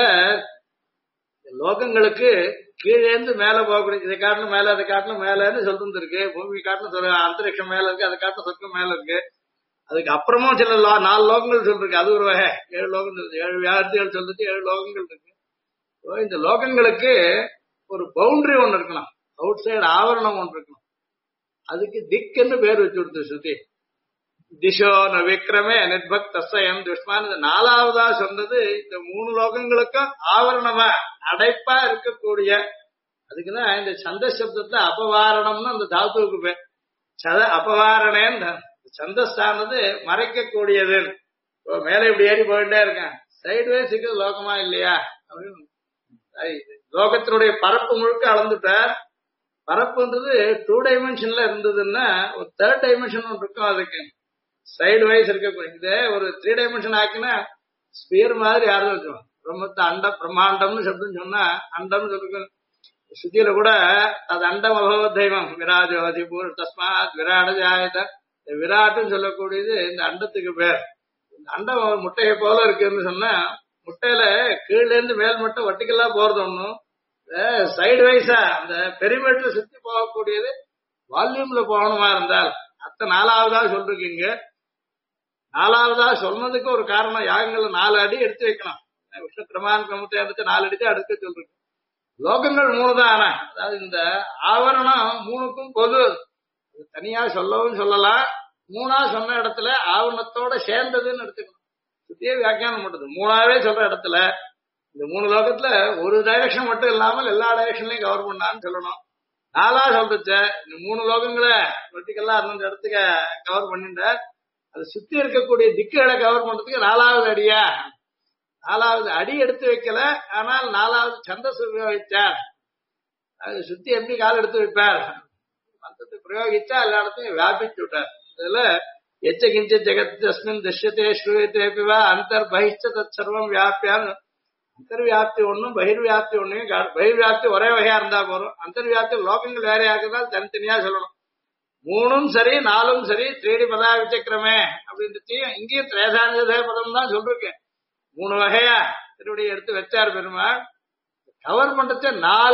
லோகங்களுக்கு கீழேந்து மேல போகக்கூடிய, இதை காட்டிலும் மேல அதை காட்டிலும் மேலன்னு சொல்லிட்டு இருக்கு. பூமி காட்டிலும் அந்தரிக்ஷம் மேல இருக்கு, அதை காட்டிலும் சொர்க்கம் மேல இருக்கு. அதுக்கு அப்புறமும் சில 4 லோகங்கள் சொல்லிருக்கு. அது ஒரு வகை. 7 லோகம் சொல்லுது, 7 வியார்த்திகள் சொல்லிட்டு 7 லோகங்கள் இருக்கு. இந்த லோகங்களுக்கு ஒரு பவுண்டரி ஒண்ணு இருக்கணும், அவுட் சைடு ஆவரணம் ஒன்று இருக்கணும். அதுக்கு திக்குன்னு பேர் வச்சு கொடுத்து ஸ்ருதி. திசோ ந விக்ரமே நிர்பக்தயம் துஷ்மான். 4வதா சொன்னது இந்த 3 லோகங்களுக்கும் ஆவரணமா அடைப்பா இருக்கக்கூடிய. அதுக்குதான் இந்த சந்த சப்தத்தை அபவாரணம்னு அந்த தாத்துவுக்கு பேர். அபவாரணேன்னு சந்தஸ்தானது மறைக்கக்கூடியது. மேல இப்படி ஏறி போயிட்டே இருக்கேன், சைடு வைஸ் இருக்கிறது லோகமா இல்லையா அப்படின்னு. லோகத்தினுடைய பரப்பு முழுக்க அளந்துட்டார். பரப்புன்றது 2 டைமென்ஷன்ல இருந்ததுன்னா ஒரு 3rd டைமென்ஷன் ஒன்று இருக்கும். அதுக்கு சைடு வைஸ் இருக்கக்கூடியது ஒரு 3 டைமென்ஷன் ஆக்கினா ஸ்பியர் மாதிரி யாரும் வச்சோம். பிரம்மத்தை அண்ட பிரம்மாண்டம்னு சப்தம் சொன்னா அண்டம் சொல்லுங்க. சுத்தியில கூட அது அண்டம் அபவ தெய்வம் விராஜோதி பூர் தஸ்மாத் விராட ஜாயத. விராட்டுன்னு சொல்லக்கூடியது இந்த அண்டத்துக்கு பேர். இந்த அண்டம் ஒரு முட்டையை போல இருக்குன்னு சொன்னா, முட்டையில கீழே இருந்து மேல் மட்டும் வட்டிக்கலா போறது ஒண்ணும், சைடு வைஸா அந்த பெரிமீட்டர் சுத்தி போகக்கூடியது வால்யூம்ல போகணுமா இருந்தால் அத்த 4வதா சொல்றீங்க. 4வதா சொன்னதுக்கு ஒரு காரணம், யாகங்கள்ல 4 அடி எடுத்து வைக்கணும். விஷ்ணு பிரமான் கிரமத்தை எடுத்து 4 அடி தான் அடுக்க சொல்றீங்க. லோகங்கள் 3 தான். ஆனா அதாவது இந்த ஆவரணம் 3க்கும் பொது, தனியா சொல்லவும் சொல்லலாம். 3ஆ சொன்ன இடத்துல ஆவரணத்தோட சேர்ந்ததுன்னு எடுத்துக்கணும். சுத்தியே வியாக்கியானம் பண்றது 3ஆவே சொல்ற இடத்துல இந்த 3 லோகத்துல ஒரு டைரக்ஷன் மட்டும் இல்லாமல் எல்லா டைரக்ஷன்லயும் கவர் பண்ணான்னு சொல்லணும். 4ஆ சொல்றச்ச இந்த 3 லோகங்களை வெட்டிக்கெல்லாம் அந்த இடத்துக்கு கவர் பண்ணிட்ட, அது சுத்தி இருக்கக்கூடிய திக்குகளை கவர் பண்றதுக்கு 4வது அடியா, 4வது அடி எடுத்து வைக்கல. ஆனால் 4வது சந்தஸ் உபயோகிச்சார். அது சுத்தி எப்படி கால் எடுத்து வைப்பார், மந்திரத்தை பிரயோகிச்சா எல்லா இடத்தையும் வியாபிச்சு விட்டார். இதுல எச்ச கிஞ்ச ஜெகத் அஸ்மின் திருஷ்யத்தே ஸ்ரூயத்தே பிவா அந்தர் பகிஷ்ட தத் சர்வம் வியாபியான்னு. அந்தர்வியாப்தி ஒண்ணும் பகிர்வியாப்தி ஒன்னையும், பகிர்வியாப்தி ஒரே வகையா இருந்தா போறோம். அந்தர்வியாப்தி லோகங்கள் வேறையா இருக்கிறதால் தனித்தனியா சொல்லணும். 3ம் சரி 4ம் சரி 3D பதா விசக்கிரமே அப்படின்னு இங்கேயும் திரேசாஞ்சதே பதம் தான் சொல்லிருக்கேன். 3 வகையா திருவடியை எடுத்து வச்சார் பெருமாள். கவர் பண்றத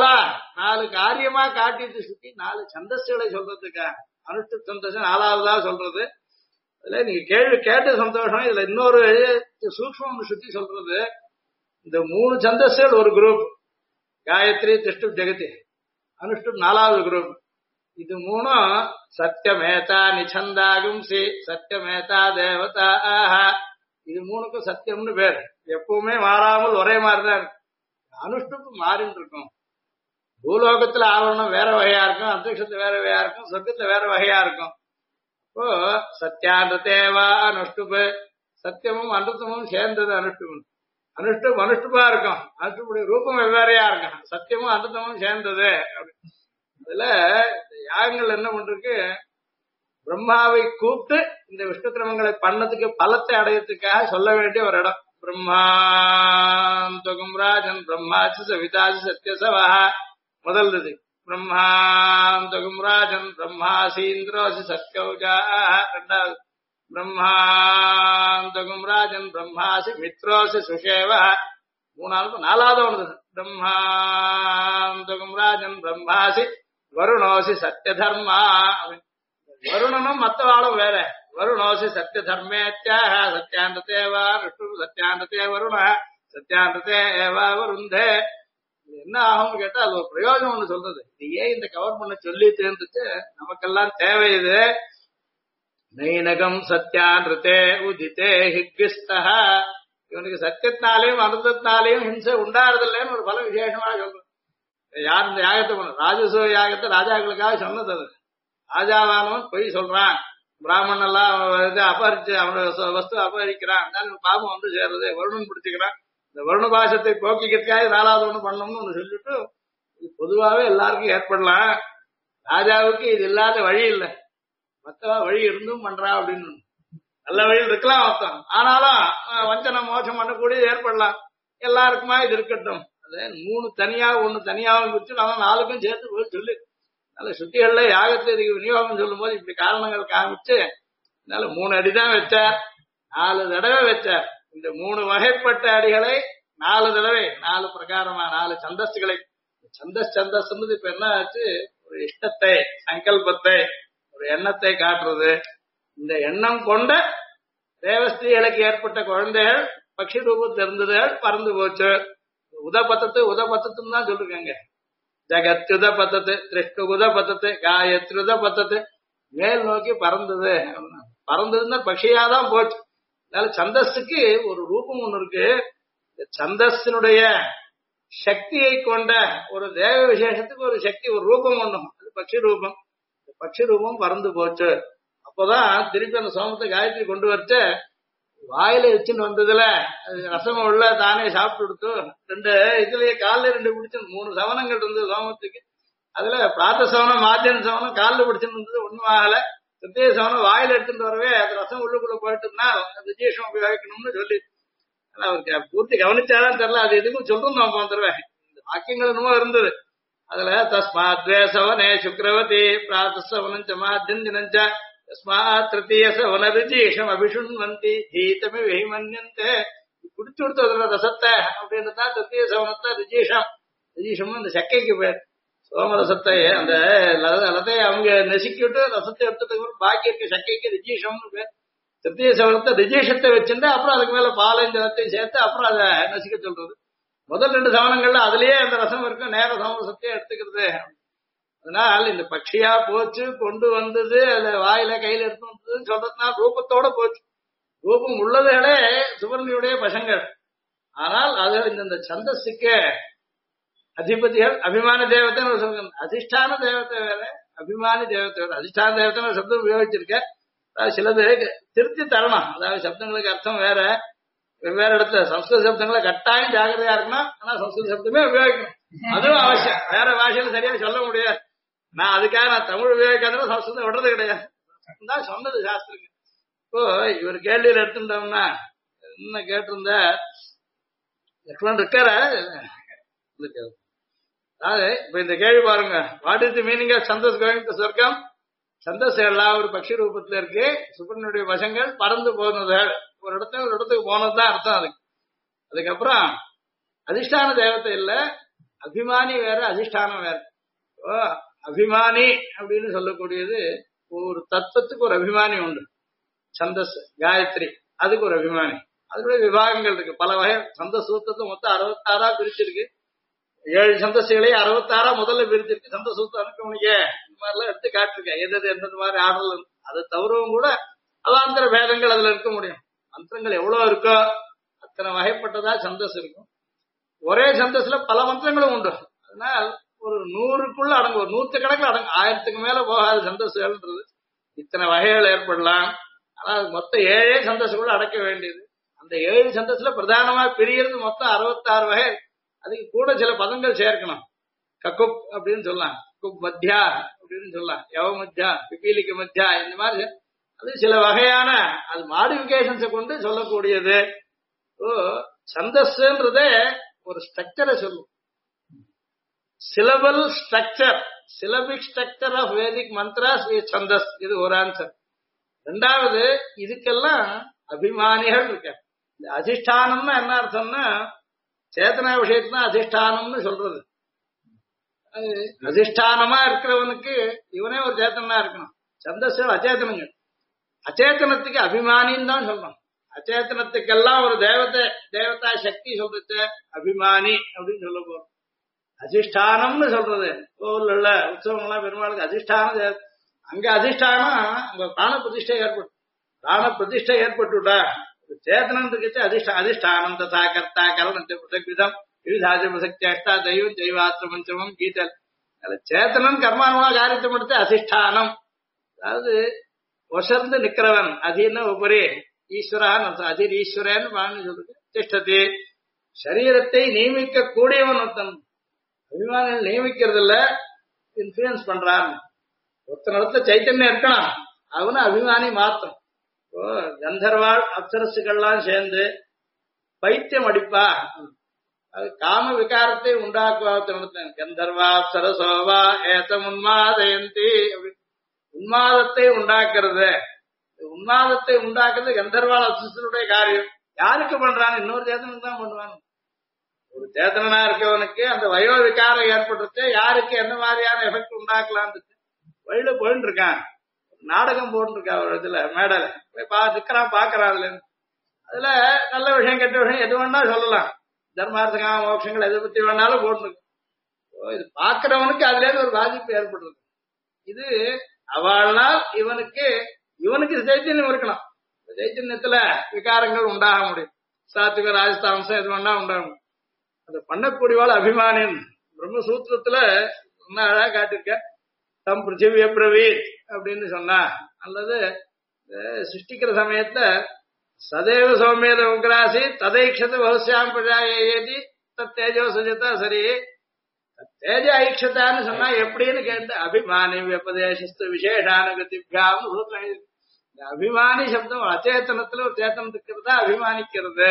4 காரியமா காட்டிட்டு சுத்தி 4 சந்தஸ்களை சொல்றதுக்கா அனுஷ்டு சந்தோஷம் 4வதா சொல்றது. அதுல நீங்க கேள்வி கேட்ட சந்தோஷம். இதுல இன்னொரு சூக்ஷ்மம் சுத்தி சொல்றது, இந்த 3 சந்தஸ்கள் ஒரு குரூப், காயத்ரி திஷ்டு ஜெகதி. அனுஷ்டு 4வது குரூப். இது 3ம் சத்தியமேதா நிச்சந்தாகும் சி சத்தியமேதா தேவதா ஆஹா. இது 3க்கும் சத்தியம்னு பேர். எப்பவுமே மாறாமல் ஒரே மாதிரிதான் இருக்கு. அனுஷ்டுக்கு மாறின்னு இருக்கும். பூலோகத்துல ஆவரணம் வேற வகையா இருக்கும், அந்தரிக்ஷத்துல வேற வகையா இருக்கும், சொர்க்கத்துல வேற வகையா இருக்கும். இப்போ சத்தியாந்தேவா அனுஷ்டுபு, சத்தியமும் அனுஷ்டமும் சேர்ந்தது அனுஷ்டுபு. அனுஷ்டுப் அனுஷ்டுபா இருக்கும், அனுஷ்டுபுடைய ரூபம் வெவ்வேறையா இருக்கும். சத்தியமும் அனுஷ்டமும் சேர்ந்தது. அதுல யாகங்கள் என்ன பண்றது, பிரம்மாவை கூப்பிட்டு இந்த விஷ்ணு கிரமங்களை பண்ணதுக்கு பலத்தை அடையறதுக்காக சொல்ல வேண்டிய ஒரு இடம். பிரம்மாந்தகும் ராஜன் பிரம்மாச்சு சவிதாச்சு சத்யசவா முதல்து. பிரம்மாந்தகும் ராஜன் பிரம்மாசீந்திரோசி சத்யௌஜா 2வது. பிரம்மாந்தகும் ராஜன் பிரம்மாசி மித்ரோசி சுஷேவ 3வது. 4வது ஒன்று பிரம்மாந்தகும் ராஜன் பிரம்மாசி வருணோசி சத்யதர்மா. வருணனும் மத்தவாளும் வேற. வருணோசி சத்திய தர்மேத்யாக சத்தியாந்தேவா விஷ்ணு சத்தியாந்தே வருண சத்தியாந்தே ஏவா வருந்தே. என்ன ஆகும்னு கேட்டா அது ஒரு பிரயோஜனம் ஒண்ணு சொல்றது. இது ஏன் இந்த கவர் பண்ண சொல்லி தேர்ந்துட்டு நமக்கெல்லாம் தேவை இது. நைனகம் சத்தியாந்தே உதித்தே ஹிக்விஸ்தா. இவனுக்கு சத்தியத்தினாலையும் அனுதத்தினாலையும் ஹிம்சை உண்டாடுறதில்லைன்னு ஒரு பல விசேஷமா சொல்றது. யார் இந்த யாகத்தை பண்ண, ராஜசூய யாகத்தை ராஜாக்களுக்காக சொன்னது. அது ராஜாவானவன் பொய் சொல்றான், பிராமணன் எல்லாம் அபகரிச்சு அவனோட வஸ்து அபகரிக்கிறான், பாபம் வந்து சேர்றது, வருணன் பிடிச்சுக்கிறான், இந்த வருண பாசத்தை போக்கிக்கிறதுக்காக 4வது ஒண்ணு பண்ணணும்னு ஒண்ணு சொல்லிட்டு இது பொதுவாவே எல்லாருக்கும் ஏற்படலாம். ராஜாவுக்கு இது இல்லாத வழி இல்லை, மத்த வழி இருந்தும் பண்றா அப்படின்னு. நல்ல வழியில் இருக்கலாம் மொத்தம், ஆனாலும் வஞ்சனை மோசம் பண்ணக்கூடிய ஏற்படலாம். எல்லாருக்குமா இது இருக்கட்டும். அது 3 தனியா ஒண்ணு தனியாவும் வச்சு நம்ம 4க்கும் சேர்த்து போய் சொல்லு. நல்ல சுத்திகள்ல யாகத்தை இதுக்கு விநியோகம் சொல்லும் போது இப்படி காரணங்கள் காமிச்சு அதனால 3 அடிதான் வச்சார், 4 தடவை வச்சார். இந்த 3 வகைப்பட்ட அடிகளை 4 தடவை 4 பிரகாரமா 4 சந்தஸ்துகளை சந்தஸ்து இப்ப என்ன ஆச்சு, ஒரு இஷ்டத்தை சங்கல்பத்தை ஒரு எண்ணத்தை காட்டுறது. இந்த எண்ணம் கொண்ட தேவஸ்திரீகளுக்கு ஏற்பட்ட குழந்தைகள் பக்ஷி ரூபத்தில் இருந்ததுகள் பறந்து போச்சு. உதபத்தத்துன்னு தான் சொல்லிருக்காங்க. ஜகத்யுத பத்தத்து, திருஷ்டுகுத பத்தத்து, காயத்ருத பத்தத்து, மேல் நோக்கி பறந்தது. பறந்ததுன்னா பக்ஷியாதான் போச்சு. அதனால சந்தஸுக்கு ஒரு ரூபம் ஒண்ணு இருக்கு. சந்தஸினுடைய சக்தியை கொண்ட ஒரு தேவ விசேஷத்துக்கு ஒரு சக்தி, ஒரு ரூபம் ஒண்ணு, அது பக்ஷி ரூபம். பக்ஷி ரூபம் பறந்து போச்சு. அப்பதான் திருப்பி அந்த சோமத்தை காயத்ரி கொண்டு வச்சு வாயில வச்சுன்னு வந்ததுல ரசம் உள்ள தானே சாப்பிட்டு கொடுத்து 2 இதுலயே காலில் 2 பிடிச்சு 3 சவனங்கள் இருந்தது சோமத்துக்கு. அதுல பிராத்த சவனம் மாத்தியன் சவனம் காலில் பிடிச்சுன்னு இருந்தது, ஒண்ணும் ஆகல. திருத்திய சவனம் வாயில எடுத்துட்டு வரவே அது ரசம் உள்ளுக்குள்ள போயிட்டுனா விஜேஷம் உபயோகிக்கணும்னு சொல்லி அவருக்கு பூர்த்தி கவனிச்சாதான் தெரியல. அது எதுக்கும் சொல்றோம் நான் வந்துருவேன். இந்த வாக்கியங்கள் என்னமோ இருந்தது. அதுல தஸ்மாத்வே சவனே சுக்ரவதி பிராத்த சவனம் மாத்தியன் தினஞ்ச தஸ்மாத் திருத்தீய சவன ரிஜீஷம் அபிஷுன்வந்தி ஹீதமி வெஹிமன்யந்தே. குடிச்சு கொடுத்ததுல ரசத்தை அப்படின்னு தான் திருத்தீய சவனத்தை ரிஜீஷம் அந்த சக்கைக்கு பேர். சோமரசத்தை அந்த லதையை அவங்க நெசுக்கிட்டு ரசத்தை எடுத்துட்டு பாக்கி இருக்க சக்கைக்கு ரிஜீஷம்னு பேர். திருத்தீய சவனத்தை ரிஜீஷத்தை வச்சிருந்தா அப்புறம் அதுக்கு மேல பாலையும் ஜலத்தையும் சேர்த்து அப்புறம் அதை நசிக்க சொல்றது. முதல் 2 சவனங்கள்ல அதுலயே அந்த ரசம் இருக்கும், நேர சோமரசத்தையே எடுத்துக்கிறது. அதனால் இந்த பட்சியா போச்சு, கொண்டு வந்தது, அது வாயில கையில எடுத்து வந்ததுன்னு சொல்றதுனா ரூபத்தோட போச்சு. ரூபம் உள்ளதுகளே சுவர்ணியுடைய பசங்கள். ஆனால் அது இந்த சந்தஸுக்கு அதிபதிகள் அபிமான தேவத்தைன்னு சொல்லுங்க. அதிஷ்டான தேவத்தை வேற, அபிமானி தேவத்தை வேற. அதிஷ்டான தேவத்தை சப்தம் உபயோகிச்சிருக்க. அதாவது சிலது திருத்தி தரணும். அதாவது சப்தங்களுக்கு அர்த்தம் வேற, வெவ்வேறு இடத்துல சம்ஸ்கிருத சப்தங்களை கட்டாயம் ஜாகிரதையா இருக்கணும். ஆனா சம்ஸ்கிருத சப்தமே உபயோகிக்கணும், அதுவும் அவசியம். வேற பாஷையில சரியா சொல்ல முடியாது. நான் அதுக்காக நான் தமிழ் உபயோகிக்காத சம்ஸ்கிருதம் விடுறது கிடையாது தான் சொன்னது சாஸ்திரங்க. இப்போ இவர் கேள்வியில் எடுத்துட்டோம்னா என்ன கேட்டிருந்த லக்ஷ்மணன் இருக்காரா? அதாவது இப்ப இந்த கேள்வி பாருங்க, what is the meaning of chandas going to swargam? சந்தஸ் எல்லாம் ஒரு பக்ஷி ரூபத்துல இருக்கு. சுப்பிரனுடைய வசங்கள் பறந்து போனதுகள், ஒரு இடத்துக்கு போனதுதான் அர்த்தம் அதுக்கு. அதுக்கப்புறம் அதிஷ்டான தேவத்தை இல்ல, அபிமானி வேற அதிஷ்டானம் வேற. அபிமானி அப்படின்னு சொல்லக்கூடியது ஒரு தத்துவத்துக்கு ஒரு அபிமானி உண்டு. சந்தஸ் காயத்ரி அதுக்கு ஒரு அபிமானி. அதுக்குள்ள விபாகங்கள் இருக்கு, பல வகை. சந்தஸ் சூத்திரத்தை மொத்தம் 66 பிரிச்சிருக்கு. 7 சந்தஸ்களையும் 66 முதல்ல பிரிச்சிருக்கு. சந்தஸ் சூத்திரம் அனுப்பிக்க இந்த மாதிரி எல்லாம் எடுத்து காட்டிருக்கேன், எது எந்தெந்த மாதிரி ஆடல். அதை தவிரவும் கூட அவாந்தர பேதங்கள் அதுல இருக்க முடியும். மந்திரங்கள் எவ்வளவு இருக்கோ அத்தனை வகைப்பட்டதா சந்தஸ் இருக்கும். ஒரே சந்தஸ்ல பல மந்திரங்களும் உண்டு. அதனால் ஒரு 100க்குள்ள அடங்கும், ஒரு 100கணக்கில் அடங்கும். 1000க்கு மேல போகாது சந்தஸ்கள்ன்றது. இத்தனை வகைகள் ஏற்படலாம். ஆனா மொத்தம் 7 சந்தஸ்குள்ள அடக்க வேண்டியது. அந்த 7 சந்தஸ்ல பிரதானமா பிரியறது மொத்தம் 66 வகை. அதுக்கு கூட சில பதங்கள் சேர்க்கணும். கக்குப் அப்படின்னு சொல்லலாம், குப் மத்தியா அப்படின்னு சொல்லலாம், யவ மத்தியா, பிபீலிக்க மத்தியா, இந்த மாதிரி அது சில வகையான அது மாடிபிகேஷன்ஸை கொண்டு சொல்லக்கூடியது. சந்தஸ்ன்றதே ஒரு ஸ்ட்ரக்சரை சொல்லும். Syllable structure, syllabic structure of vedic mantras chandas. இது ஒரு ஆன்சர். 2வது, இதுக்கெல்லாம் அபிமானிகள் இருக்க. அதிஷ்டானம்னா என்ன அர்த்தம்னா சேத்தனா விஷயத்துல அதிஷ்டானம்னு சொல்றது. அதிஷ்டானமா இருக்கிறவனுக்கு இவனே ஒரு சேத்தனா இருக்கணும். சந்தஸ்கள் அச்சேதனங்கள். அச்சேதனத்துக்கு அபிமானின்னு தான் சொல்லணும். அச்சேதனத்துக்கெல்லாம் ஒரு தேவதா சக்தி சொல்றது அபிமானி அப்படின்னு சொல்ல போறோம். அதிஷ்டானம்னு சொல்றது கோவில் உள்ள உற்சவங்கள்லாம் பெருமாளுக்கு அதிஷ்டான. அங்க அதிஷ்டானம் அங்க பிராண பிரதிஷ்டை ஏற்பட்டு, பிராண பிரதிஷ்டை ஏற்பட்டுட்டா சேத்தனம் இருந்துச்சு. அதிஷ்டானம் ததா கர்த்தா கரணம் விதம் சக்தி அஷ்டா தெய்வம் தெய்வாத்திர பஞ்சமம் கீதல். சேத்தனம் கர்மானுமா காரியத்தை மட்டும் அதிஷ்டானம். அதாவது ஒசர்ந்து நிக்கிறவன், அதின உபரி ஈஸ்வரான் அதிர் ஈஸ்வரன் சொல்றது திஷ்டதி. சரீரத்தை நியமிக்க கூடியவன் ஒருத்தன். அபிமானிகள் நியமிக்கிறது இல்ல, இன்ஃபுளுன்ஸ் பண்றான். ஒருத்தன் இடத்துல சைத்தன்யம் இருக்கணும், அவனு அபிமானி மாத்திரம். இப்போ கந்தர்வாள் அப்சரசுகள்லாம் சேர்ந்து பைத்தியம் அடிப்பா, அது காம விகாரத்தை உண்டாக்குவா. கந்தர்வா அப்சரசோவா ஏத்தம் உன்மாதயந்தி, உன்மாதத்தை உண்டாக்குறது. உன்மாதத்தை உண்டாக்குறது கந்தர்வாள் அப்சரசுடைய காரியம். யாருக்கு பண்றான்? இன்னொரு சேத்தனுக்கு தான் பண்ணுவான். ஒரு சேத்தனா இருக்கவனுக்கு அந்த வயோ விகாரம் ஏற்பட்டுச்சு, யாருக்கு என்ன மாதிரியான எஃபெக்ட் உண்டாக்கலான்னு வழியில போயிட்டு இருக்கான். நாடகம் போட்டு இருக்கா ஒரு இதுல மேடல நிக்கிறான், பாக்குறான். அதுல நல்ல விஷயம் கெட்ட விஷயம் எது வேணா சொல்லலாம், தர்மார்த்தகாம மோட்சங்கள் எதை பத்தி வேணாலும் போட்டுருக்கு. இது பாக்குறவனுக்கு அதுல இருந்து ஒரு பாதிப்பு ஏற்படுறது. இது அவள்னால் இவனுக்கு சைத்தன்யம் இருக்கணும். சைத்தன்யத்துல விகாரங்கள் உண்டாக முடியும். சாத்விக ராஜஸ்தாம்சம் எது வேணா உண்டாகும். அதை பண்ணக்கூடியவாள் அபிமானின் பிரம்மசூத்திரத்துல என்ன அழகா காட்டிருக்க. தம் பிருத்திவிய பிரவீத் அப்படின்னு சொன்னா, அல்லது சிருஷ்டிக்கிற சமயத்துல சதேவ சௌமியத உக்ராசி ததைக்ஷத பகுஸ்யாம் பிரஜாயேதி தத் தேஜோ சுஜதா. சரி, தேஜ ஐக்ஷதான்னு சொன்னா எப்படின்னு கேட்டு அபிமானி வியபதேசஸ்து விசேஷானுகதிபியாம் சூத்திரம். இந்த அபிமானி சப்தம் அச்சேத்தனத்துல ஒரு சேத்தனம் இருக்கிறதா அபிமானிக்கிறது.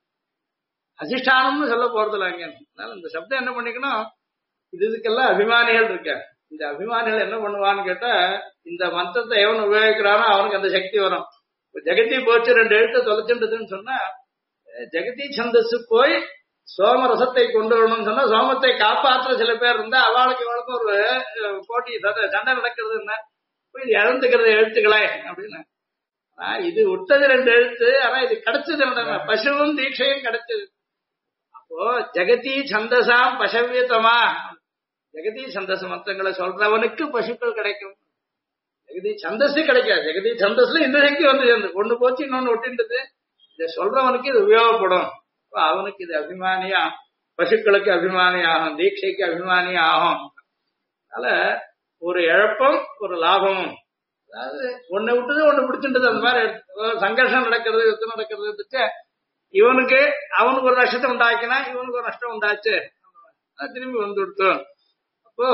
அதிஷ்டானம்னு சொல்ல போறதில்ல அங்க. இந்த சப்தம் என்ன பண்ணிக்கணும், இதுக்கெல்லாம் அபிமானிகள் இருக்க. இந்த அபிமானிகள் என்ன பண்ணுவான்னு கேட்டா, இந்த மந்திரத்தை எவன் உபயோகிக்கிறானோ அவனுக்கு அந்த சக்தி வரும். ஜெகதி போச்சு 2 எழுத்து தொலைச்சுன்றதுன்னு சொன்னா, ஜெகதி சந்தஸ் போய் சோம ரசத்தை கொண்டு வரணும்னு சொன்னா, சோமத்தை காப்பாற்ற சில பேர் இருந்தா அவளுக்கு இவளுக்கும் ஒரு போட்டி சண்டை நடக்கிறதுன்னா, இது இழந்துக்கிறது எழுத்துக்களே அப்படின்னு. இது விட்டது 2 எழுத்து, ஆனா இது கிடைச்சது பசுவும் தீட்சையும் கிடைச்சது. அப்போ ஜெகதி சந்தசாம் பசவியத்தமா, ஜெகதி சந்தஸ் மந்திரங்களை சொல்றவனுக்கு பசுக்கள் கிடைக்கும். ஜெகதி சந்தஸ் கிடைக்காது. ஜெகதி சந்தஸ்ல இந்த சக்தி வந்து சேர்ந்து ஒண்ணு போச்சு இன்னொன்னு ஒட்டின்றது. இதை சொல்றவனுக்கு இது உபயோகப்படும். அவனுக்கு இது அபிமானியா, பசுக்களுக்கு அபிமானி ஆகும், தீட்சைக்கு அபிமானி ஆகும். அதனால ஒரு இழப்பும் ஒரு லாபமும், அதாவது ஒண்ணு விட்டது ஒண்ணு பிடிச்சின்றது. அந்த மாதிரி சங்கர்ஷம் நடக்கிறது, யுத்தம் நடக்கிறது, இவனுக்கு அவனுக்கு ஒரு நஷ்டத்தை உண்டாக்கினா இவனுக்கு ஒரு நஷ்டம் உண்டாச்சு, திரும்பி வந்து விட்டோம். அப்போ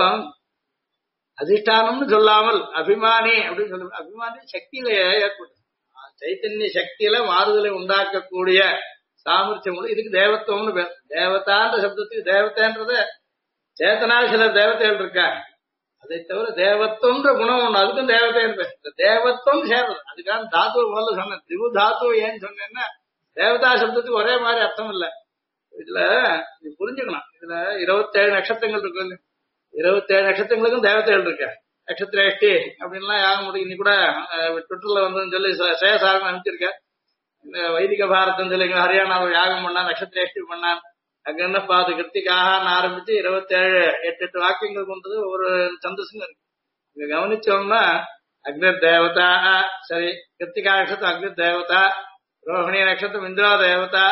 அதிஷ்டானம்னு சொல்லாமல் அபிமானி அப்படின்னு சொல்ல, அபிமானி சக்தியில ஏற்படும். சைத்தன்ய சக்தியில மாறுதலை உண்டாக்கக்கூடிய சாமர்த்தியம். இதுக்கு தேவத்துவம்னு பேர். தேவதான்ற சப்தத்துக்கு தேவத்தைன்றது சேத்தனா சில தேவதைகள் இருக்கா. அதை தவிர தேவத்துவன்ற குணம் ஒண்ணு, அதுக்கும் தேவதைன்னு பேர். தேவத்துவம் சேர்றது. அதுக்கான தாத்து முதல்ல சொன்னேன். திவு தாத்து ஏன்னு சொன்னேன்னா, தேவதா சப்தத்துக்கு ஒரே மாதிரி அர்த்தம் இல்லை. இதுல புரிஞ்சுக்கணும். இதுல 27 நட்சத்திரங்கள் இருக்கு. 27 நட்சத்திரங்களுக்கும் தேவதைகள் இருக்க. நட்சத்திரேஷ்டி அப்படின்லாம் யாகம் முடியும். இன்னைக்கு கூட ட்விட்டர்ல வந்து சொல்லி சேசாரம் அனுப்பிச்சிருக்க. இந்த வைதிக பாரதம் சொல்லி ஹரியானாவில் யாகம் பண்ணா, நட்சத்திரேஷ்டி பண்ணான். அங்க என்ன பாது கிருத்திகாக ஆரம்பிச்சு 27 8 வாக்கியங்கள் கொண்டது ஒரு சந்தோஷம் இருக்கு. இங்க கவனிச்சோம்னா அக்னி தேவதா, சரி, கிருத்திகா நட்சத்திரம் அக்னி தேவதா, ரோஹிணி நட்சத்திரம் இந்திரா தேவதா,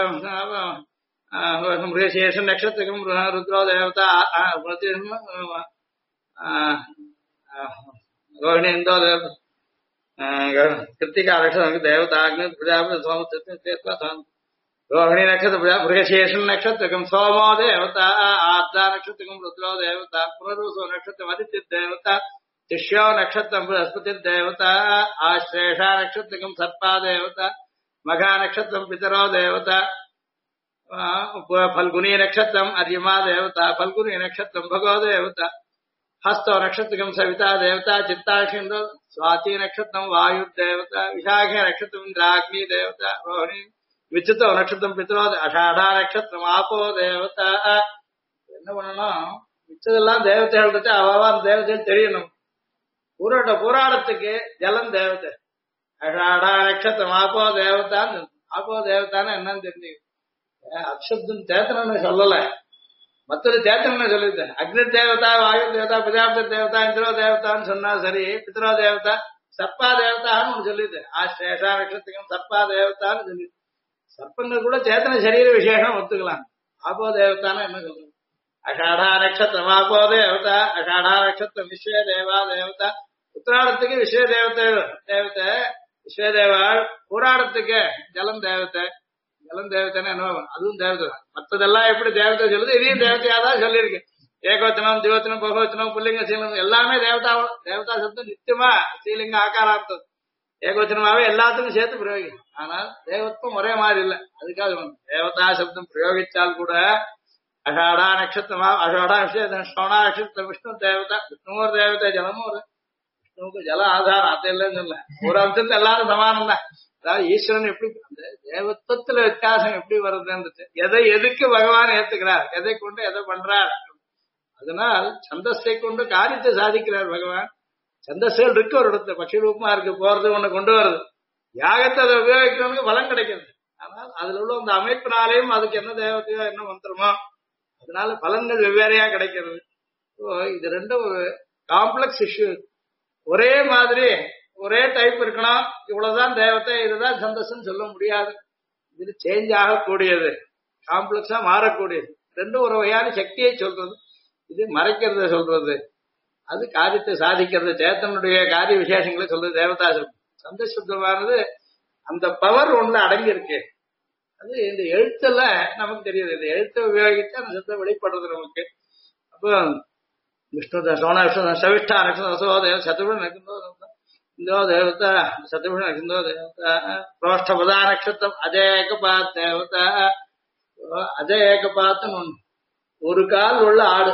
மிருகசேஷ நட்சத்திரம் ருத்ரோ தேவதா, ரோஹிணி இந்தோ தேவதா, கிருத்திகா நட்சத்திரம் தேவதா அக்னி பிரஜாபதி சோம, ரோஹிணி நட்சத்திரம் மிருகசேஷன் நட்சத்திரம் சோமோ தேவதா, ஆர்தா நட்சத்திரம் ருத்ரோ தேவதா, புனருசோ நட்சத்திரம் அதித்ய தேவதா, திஷ்யோ நட்சத்திரம் बृहस्पति देवता, आश्लेषा नक्षत्रकम सर्पा देवता, मघा नक्षत्रम पितरो देवता, फल्गुनी नक्षत्रम अर्यमा देवता, फल्गुनी नक्षत्रम भगो देवता, हस्तो नक्षत्रकम सविता देवता, चित्ताक्षिन्द्र स्वाति नक्षत्रम वायु देवता, विशाखे नक्षत्रम इंद्राग्नि देवता, रोहिणी विचितो नक्षत्रम पितरो, अषाढ़ा नक्षत्रम आपो देवता. என்ன பண்ணணும், மிச்சதெல்லாம் தேவதைகள் இருக்கு, அவாவான் தேவதைகள் தெரியணும். பூராடத்துக்கு ஜலம் தேவதை, அஷாடா நட்சத்திரம் ஆப்போ தேவதான்னு. ஆப்போ தேவதான்னு என்னன்னு தெரிஞ்சு அப்சப்தம் தேத்தனன்னு சொல்லல, மற்றொரு தேத்தனன்னு சொல்லிட்டேன். அக்னி தேவதா, வாயு தேவதா, பிரஜாபதி தேவதா, இந்திரோ தேவதான்னு சொன்னா சரி, பித்ரோ தேவதா, சர்ப்பா தேவதான்னு ஒண்ணு சொல்லிட்டு, ஆஸ்லேஷா நட்சத்திரம் சர்ப்பா தேவதான்னு சொல்லி, சர்ப்பங்கள் கூட சேத்தன சரீர விசேஷம் ஒத்துக்கலாம். ஆப்போ தேவதான்னு என்ன சொல்றது, அஷாடா நட்சத்திரம் ஆப்போ தேவதா, அஷாடா நட்சத்திரம் விஸ்வ தேவா தேவதா, உத்திராடத்துக்கு விஸ்வ தேவதை தேவதை விஸ்வதேவாள், பூராடத்துக்கு ஜலம் தேவதை, ஜலம் தேவதைன்னா என்ன அதுவும் தேவதை தான். மற்றதெல்லாம் எப்படி தேவதை சொல்லுது இதையும் தேவதையா தான் சொல்லியிருக்கு. ஏகவச்சனம் திவச்சனம் பகவச்சனம் புல்லிங்க ஸ்ரீலிங்கம் எல்லாமே தேவதா. தேவதா சப்தம் நிச்சயமா ஸ்ரீலிங்க ஆக்காரார்த்தம் ஏகவச்சனமாவே எல்லாத்துக்கும் சேர்த்து பிரயோகிக்கும். ஆனால் தேவத்துவம் ஒரே மாதிரி இல்லை. அதுக்காக தேவதா சப்தம் பிரயோகிச்சால் கூட அஷாடா நட்சத்திரமா அஷாடா ஸ்ரவணா நட்சத்திரம் விஷ்ணு தேவதா விஷ்ணு ஒரு தேவதை ஜலமும் ஒரு விஷ்ணுவுக்கு ஜல ஆதாரம் அது இல்லைன்னு சொல்ல ஒரு அம்சத்துல எல்லாரும் சமானம் தான். அதாவது ஈஸ்வரன் எப்படி அந்த தேவத்துவத்துல வித்தியாசம் எப்படி வருதுன்னு எதை எதுக்கு பகவான் ஏத்துக்கிறார் எதை கொண்டு எதை பண்றார். அதனால் சந்தஸை கொண்டு காரியத்தை சாதிக்கிறார் பகவான். சந்தஸ்கள் இருக்கு ஒரு இடத்துல பட்சி ரூபமா இருக்கு போறது ஒண்ணு கொண்டு வருது யாகத்தை அதை உபயோகிக்கிறவனுக்கு பலம் கிடைக்கிறது. ஆனால் அதுல உள்ள அந்த அமைப்பினாலேயும் அதுக்கு என்ன தேவத்தையோ என்ன மந்திரமோ அதனால பலன்கள் வெவ்வேறையா கிடைக்கிறது. இது ரெண்டும் ஒரு காம்ப்ளெக்ஸ் இஷ்யூ. ஒரே மாதிரி ஒரே டைப் இருக்கணும் இவ்வளவுதான் தேவத்தை இதுதான் சந்தஸ்ன்னு சொல்ல முடியாது. இது சேஞ்ச் ஆகக்கூடியது காம்ப்ளெக்ஸா மாறக்கூடியது. ரெண்டும் ஒரு வகையான சக்தியை சொல்றது. இது மறைக்கிறத சொல்றது அது காரியத்தை சாதிக்கிறது சேத்தனுடைய காரிய விசேஷங்களை சொல்றது தேவதா சப்தம். சந்த சப்தமானது அந்த பவர் ஒண்ணு அடங்கி இருக்கு. அது இந்த எழுத்துல நமக்கு தெரியுது. இந்த எழுத்தை உபயோகித்து அந்த சப்தம் வெளிப்படுறது நமக்கு. அப்போ விஷ்ணு சோன விஷ்ணு சவிஷ்டா நட்சத்திரோ தேவ சத்துருடன் நக்குந்தோ இந்தோ தேவதா சத்துருடன் நக்குந்தோ தேவதா புரோஷ்டபதா நட்சத்திரம் அஜேகபாத் தேவதா அஜேகபாத்னு ஒண்ணு ஒரு கால் உள்ள ஆடு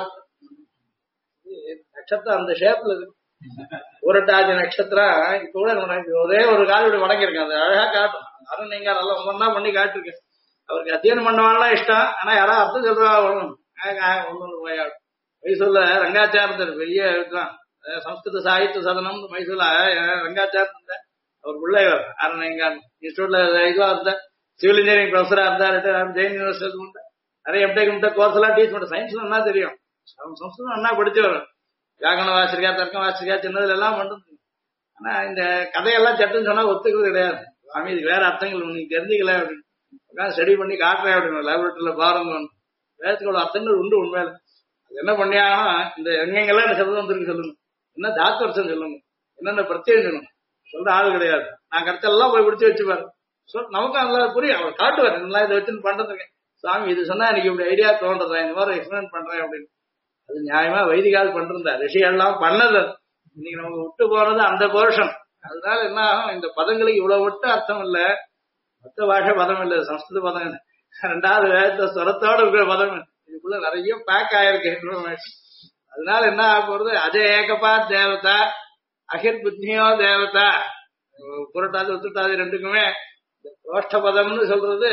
நட்சத்திரம் அந்த ஷேப்ல இருக்கு. ஊரட்டாதி நட்சத்திரம் இப்ப கூட ஒரே ஒரு கால் இப்படி வடங்கிருக்கேன். அது அழகா காட்டும். அதுவும் நீங்க நல்லா ஒவ்வொன்னா பண்ணி காட்டிருக்கேன். அவருக்கு அத்தியனம் பண்ணவான்லாம் இஷ்டம். ஆனா யாராவது அர்த்தம் சொல்றா ஒண்ணு போயாடும். மைசூர்ல ரங்காச்சாரத்தர் பெரிய இருக்கான் சம்ஸ்கிருத சாகித்ய சதனம் மைசூர்ல ரங்காச்சாரத்த அவர் பிள்ளைவர் ஆரணிங்கான் இன்ஸ்டியூட்ல இதுவா இருந்தா சிவில் இன்ஜினியரிங் ப்ரொஃபஸரா இருந்தாரு. ஜெயின் யூனிவர்சிட்டி நிறைய எம்டெக் கோர்ஸ் எல்லாம் டீச் பண்ண சயின்ஸ்ல என்ன தெரியும் சம்ஸ்கிருதம் என்ன படிச்சவர் வியாகரண வாசிரிக்கா தர்க்கம் வாசிரிக்கா சின்னதுல எல்லாம் பண்றது. ஆனா இந்த கதையெல்லாம் சட்டுன்னு சொன்னா ஒத்துக்கிறது கிடையாது. சுவாமி இதுக்கு வேற அர்த்தங்கள் நீங்க தெரிஞ்சுக்கல அப்படின்னு ஸ்டடி பண்ணி காட்டுறேன் அப்படின்னு லேபரேட்டரியில பாருங்க. வேதத்துக்கு அர்த்தங்கள் உண்டு உண்மையில. அது என்ன பண்ணியாங்கன்னா இந்த எங்கெங்கெல்லாம் இந்த சப்தம் வந்துருக்கு சொல்லுங்க என்ன தாத்வர்த்தம் சொல்லுங்க என்னென்ன பிரத்யேகம் சொல்லணும் சொல்ற ஆள் கிடையாது. நான் கருத்தெல்லாம் போய் பிடிச்சி வச்சுப்பாரு. நமக்கும் அதெல்லாம் புரியும். அவர் காட்டுவார் நல்லா இதை வச்சுன்னு பண்றதுக்கு. சுவாமி இது சொன்னா எனக்கு இப்படி ஐடியா தோன்றதா இந்த மாதிரி எக்ஸ்பிளைன் பண்றேன் அப்படின்னு. அது நியாயமா வைதிகால் பண்றதா ரிஷிகள்லாம் பண்ணது. இன்னைக்கு நமக்கு விட்டு போறது அந்த போர்ஷன். அதனால என்ன ஆகும் இந்த பதங்களுக்கு இவ்வளவு விட்டு அர்த்தம் இல்ல. மொத்த பாஷை பதம் இல்ல சம்ஸ்கிருத பதம். ரெண்டாவது வேதத்தை ஸ்வரத்தோட இருக்கிற பதம் இதுக்குள்ள நிறைய பேக் ஆயிருக்கு இன்ஃபர்மேஷன். அதனால என்ன ஆக போறது அஜய் ஏகபா தேவதா அகிர் புத்னியோ தேவதா புரட்டாது உத்துட்டாது ரெண்டுக்குமே கோஷ்ட பதம்னு சொல்றது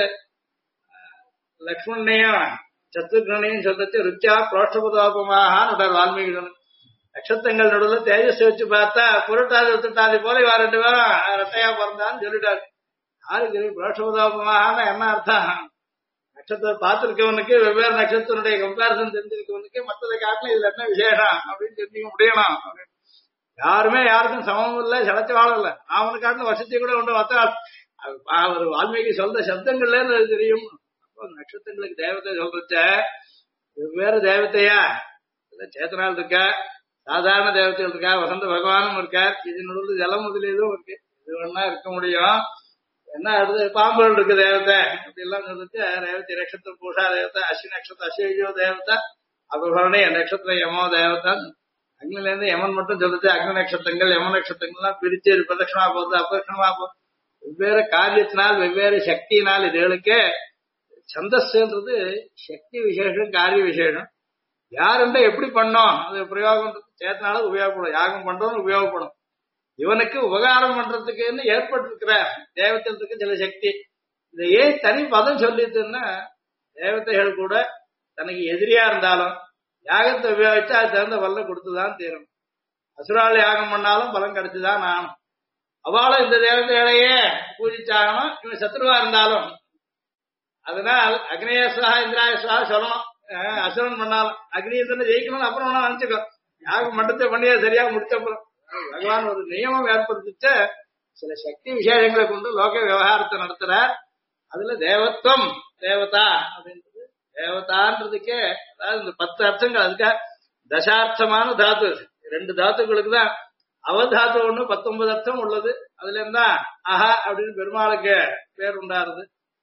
லக்ஷ்மணையும் சத்துருகனையும் சொல்றது ருச்சியா புரோஷ்டபதோபமாக வால்மீகி நட்சத்திரங்கள் நடுவில் தேஜஸ் வச்சு பார்த்தா புரட்டாது உத்துட்டாதி போல இவா ரெண்டு பேரும் ரெட்டையா பிறந்தான்னு சொல்லிட்டாரு. யாருக்கு புரோஷ்டபதோபமாக என்ன அர்த்தம் நட்சத்திரம் பார்த்திருக்கவனுக்கு வெவ்வேறு நட்சத்திரனுடைய கம்பேரிசன் தெரிஞ்சிருக்கவனுக்கு மற்றதை காட்டில இதுல என்ன விசேஷம் அப்படின்னு தெரிஞ்சுக்க முடியணும். யாருமே யாருக்கும் சமம் இல்லை சளைச்ச வாழம் இல்லை. அவனுக்கு காட்டின வருஷத்தை கூட உண்டு மற்ற ஒரு வால்மீகி சொல்ற சப்தங்கள்ல தெரியும். நட்சத்திரங்களுக்கு தேவத்தை சொல்றச்ச வெவ்வேறு தேவத்தையா சேத்தனால் இருக்கா சாதாரண தேவதைகள் இருக்கா வசந்த பகவானும் இருக்கார். இதனுடைய ஜலம் முதலீதும் இருக்கு. இது வேணா இருக்க முடியும். என்ன அடுத்து பாம்புகள் இருக்கு தேவத்தை அப்படி எல்லாம் சொல்லிட்டு ரேவதி நட்சத்திரம் பூஷா தேவத்தை அஸ்வி நட்சத்திரம் அஸ்வியோ தேவத்தை அபகரணை நட்சத்திரம் யமோ தேவத்தை. அக்னில இருந்து யமன் மட்டும் சொல்லிட்டு அக்னி நட்சத்திரங்கள் யம நட்சத்திரங்கள்லாம் பிரிச்சு பிரதட்சணமா போகுது அபதட்சணமா போகுது. வெவ்வேறு காரியத்தினால் வெவ்வேறு சக்தியினால் இதுகளுக்கு சந்தஸ்ன்றது சக்தி விசேஷம் காரிய விசேஷம். யாருண்டா எப்படி பண்ணோம் அது பிரயோகம் சேத்தனால உபயோகப்படும். யாகம் பண்றோம்னு உபயோகப்படும். இவனுக்கு உபகாரம் பண்றதுக்குன்னு ஏற்பட்டிருக்கிற தேவத்தைகளுக்கு சில சக்தி. இதை ஏன் தனி பதம் சொல்லிட்டுன்னா தேவதைகள் கூட தனக்கு எதிரியா இருந்தாலும் யாகத்தை உபயோகிச்சா அது தகுந்த பலனை கொடுத்துதான் தீரும். அசுரால் யாகம் பண்ணாலும் பலன் கிடைச்சுதான் ஆகணும். அவளும் இந்த தேவதைகளையே பூஜிச்சாகணும். இவன் சத்ருவா இருந்தாலும் அதனால் அக்னேயஸ்வா இந்திராயஸ்வா சொல்லணும். அசுரன் பண்ணாலும் அக்னியத்தனை ஜெயிக்கணும்னு அப்புறம் வேணா நினைச்சுக்கோ. யாகம் மண்டத்தை பண்ணியா சரியா முடிச்சப்புறம் பகவான் ஒரு நியமம் ஏற்படுத்திச்ச சில சக்தி விசேஷங்களை கொண்டு லோக விவகாரத்தை நடத்துறார். அதுல தேவத்துவம் தேவதா அப்படின்றது தேவதான்றதுக்கே அதாவது இந்த 10 அர்த்தங்கள் அதுக்கா தசார்த்தமான தாத்து 2 தாத்துக்களுக்கு தான் அவதாத்து ஒண்ணு 19 அர்த்தம் உள்ளது. அதுல இருந்தா அஹா அப்படின்னு பெருமாளுக்கு பேர் உண்டாருது.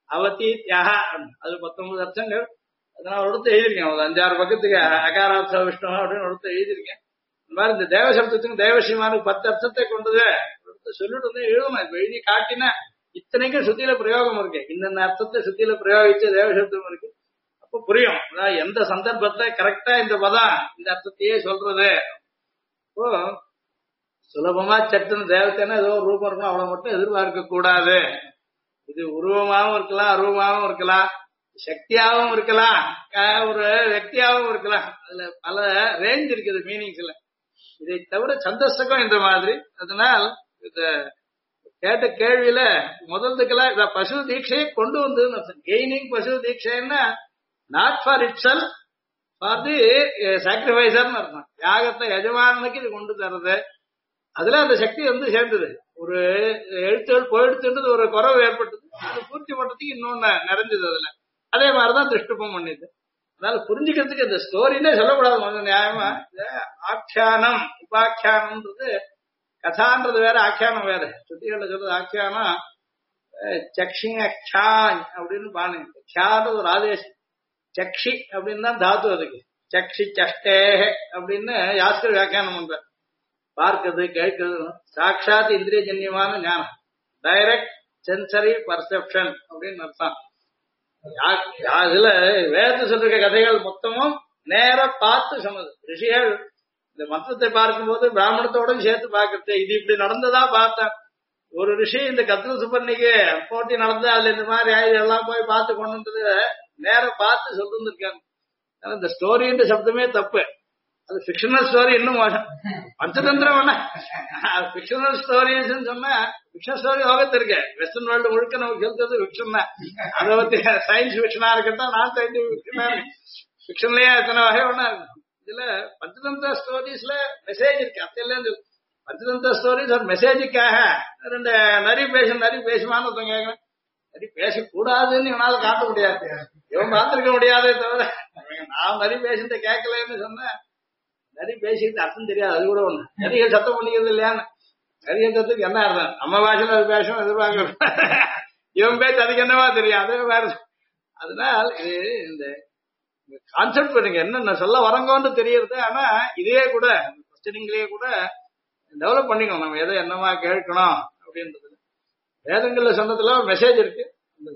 அவதி தியாக அது 19 அர்த்தங்கள். அதனால ஒருத்தர் எழுதியிருக்கேன், ஒரு 5-6 பக்கத்துக்கு அகாரார்த்த விஷ்ணு அப்படின்னு ஒருத்தர் எழுதியிருக்கேன். இந்த மாதிரி இந்த தேவசப்தத்துக்கும் தேவசிமானுக்கு 10 அர்த்தத்தை கொண்டது சொல்லிட்டு வந்து எழுதணும். இப்ப எழுதி காட்டினா இத்தனைக்கும் சுத்தியில பிரயோகம் இருக்கு, இந்த அர்த்தத்தை சுத்தியில பிரயோகிச்ச தேவசப்தம் இருக்கு. அப்ப புரியும் எந்த சந்தர்ப்பத்தை கரெக்டா இந்த பதம் இந்த அர்த்தத்தையே சொல்றது. இப்போ சுலபமா சட்டுன்னு தேவத்தைன்னா ஏதோ ஒரு ரூபம் இருக்கணும் அவ்வளவு மட்டும் எதிர்பார்க்க கூடாது. இது உருவமாகவும் இருக்கலாம், அருவமாகவும் இருக்கலாம், சக்தியாகவும் இருக்கலாம், ஒரு వ్యక్తిயாகவும் இருக்கலாம். அதுல பல ரேஞ்ச் இருக்குது மீனிங்ஸ்ல. இதை தவிர சந்தஸ்தகம் இந்த மாதிரி. அதனால் இந்த கேட்ட கேள்வியில முதல்துக்கெல்லாம் இத பசு தீட்சையை கொண்டு வந்து கெய்னிங் பசு தீட்சைன்னா not for itself, for the சாக்ரிஃபைசர்னு அர்த்தம். யாகத்தை எஜமானனுக்கு இது கொண்டு தர்றது. அதுல அந்த சக்தி வந்து சேர்ந்தது. ஒரு எழுத்துகள் போயிடுத்துன்றது ஒரு குறவு ஏற்பட்டது, அது பூர்த்தி பண்றதுக்கு இன்னொன்னு நிறைஞ்சது அதுல. அதே மாதிரிதான் திருஷ்டுப்பம் பண்ணிது. அதனால புரிஞ்சுக்கிறதுக்கு இந்த ஸ்டோரினே சொல்லக்கூடாது. கொஞ்சம் நியாயமா ஆக்கியானம் உபாக்கியானம்ன்றது, கதான்றது வேற, ஆக்கியானம் வேற. சுத்திகளை சொல்றது ஆக்கியானம் சக்ஷிங்க க்ஷான் அப்படின்னு பாருங்க. க்ஷான்றது ஒரு ஆதேசம், சக்ஷி அப்படின்னு தான் தாத்து அதுக்கு. சக்ஷி சஷ்டே அப்படின்னு யாஸ்கர் வியாக்கியானம் பண்ற. பார்க்கிறது கேட்கிறது சாட்சாத் இந்திரியஜன்யமான ஞானம், டைரக்ட் சென்சரி பர்செப்ஷன் அப்படின்னு அர்த்தம். அதுல வேதத்தை சொல்ற கதைகள் மொத்தமும் நேர பார்த்து சொன்னது. ரிஷிகள் இந்த மந்திரத்தை பார்க்கும்போது பிராமணத்தோட சேர்த்து பார்க்கறது, இது இப்படி நடந்ததா பார்த்தேன். ஒரு ரிஷி இந்த கத்திர சுப்பர்ணிக்கு போட்டி நடந்து அதுல இந்த மாதிரி ஆயுதம் எல்லாம் போய் பார்த்து கொண்டு வந்தது நேர பார்த்து சொல்லிருந்திருக்காங்க. இந்த ஸ்டோரின்ற சப்தமே தப்பு. அது ஃபிக்ஷனல் ஸ்டோரி இன்னும் மோசம். பஞ்சதந்திரம் வேணா ஃபிக்ஷனல் ஸ்டோரிஸ் சொன்னா ஃபிக்ஷன் ஸ்டோரி லோகத்து இருக்கு. வெஸ்டர்ன் வேர்ல்டு முழுக்க நமக்கு சொல்றது ஃபிக்ஷன் தான். அதை பத்தி சயின்ஸ் ஃபிக்ஷனா இருக்கட்டும், நான் சயின்டிபிக் ஃபிக்ஷனா இருக்கு. ஃபிக்ஷன்லயே எத்தனை வகை ஒண்ணா இருக்கு. இதுல பஞ்சதந்திர ஸ்டோரிஸ்ல மெசேஜ் இருக்கு. அப்ப பஞ்சதந்திர ஸ்டோரிஸ் ஒரு மெசேஜுக்காக ரெண்டு நரி பேசுமான்னு ஒருத்தவங்க கேட்கணும். நரி பேசக்கூடாதுன்னு இவனால காட்ட முடியாது, இவன் பார்த்திருக்க முடியாதே தவிர நான் நரி பேசுறத கேட்கலன்னு சொன்ன நரி பேசிக்கிட்டு அர்த்தம் தெரியாது. அது கூட ஒண்ணு. நரிகள் சத்தம் பண்ணிக்கிறது இல்லையான்னு. நரிகள் சத்தத்துக்கு என்ன அர்த்தம்? நம்ம பாஷையில அது பேசணும் எதிர்பார்க்கணும். இவன் பேச்சு அதுக்கு என்னவா தெரியும், அதே வேற. அதனால இது இந்த கான்செப்ட் பண்ணுங்க, என்ன சொல்ல வரங்கன்னு தெரியுது. ஆனா இதே கூட கொஸ்டினிங்லயே கூட டெவலப் பண்ணிக்கணும் நம்ம எதை என்னவா கேட்கணும் அப்படின்றது. வேதங்கள்ல சொன்னதுல ஒரு மெசேஜ் இருக்கு. அந்த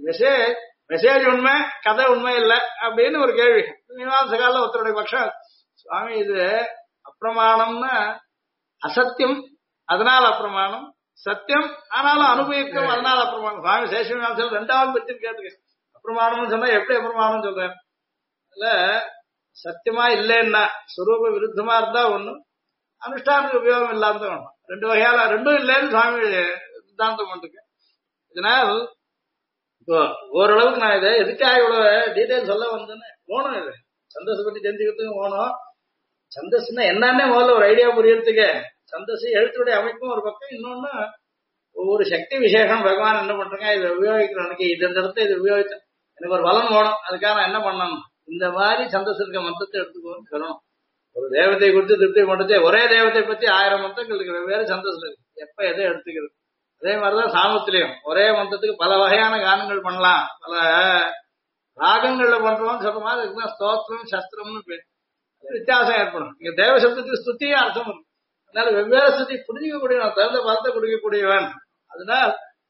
மெசேஜ் உண்மை, கதை உண்மை இல்லை அப்படின்னு ஒரு கேள்வி மீமாம்சகால ஒருத்தருடைய பட்சம். சுவாமி இது அப்பிரமாணம்னா அசத்தியம் அதனால அப்பிரமாணம், சத்தியம் ஆனாலும் அனுபவிக்கும் அதனால அப்பிரமாணம். சுவாமி சேஷவிநாசல் 2வது பற்றி கேட்டுக்க. அப்பிரமாணம்னு சொன்னா எப்படி அப்பிரமாணம் சொல்றேன்? அதுல சத்தியமா இல்லைன்னா சுரூப விருத்தமா இருந்தா ஒண்ணு, அனுஷ்டானத்துக்கு உபயோகம் இல்லாம ஒண்ணு. 2 வகையால ரெண்டும் இல்லைன்னு சுவாமி சித்தாந்தம் பண்ணிருக்கேன். இதனால் இப்போ ஓரளவுக்கு நான் இதை எதுக்காக இவ்வளவு டீட்டெயில் சொல்ல வந்தேன்னு போகணும். இது சந்தோஷ பத்தி தெரிஞ்சுக்கிறதுக்கு போகணும். சந்தஸ்னா என்னன்னே முதல்ல ஒரு ஐடியா புரியறதுக்கு. சந்தஸ் எழுத்துடைய அமைப்பும் ஒரு பக்கம், இன்னொன்னு ஒவ்வொரு சக்தி விசேஷம் பகவான் என்ன பண்றாங்க இதை உபயோகிக்கிறவனுக்கு இது இந்த இடத்த இது உபயோகிச்சேன் எனக்கு ஒரு பலன் வேணும், அதுக்காக நான் என்ன பண்ணணும், இந்த மாதிரி சந்தஸ் இருக்க மந்திரத்தை எடுத்துக்கோன்னு சொல்லணும். ஒரு தேவத்தை குறித்து திருப்தி பண்றது, ஒரே தேவத்தை பத்தி 1000 மந்திரங்கள் இருக்கு, வெவ்வேறு சந்தஸ்ல இருக்கு, எப்ப எதை எடுத்துக்கிறது. அதே மாதிரிதான் சாமத்திலையும் ஒரே மந்திரத்துக்கு பல வகையான கானங்கள் பண்ணலாம், பல ராகங்கள்ல பண்றோம்னு சொல்ற மாதிரி இருக்குன்னா ஸ்தோத்திரம் சஸ்திரம்னு பேர். வித்தியாசம் ஏற்படும். இங்க தேவ சப்தத்துக்கு ஸ்துதியும் அர்த்தம் இருக்கு. அதனால வெவ்வேறு ஸ்துதி புரிஞ்சிக்கக்கூடியவன், தகுந்த பலத்தை கொடுக்கக்கூடியவன். அதனால்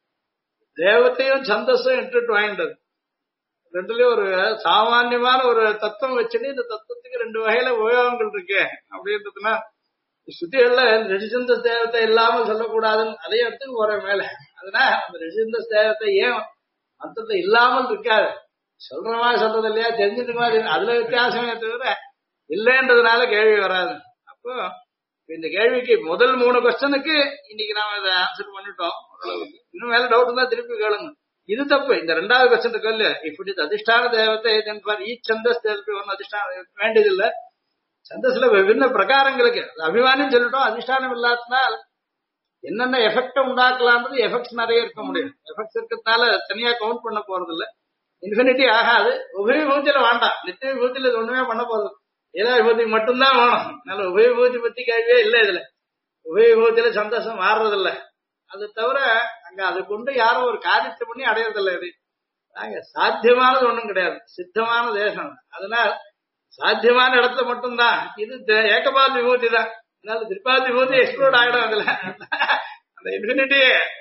தேவத்தையும் சந்தஸும் இன்டர்ட் வாங்கிட்டது. ரெண்டுலயும் ஒரு சாமான்யமான ஒரு தத்துவம் வச்சுட்டு இந்த தத்துவத்துக்கு 2 வகையில உபயோகங்கள் இருக்கு அப்படின்றதுனா ஸ்ருதிகள்ல ரிஷிசந்த தேவத்தை இல்லாமல் சொல்லக்கூடாதுன்னு அதையும் எடுத்து போற மேல. அதனால அந்த ரிஷிசந்த தேவத்தை ஏன் மந்திரத்தை இல்லாமல் இருக்காது, சொல்ற மாதிரி சொல்றது இல்லையா, தெரிஞ்சுட்டு மாதிரி அதுல வித்தியாசமே தவிர இல்லைன்றதுனால கேள்வி வராது. அப்போ இந்த கேள்விக்கு முதல் 3 கொஸ்டனுக்கு இன்னைக்கு நாம இதை ஆன்சர் பண்ணிட்டோம். இன்னும் மேல டவுட் தான் திருப்பி கேளுங்க. இது தப்பு. இந்த 2வது கொஸ்டன் இருக்கல்ல, இப்படி அதிஷ்டான தேவத்தை ஈச் சந்தஸ் ஒன்னு அதிஷ்டானம் வேண்டியதில்லை. சந்தஸ்ல விபின்ன பிரகாரங்களுக்கு அபிமானம் சொல்லிட்டோம். அதிஷ்டானம் இல்லாததுனால் என்னென்ன எஃபெக்ட உண்டாக்கலாம்ன்றது எஃபெக்ட்ஸ் நிறைய இருக்க முடியும். எஃபெக்ட்ஸ் இருக்கிறதுனால தனியா கவுண்ட் பண்ண போறது இல்லை, இன்ஃபினிட்டி ஆகாது. உபயபூஜையில வேண்டாம், நித்திய விபூதியில இது ஒண்ணுமே பண்ண போறது, ஏதோ விபூதிக்கு மட்டும்தான் வேணும். அதனால உபயபூஜை பத்தி கேள்வியே இல்லை. இதுல உபயபூஜையில சந்தோஷம் மாறுறதில்ல. அது தவிர அங்க அது கொண்டு யாரும் ஒரு காரியத்தை பண்ணி அடையறதில்லை. இது நாங்க சாத்தியமானது ஒண்ணும் கிடையாது, சித்தமான தேசம். அதனால சாத்தியமான இடத்துல மட்டும்தான் இது ஏகபாத் விபூதி தான். அதனால திரிபாத் விபூதி எக்ஸ்ப்ளோர்ட் ஆகிடும் அதுல. அந்த இன்ஃபினிட்டி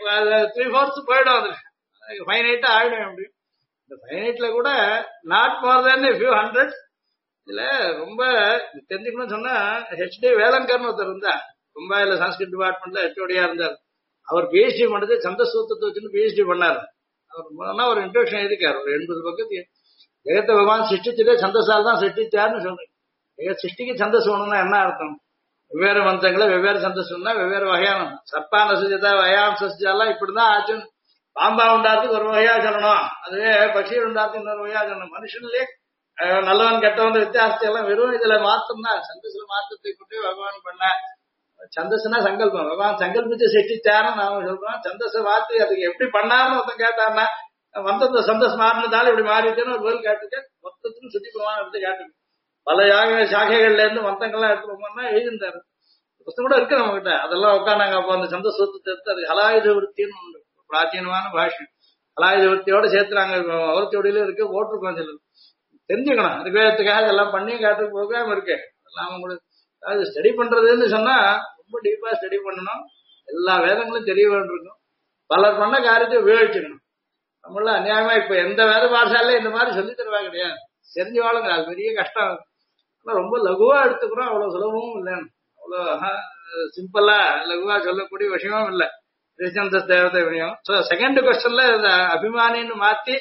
3/4 போயிடும் அதுல, ஃபைனைட்டா ஆயிடும். அப்படி இந்த ஃபைனைட்ல கூட not more than few hundred. இதுல ரொம்ப தெரிஞ்சுக்கணும்னு சொன்னா ஹெச்டி வேலங்கர்னு ஒருத்தர் இருந்தா, மும்பைல சன்ஸ்கிரிட் டிபார்ட்மெண்ட்ல ஹெச்ஓடியா இருந்தார். அவர் பிஹெச்டி பண்ணது சந்தசூத்திரத்தை வச்சுன்னு பிஹெச்டி பண்ணாரு. அவர் ஒரு இன்ட்ரோடக்ஷன் எழுதிக்காரு, ஒரு 80 பக்கத்து. ஜெகத்த பகவான் சிருஷ்டிச்சதே சந்தசால் தான் சிருஷ்டிச்சாருன்னு சொல்றேன். ஜெகத் சிருஷ்டிக்கு சந்தஸ் வேணும்னா என்ன அர்த்தம்? வெவ்வேறு மந்திரங்களை வெவ்வேறு சந்தஸ்னா வெவ்வேறு வகையான சர்ப்பான சுஜிதா வயாம் சசிஜாலாம் இப்படிதான் ஆச்சுன்னு. பாம்பா உண்டாருக்கு ஒரு வகையா சொல்லணும், அதுவே பட்சிகள் உண்டாருக்கு இன்னொரு வகையா சொல்லணும். மனுஷன்லயே நல்லவன் கெட்டவன் வித்தியாசத்தை எல்லாம் வெறும் இதுல மாத்தம்னா சந்தஸ்ல மாற்றத்தை கொண்டு பகவான் பண்ண. சந்தஸ்னா சங்கல்பம், பகவான் சங்கல்பிச்சு சிருஷ்டிச்சாருன்னு நாம சொல்றோம். சந்தஸை மாத்தி அதுக்கு எப்படி பண்ணாருன்னு ஒருத்தன் கேட்டாருன்னா, மொத்தத்தை சந்தஸ் மாறினதால இப்படி மாறிச்சுன்னு ஒரு பதில் கேட்டுருக்கேன். மொத்தத்துக்கும் சுத்தி பிரமாணம் எடுத்து கேட்டுருக்கு. பல சாகைகள்ல இருந்து மொத்தங்கள்லாம் எடுத்துருப்போம்னா எழுதிருந்தாரு. புத்தகம் கூட இருக்கு நம்ம கிட்ட. அதெல்லாம் உட்காந்தாங்க. அப்போ அந்த சந்த சூத்திரத்தை எடுத்து அது ஹலாயுத விருத்தின்னு ஒன்று, பிராச்சீனமான பாஷை. ஹலாயுத விருத்தியோட சேர்த்துறாங்க, அவர்த்தியோடையில இருக்கு, போட்டிருக்கோம். சிலர் தெரிஞ்சுக்கணும். ரிக்வேதத்துக்காக இதெல்லாம் பண்ணி காட்டு ப்ரோக்ராம் இருக்கு. அதெல்லாம் உங்களுக்கு அது ஸ்டடி பண்றதுன்னு சொன்னா ரொம்ப டீப்பா ஸ்டடி பண்ணணும். எல்லா வேதங்களும் தெரிய வேண்டியிருக்கும். பலர் பண்ண காரியத்தை உபயோகிச்சுக்கணும். நம்மள அநியாயமா இப்ப எந்த வேத பாஷால இந்த மாதிரி சொல்லி தருவா கிடையாது. தெரிஞ்சு வாழுங்க, அது பெரிய கஷ்டம். ஆனா ரொம்ப லகுவா எடுத்துக்கிறோம், அவ்வளவு சுலபமும் இல்லைன்னு. அவ்வளவு சிம்பிளா லகுவா சொல்லக்கூடிய விஷயமும் இல்லை. ஸ்ரீசந்த தேவதை விஷயம். ஸோ செகண்ட் கொஸ்டின்ல அபிமானின்னு மாத்தி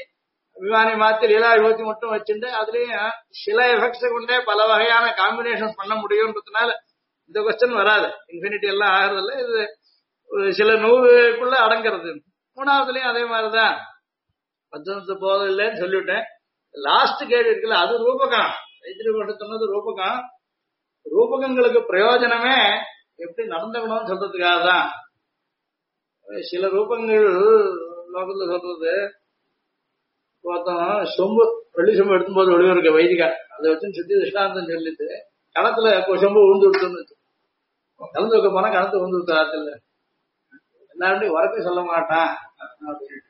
லீலா விபூதி மட்டும் வச்சுட்டு அதுலயும் சில எஃபெக்ட்ஸை கொண்டே பல வகையான காம்பினேஷன் பண்ண முடியும்ன்றதுனால இந்த கொஸ்டின் வராது. இன்ஃபினிட்டி எல்லாம் ஆகிறதில்ல, இது சில 100க்குள்ள அடங்கிறது. மூணாவதுலயும் அதே மாதிரிதான் 10 போதும் இல்லைன்னு சொல்லிவிட்டேன். லாஸ்ட் கேள்வி இருக்குல்ல, அது ரூபகம். வைத்திரி சொன்னது ரூபகம். ரூபகங்களுக்கு பிரயோஜனமே எப்படி நடந்துக்கணும்னு சொல்றதுக்காக தான். சில ரூபங்கள் லோகத்துல சொல்றது, ஒருத்தன் சொம்பு வெள்ளி சொம்பு எடுக்கும்போது ஒளிவு இருக்க வைதிகா அதை வச்சு சுத்தி திருஷ்டாந்தம் சொல்லிட்டு கணத்துல சொம்பு உழுந்து விட்டுன்னு கலந்து வைக்க போனா கணத்து உழுந்து விட்டு ஆத்துல எல்லாருமே உரக்க சொல்ல மாட்டான் அப்படின்ட்டு.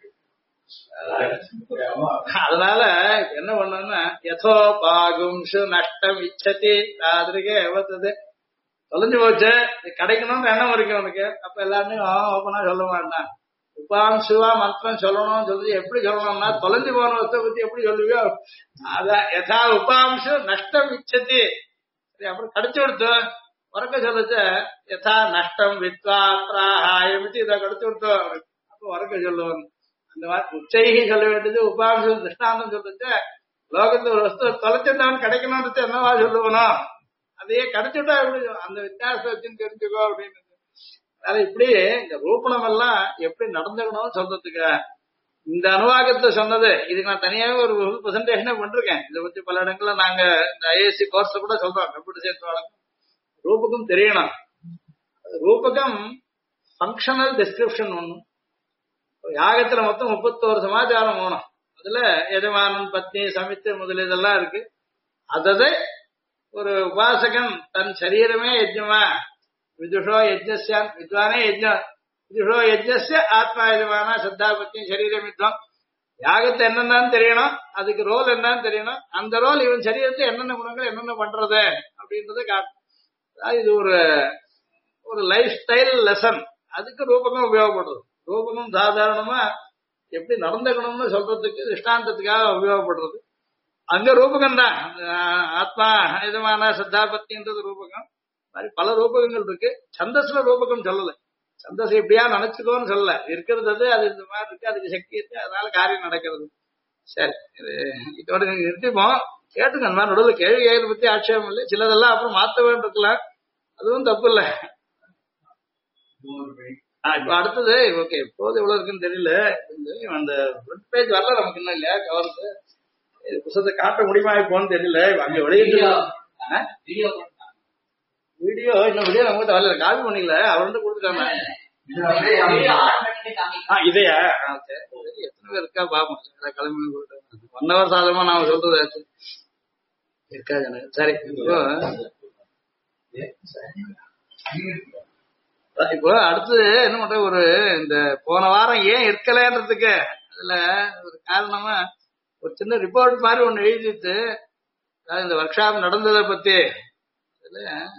அதனால என்ன பண்ணோம்னா யதோ பாகும்ஷு நஷ்டம் இச்சதி ராதிரிகே எவ்வளவு தொலைஞ்சு போச்சு, கிடைக்கணும்னு எண்ணம் இருக்கு அவனுக்கு. அப்ப எல்லாருமே ஓப்பனா சொல்ல மாட்டான். உபாம்சுவா மந்திரம் சொல்லணும்னு சொல்லி எப்படி சொல்லணும்னா தொலைஞ்சு போன வசத்தை பத்தி எப்படி சொல்லுவியோ அதான் யதா உபாம்சு நஷ்டம் இச்சதி. அப்புறம் கடிச்சு கொடுத்து உறக்க சொல்லுச்ச யதா நஷ்டம் வித்வா பிராஹாயம் இதை கடிச்சு கொடுத்தோம். அப்ப உறக்க சொல்லுவாங்க. அந்த மாதிரி உச்சைகி சொல்ல வேண்டியது உபாம்சம் திருஷ்டாந்தம் சொல்லுச்சு. லோகத்துல ஒரு வஸ்து தொலைச்சிருந்தவன் கிடைக்கணும்னு என்னவா சொல்லுவனும், அதையே கிடைச்சுட்டா எப்படி அந்த வித்தியாசத்தை வச்சுன்னு தெரிஞ்சுக்கோ அப்படின்னு. அதனால இப்படி இந்த ரூபணம் எல்லாம் எப்படி நடந்துக்கணும்னு சொல்றதுக்கு இந்த அனுவாகத்தை சொன்னது. இதுக்கு நான் தனியாவே ஒரு பிரசன்டேஷனே பண்ணிருக்கேன். இதை பத்தி பல இடங்கள்ல நாங்க இந்த ஐஎஸ்சி கோர்ஸ் கூட சொல்றோம். கம்ப்யூட்டர் சேர்த்து வழக்கம் ரூபகம் தெரியணும். ரூபகம் ஃபங்க்ஷனல் டிஸ்கிரிப்ஷன் ஒண்ணு. யாகத்துல மொத்தம் 31 சமாச்சாரம் வேணும். அதுல எஜமானன் பத்னி சமித்து முதல் இதெல்லாம் இருக்கு. அதது ஒரு உபாசகன் தன் சரீரமே யஜ்ஞமா விதுஷோ யஜ்ஞஸ்யான் வித்வானே யஜ்ஞம் விதுஷோ யஜ்ஞஸ்ய ஆத்மா யஜமான சத்தா பத்னி சரீரம் யுத்தம். யாகத்தை என்னன்னு தெரியணும், அதுக்கு ரோல் என்னன்னு தெரியணும். அந்த ரோல் இவன் சரீரத்தை என்னென்ன குணங்கள் என்னென்ன பண்றது அப்படின்றத காட்டும். இது ஒரு லைஃப் ஸ்டைல் லெசன். அதுக்கு ரூபகம் உபயோகப்படுது. ரூபகம் சாதாரணமா எப்படி நடந்துக்கணும்னு சொல்றதுக்கு திருஷ்டாந்தத்துக்காக உபயோகப்படுறது. அங்க ரூபகம் தான் ஆத்மா இதமான சத்தாபத்தின்றது ரூபகம். மாதிரி பல ரூபகங்கள் இருக்கு. சந்தஸ்ல ரூபகம் சொல்லல. சந்தஸ் எப்படியா நினைச்சுக்கோன்னு சொல்லல. இருக்கிறது அது இந்த மாதிரி இருக்கு, அதுக்கு சக்தி இருக்கு, அதனால காரியம் நடக்கிறது. சரி, இதோட நிறுத்திப்போம். கேட்டுங்க. அந்த மாதிரி நடுவில் கேள்வி கேட்கறத பத்தி ஆட்சேபம் இல்லை. சிலதெல்லாம் அப்புறம் மாத்த வேண்டியிருக்கலாம், அதுவும் தப்பு இல்லை. இப்ப அடுத்தது ஓகே, இப்போது எவ்வளவு இருக்குன்னு தெரியல. அந்த ஃப்ரண்ட் பேஜ் வரல நமக்கு இன்னும் இல்லையா கவருக்கு. புத்தகத்தை காட்ட முடியுமா இப்போன்னு தெரியல. அங்க வெளியிட்டு வீடியோ இன்னும் வீடியோ நம்ம கிட்ட வரல, காப்பி பண்ணிக்கல. அவர் வந்து கொடுத்துட்டாங்க. இதையா எத்தனை பேர் இருக்கா பாப்போம். கிளம்பி 1 hour சாதமா நாம சொல்றது இருக்கா ஜன. சரி, இப்போ அடுத்தது என்ன பண்ற, ஒரு இந்த போன வாரம் ஏன் இருக்கலன்றதுக்கு அதுல ஒரு காரணமா ஒரு சின்ன ரிப்போர்ட் மாதிரி ஒண்ணு எழுதிட்டு, அதாவது இந்த ஒர்க் ஷாப் நடந்ததை பத்தி அதுல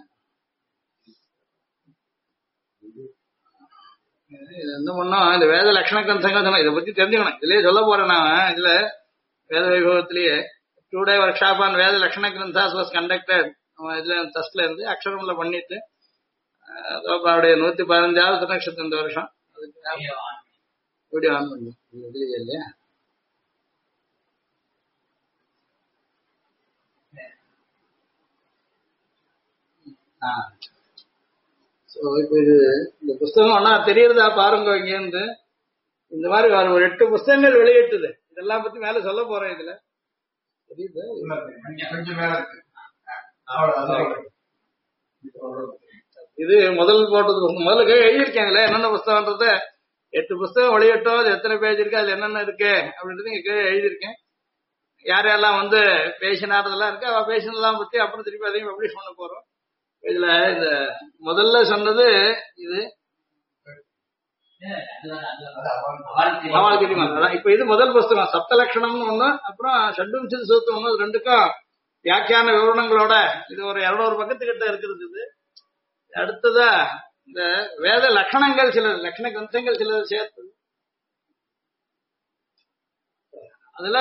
என்ன பண்ணோம், இந்த வேத லட்சண கிரந்தங்கள் சொன்னா இதை பத்தி தெரிஞ்சுக்கணும். இதுலயே சொல்ல போறேன் நான். இதுல வேத வைபவத்திலேயே 2-day ஒர்க் ஷாப் ஆன் வேத லட்சண கிரந்தாஸ் வாஸ் கண்டக்டட். இதுல டஸ்ட்ல இருந்து அக்ஷரம்ல பண்ணிட்டு அவருடைய 115வது திருநக்ஷத்திரம் இந்த வருஷம். அதுக்கு வீடியோ ஆன் பண்ணி இல்லையா? இப்ப இது இந்த புஸ்தகம் ஒன்னா தெரியறதா பாருங்க. இங்க இந்த மாதிரி ஒரு 8 புஸ்தகங்கள் வெளியிட்டுது. இதெல்லாம் பத்தி மேல சொல்ல போறேன். இதுல தெரியுது இது முதல் போட்டது. முதல்ல எழுதியிருக்காங்களே என்னென்ன புஸ்தகம்ன்றத 8 புஸ்தகம் வெளியிட்டோம். அது எத்தனை பேஜ் இருக்கு, அதுல என்னென்ன இருக்கு அப்படின்றது இங்க கீழே எழுதியிருக்கேன். யார் யாரெல்லாம் பேசினாரதெல்லாம் இருக்கு. அவ பேசினதெல்லாம் பத்தி அப்புறம் திருப்பி அதையும் பப்ளிஷ் பண்ண போறோம். இதுல இந்த முதல்ல சொன்னது இது இப்ப இது முதல் புஸ்தகம் சப்தலட்சணம்னு ஒண்ணு, அப்புறம் ஷட்விம்சதி சூத்திரம் ஒண்ணு. ரெண்டுக்கும் வியாக்கியான விவரணங்களோட இது ஒரு 200 பக்கத்துக்கிட்ட இருக்கிறது. இது அடுத்ததா இந்த வேத லட்சணங்கள் சில லட்சண கிரந்தங்கள் சில சேர்த்து அதுல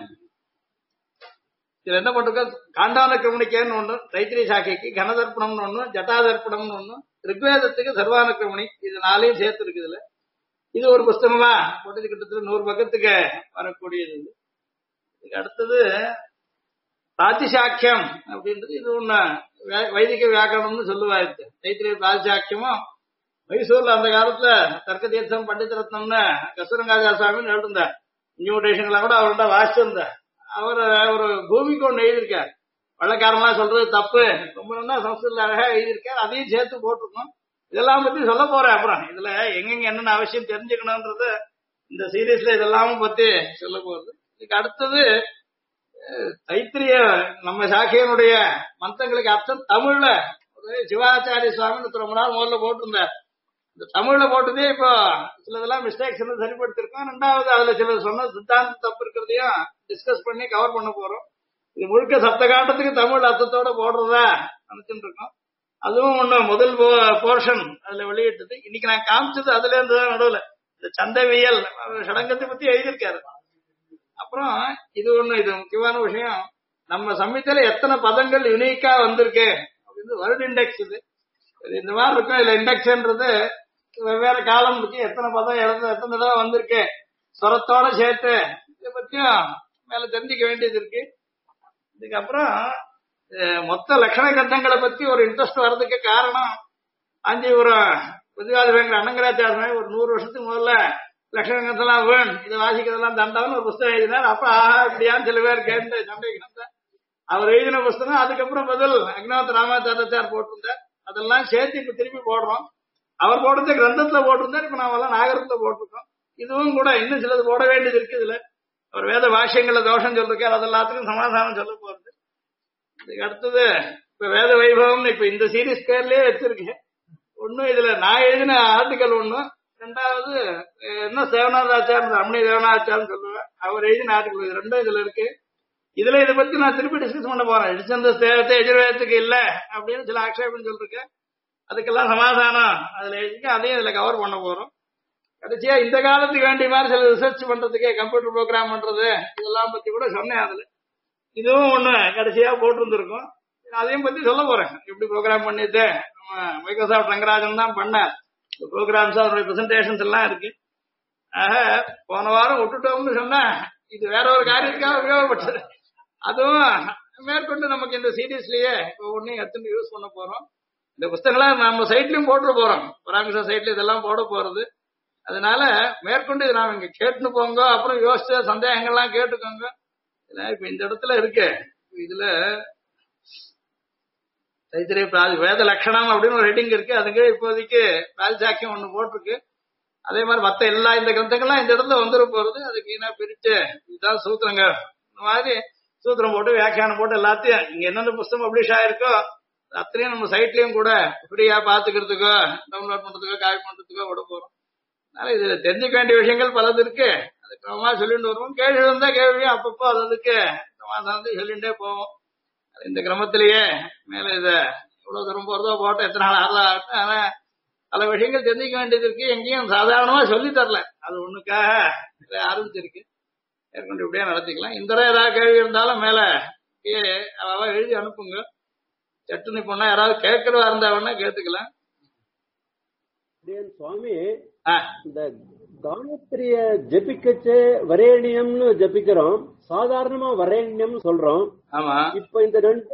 இதுல என்ன பண்றோம், காண்டான கிரமணிக்கேன்னு ஒண்ணு, தைத்திரிய சாக்கைக்கு கனதர்ப்பணம்னு ஒண்ணு, ஜட்டாதர்ப்பணம்னு ஒண்ணு, ரிக்வேதத்துக்கு சர்வான கிரமணி, இது 4 சேர்த்து இருக்கு. இதுல இது ஒரு புஸ்தகமா போட்டு கிட்டத்தட்ட 100 பக்கத்துக்கு வரக்கூடியது. இதுக்கு அடுத்தது பிராத்திசாக்கியம் அப்படின்றது இது ஒண்ணு வைதிக வியாக்கரணம்னு சொல்லுவாரு. தைத்திரிய பிராத்திசாக்கியமும் மைசூர்ல அந்த காலத்துல தர்க்க தீர்த்தம் பண்டித ரத்னம்னு கஸ்தூரங்காஜா சுவாமின்னு எழுதிருந்தார். இன்விடேஷன்லாம் கூட அவர்கிட்ட வாசிச்சிருந்தார். அவர் ஒரு பூமிக்கு ஒண்ணு எழுதியிருக்கார். வழக்காரம்லாம் சொல்றது தப்பு, ரொம்ப நல்லா சம்ஸ்கிருதத்துல அழகா எழுதியிருக்கார். அதையும் சேர்த்து போட்டிருக்கோம். இதெல்லாம் பத்தி சொல்ல போறேன். அப்புறம் இதுல எங்கெங்க என்னென்ன அவசியம் தெரிஞ்சுக்கணும்ன்றது இந்த சீரீஸ்ல இதெல்லாம் பத்தி சொல்ல போறது. இதுக்கு அடுத்தது தைத்திரிய நம்ம சாக்கியனுடைய மந்திரங்களுக்கு அர்த்தம் தமிழ்ல சிவாச்சாரிய சுவாமின்னு ரொம்ப நாள் முதல்ல போட்டிருந்தார். இந்த தமிழ்ல போட்டதே இப்போ சிலதெல்லாம் மிஸ்டேக்ஸ் சரிப்படுத்திருக்கோம். ரெண்டாவது அதுல சில சொன்ன சித்தாந்த தப்பு இருக்கிறதையும் டிஸ்கஸ் பண்ணி கவர் பண்ண போறோம். இது முழுக்க சப்தகாண்டத்துக்கு தமிழ் அர்த்தத்தோட போடுறதா நினைச்சுட்டு இருக்கோம். அதுவும் ஒண்ணு முதல் போர்ஷன் அதுல வெளியிட்டது. இன்னைக்கு நான் காமிச்சது அதுல இருந்து நடுவுல இந்த சந்தவியல் சடங்கத்தை பத்தி எழுதியிருக்காரு. அப்புறம் இது ஒண்ணு, இது முக்கியமான விஷயம், நம்ம சம்மித்தில எத்தனை பதங்கள் யுனிக்கா வந்திருக்கு அப்படின்னு வேர்ட் இண்டெக்ஸ். இது இந்த மாதிரி இருக்கும். இதுல இண்டெக்ஸ்ன்றது வெவ்வேறு காலம் இருக்கு, எத்தனை பதம் எத்தனை தடவை வந்திருக்கு ஸ்வரத்தோட சேர்த்து இதை பத்தியும் மேல தெரிஞ்சுக்க வேண்டியது இருக்கு. இதுக்கப்புறம் மொத்த லட்சண கிரந்தங்களை பத்தி ஒரு இன்ட்ரெஸ்ட் வர்றதுக்கு காரணம் காஞ்சிபுரம் புதிவாதிபேங்கர் அண்ணங்கராச்சாரிய ஒரு 100 வருஷத்துக்கு முதல்ல லட்சண கிரந்தெல்லாம் வேணும், இதை வாசிக்கிறதெல்லாம் தண்டான்னு ஒரு புஸ்தகம் எழுதினார். அப்ப இப்படியான்னு சில பேர் கேட்டு சண்டைக்கு அவர் எழுதின புஸ்தகம். அதுக்கப்புறம் பதில் அக்னவத் ராமாச்சாரியார் போட்டிருந்தார். அதெல்லாம் சேர்த்து இப்ப திருப்பி போடுறோம். அவர் போடுறது கிரந்தத்துல போட்டிருந்தார். இப்ப நாமெல்லாம் நாகரத்துல போட்டிருக்கோம். இதுவும் கூட இன்னும் சிலது போட வேண்டியது இருக்கு. இதுல அவர் வேத பாஷ்யங்கள தோஷம் சொல்லிருக்காரு. அது எல்லாத்துக்கும் சமாதானம் சொல்ல போறது. இதுக்கு அடுத்தது இப்ப வேத வைபவம் இப்ப இந்த சீரீஸ் பேர்லயே வச்சிருக்கேன். ஒன்னும் இதுல நான் எழுதின ஆர்டிக்கல் ஒண்ணு, ரெண்டாவது என்ன சேவனாதாச்சார் ரமணி தேவனாச்சார்னு சொல்லுவேன், அவர் எழுதின ஆர்டிக்கல். இது ரெண்டும் இதுல இருக்கு. இதுல இதை பத்தி நான் திருப்பி டிஸ்கஸ் பண்ண போறேன். எடிச்சந்த தேவத்தை எஜுர்வேதத்துக்கு இல்ல அப்படின்னு சில ஆக்ஷேபம் சொல்லிருக்கேன். அதுக்கெல்லாம் சமாதானம் அதுல எழுதிக்க, அதையும் இதுல கவர் பண்ண போறோம். கடைசியா இந்த காலத்துக்கு வேண்டிய மாதிரி சில ரிசர்ச் பண்றதுக்கு கம்ப்யூட்டர் ப்ரோக்ராம் பண்றது இதெல்லாம் பத்தி கூட சொன்னேன். அதுல இதுவும் ஒண்ணு கடைசியா போட்டிருந்திருக்கும். அதையும் பத்தி சொல்ல போறேன். எப்படி ப்ரோக்ராம் பண்ணிட்டு மைக்ரோசாப்ட் ரங்கராஜன் தான் பண்ண ப்ரோக்ராம்ஸ் அவருடைய பிரசன்டேஷன்ஸ் எல்லாம் இருக்கு. ஆக போன வாரம் விட்டுட்டோம்னு சொன்னா இது வேற ஒரு காரியத்துக்காக உபயோகப்பட்டது. அதுவும் மேற்கொண்டு நமக்கு இந்த சீரீஸ்லயே ஒன்னையும் எடுத்துட்டு யூஸ் பண்ண போறோம். இந்த புத்தகங்களை நம்ம சைட்லயும் போட்டு போறோம். பராமரிச சைட்ல இதெல்லாம் போட போறது. அதனால மேற்கொண்டு இதை நாம இங்க கேட்டுன்னு போங்க. அப்புறம் யோசிச்ச சந்தேகங்கள்லாம் கேட்டுக்கோங்க. இப்ப இந்த இடத்துல இருக்கு. இதுல தைத்திரிய வேத லட்சணம் அப்படின்னு ஒரு ஹெட்டிங் இருக்கு. அதுக்கு இப்போதைக்கு பிராதிசாக்கியம் ஒண்ணு போட்டிருக்கு. அதே மாதிரி மத்த எல்லா இந்த கிரந்தங்கள்லாம் இந்த இடத்துல வந்துட போறது. அதுக்கு என்ன பிரிச்சு இதுதான் சூத்திரங்க. இந்த மாதிரி சூத்திரம் போட்டு வியாக்கியானம் போட்டு எல்லாத்தையும் இங்க என்னென்ன புத்தகம் பப்ளிஷ் ஆயிருக்கோ அத்தனையும் நம்ம சைட்லயும் கூட ஃப்ரீயா பாத்துக்கிறதுக்கோ டவுன்லோட் பண்றதுக்கோ காப்பி பண்றதுக்கோ விட போறோம். அதனால இதுல தெரிஞ்சுக்க வேண்டிய விஷயங்கள் பலது இருக்கு. அது கிரமமா சொல்லிட்டு வருவோம். கேள்வி இருந்தா கேள்வியும் அப்பப்போ அதுக்கு சமாதானத்தை சொல்லிட்டே போவோம். இந்த கிரமத்திலேயே மேல இத எவ்வளவு தூரம் போறதோ போட்டோம், எத்தனை நாள் ஆகலாம். ஆனா பல விஷயங்கள் தெரிஞ்சுக்க வேண்டியது இருக்கு. எங்கேயும் சாதாரணமா சொல்லி தரல. அது ஒண்ணுக்காக ஆரம்பிச்சிருக்கு. ஏற்கனவே இப்படியே நடத்திக்கலாம். இந்த தடவை ஏதாவது கேள்வி இருந்தாலும் மேல அவ எழுதி அனுப்புங்க. சட்டுன்னு பொண்ணா யாராவது கேட்கறதா இருந்தா வேணா கேட்டுக்கலாம். சுவாமி, இந்த காயத்ரிய ஜபிக்கச்சு வரேணியம்னு ஜபிக்கிறோம், சாதாரணமா வரேண்யம் சொல்றோம். ஆமா. இப்ப இந்த ரெண்டு,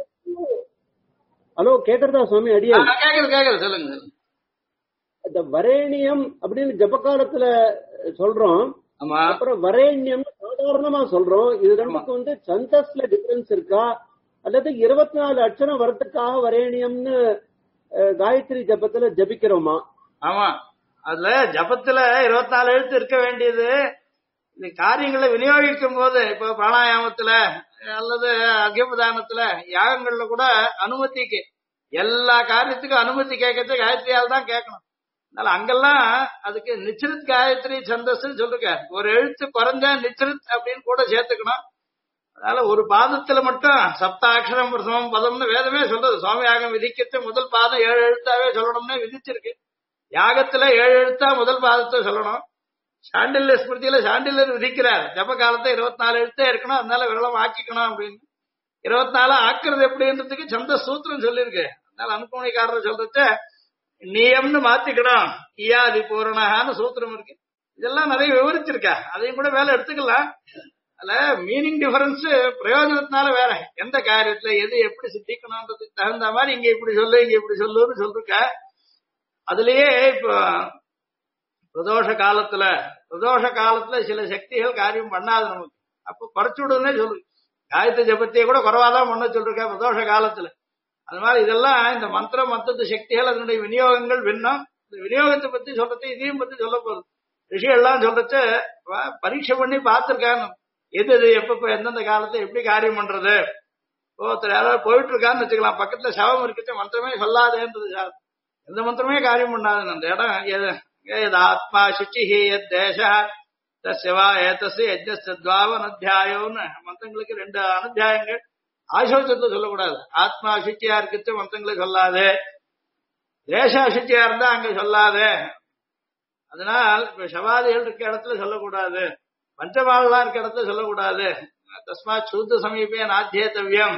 ஹலோ கேக்குறதா சுவாமி? அடியா கேக்குது சொல்லுங்க. இந்த வரேணியம் அப்படின்னு ஜப காலத்துல சொல்றோம், அப்புறம் வரேண்யம் சாதாரணமா சொல்றோம். இது ரெண்டுக்கு சந்தஸ்ல டிஃபரன்ஸ் இருக்கா, அல்லது 24 அட்சரம் வரத்துக்காக வரேணியம்னு காயத்ரி ஜபத்துல ஜபிக்கிறோமா? ஆமா, அதுல ஜபத்துல 24 எழுத்து இருக்க வேண்டியது. இந்த காரியங்களை விநியோகிக்கும் போது, இப்ப பிராணாயாமத்துல அல்லது அர்க்கியபதானத்துல யாகங்கள்ல கூட அனுமதிக்கு எல்லா காரியத்துக்கும் அனுமதி கேட்கறது காயத்ரியால் தான் கேட்கணும். அதனால அங்கெல்லாம் அதுக்கு நிச்சிருத் காயத்ரி சந்தஸ் சொல்லிருக்க. ஒரு எழுத்து குறைஞ்ச நிச்சிருத் அப்படின்னு கூட சேர்த்துக்கணும். அதனால ஒரு பாதத்துல மட்டும் சப்தாட்சரம் பிரசமம் பதம்னு வேதமே சொல்றது. சுவாமி யாகம் விதிக்கிறது முதல் பாதம் 7 எழுத்தாவே சொல்லணும்னு விதிச்சிருக்கு. யாகத்துல 7 எழுத்தா முதல் பாதத்தை சொல்லணும். சாண்டில்ய ஸ்மிருதியில சாண்டில்யர் விதிக்கிறார், ஜப காலத்தை 24 எழுத்தே இருக்கணும், அதனால விரலம் ஆக்கிக்கணும் அப்படின்னு. 24 ஆக்குறது எப்படின்றதுக்கு சந்த சூத்திரம் சொல்லியிருக்கு. அதனால அனுபவனிக்காரர் சொல்றது நியம்னு மாத்திக்கணும், ஈயாதி பூரணகான்னு சூத்திரம் இருக்கு. இதெல்லாம் நிறைய விவரிச்சிருக்கா, அதையும் கூட வேலை எடுத்துக்கலாம். அதுல மீனிங் டிஃபரன்ஸ் பிரயோஜனத்தினால வேற, எந்த காரியத்துல எது எப்படி சித்திக்கணும்ன்றதுக்கு தகுந்த மாதிரி இங்க இப்படி சொல்லு இங்க இப்படி சொல்லுன்னு சொல்லிருக்க. அதுலயே இப்ப பிரதோஷ காலத்துல சில சக்திகள் காரியம் பண்ணாது நமக்கு, அப்ப குறைச்சு விடுன்னே சொல்லு. காயத்ரி ஜபத்தையே கூட குறைவாதான் பண்ண சொல்லிருக்க பிரதோஷ காலத்துல. அது மாதிரி இதெல்லாம் இந்த மந்திரத்து சக்திகள் அதனுடைய விநியோகங்கள் பின்னம். இந்த விநியோகத்தை பத்தி சொல்றது இதையும் பத்தி சொல்ல போகுது. ரிஷிகள்லாம் சொல்றது பரீட்சை பண்ணி பார்த்திருக்காங்க, எது எது எப்ப எந்தெந்த காலத்துல எப்படி காரியம் பண்றது. ஒருத்தர் யாராவது போயிட்டு இருக்கான்னு வச்சுக்கலாம், பக்கத்துல சவம் இருக்கிற மந்திரமே சொல்லாதேன்றது சார், எந்த மந்திரமே காரியம் பண்ணாதுன்னு. அந்த இடம் ஆத்மா சுச்சிஹி தேச தஸ்யவா ஏதஸ் யஜ்ஞஸ்த்வாவனத்தியாயோன்னு மந்திரங்களுக்கு 2 அனுத்தியாயங்கள். ஆசோச்சத்தை சொல்லக்கூடாது. ஆத்மா அசுச்சியா இருக்கிற மந்திரங்களை சொல்லாது, தேச அசுச்சியா இருந்தா அங்க சொல்லாது. அதனால் இப்ப சவாதிகள் இருக்க இடத்துல சொல்லக்கூடாது, பஞ்சமாலாம் இருக்க இடத்துல சொல்லக்கூடாது. தஸ்மா சூத்த சமீபே நாத்தியேத்தவியம்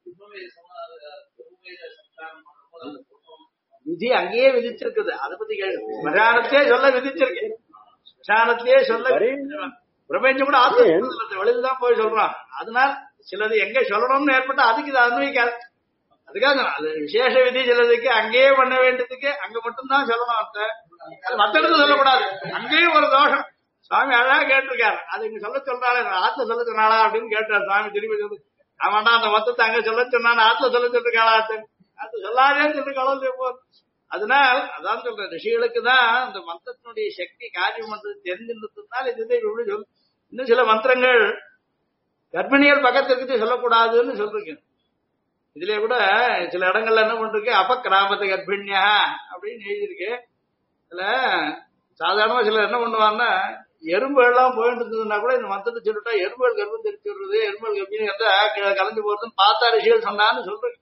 விதி அங்கேயே விதிச்சிருக்குது. அதை பத்தி ஸ்மசானத்தையே சொல்ல விதிச்சிருக்கு, ஸ்மசானத்தையே சொல்ல. பிரபஞ்சம் கூட ஆத்ம வெளியில்தான் போய் சொல்றான். அதனால சிலது எங்க சொல்லணும்னு ஏற்பட்டா அதுக்கு இது அன்வயிக்காது. அதுக்காக அது விசேஷ விதி சிலதுக்கு அங்கேயே பண்ண வேண்டியதுக்கு அங்க மட்டும்தான் சொல்லணும். அது மத்த இடத்துல சொல்லக்கூடாது. அங்கேயும் ஒரு தோஷம் சுவாமி அழகா கேட்டிருக்காரு. அது இங்க சொல்ல சொல்றாரு, ஆத்துல சொல்ல சொன்னாளா அப்படின்னு கேட்டார் சுவாமி. திரும்பி சொல்லு, ஆமாண்டா அந்த மொத்தத்தை அங்க சொல்ல சொன்னான், ஆத்துல சொல்ல சொல்லிருக்காளா, அது சொல்லாதேன்னு சொல்லி கலந்து போகுது. அதனால் அதான் சொல்றேன், ரிஷிகளுக்கு தான் இந்த மந்திரத்தினுடைய சக்தி காரியம் பண்றது தெரிஞ்சிருந்ததுனால இதுதான் இப்படி சொல்லு. இன்னும் சில மந்திரங்கள் கர்ப்பிணிகள் பக்கத்திற்கு சொல்லக்கூடாதுன்னு சொல்றீங்க. இதுல கூட சில இடங்கள்ல என்ன பண்றீங்க, அபக்கிராமத்தை கர்ப்பிணியா அப்படின்னு எழுதியிருக்கு. இதுல சாதாரணமா சிலர் என்ன பண்ணுவாங்கன்னா, எறும்புகள் எல்லாம் போயிட்டு இருந்ததுன்னா கூட இந்த மந்திரத்தை சொல்லிட்டா எறும்புகள் கர்ப்பம் தெரிவிச்சு விடுறது, எறும்புகள் கர்ப்பிணி கலந்து போறதுன்னு பார்த்தா ரிஷிகள் சொன்னான்னு சொல்றேன்.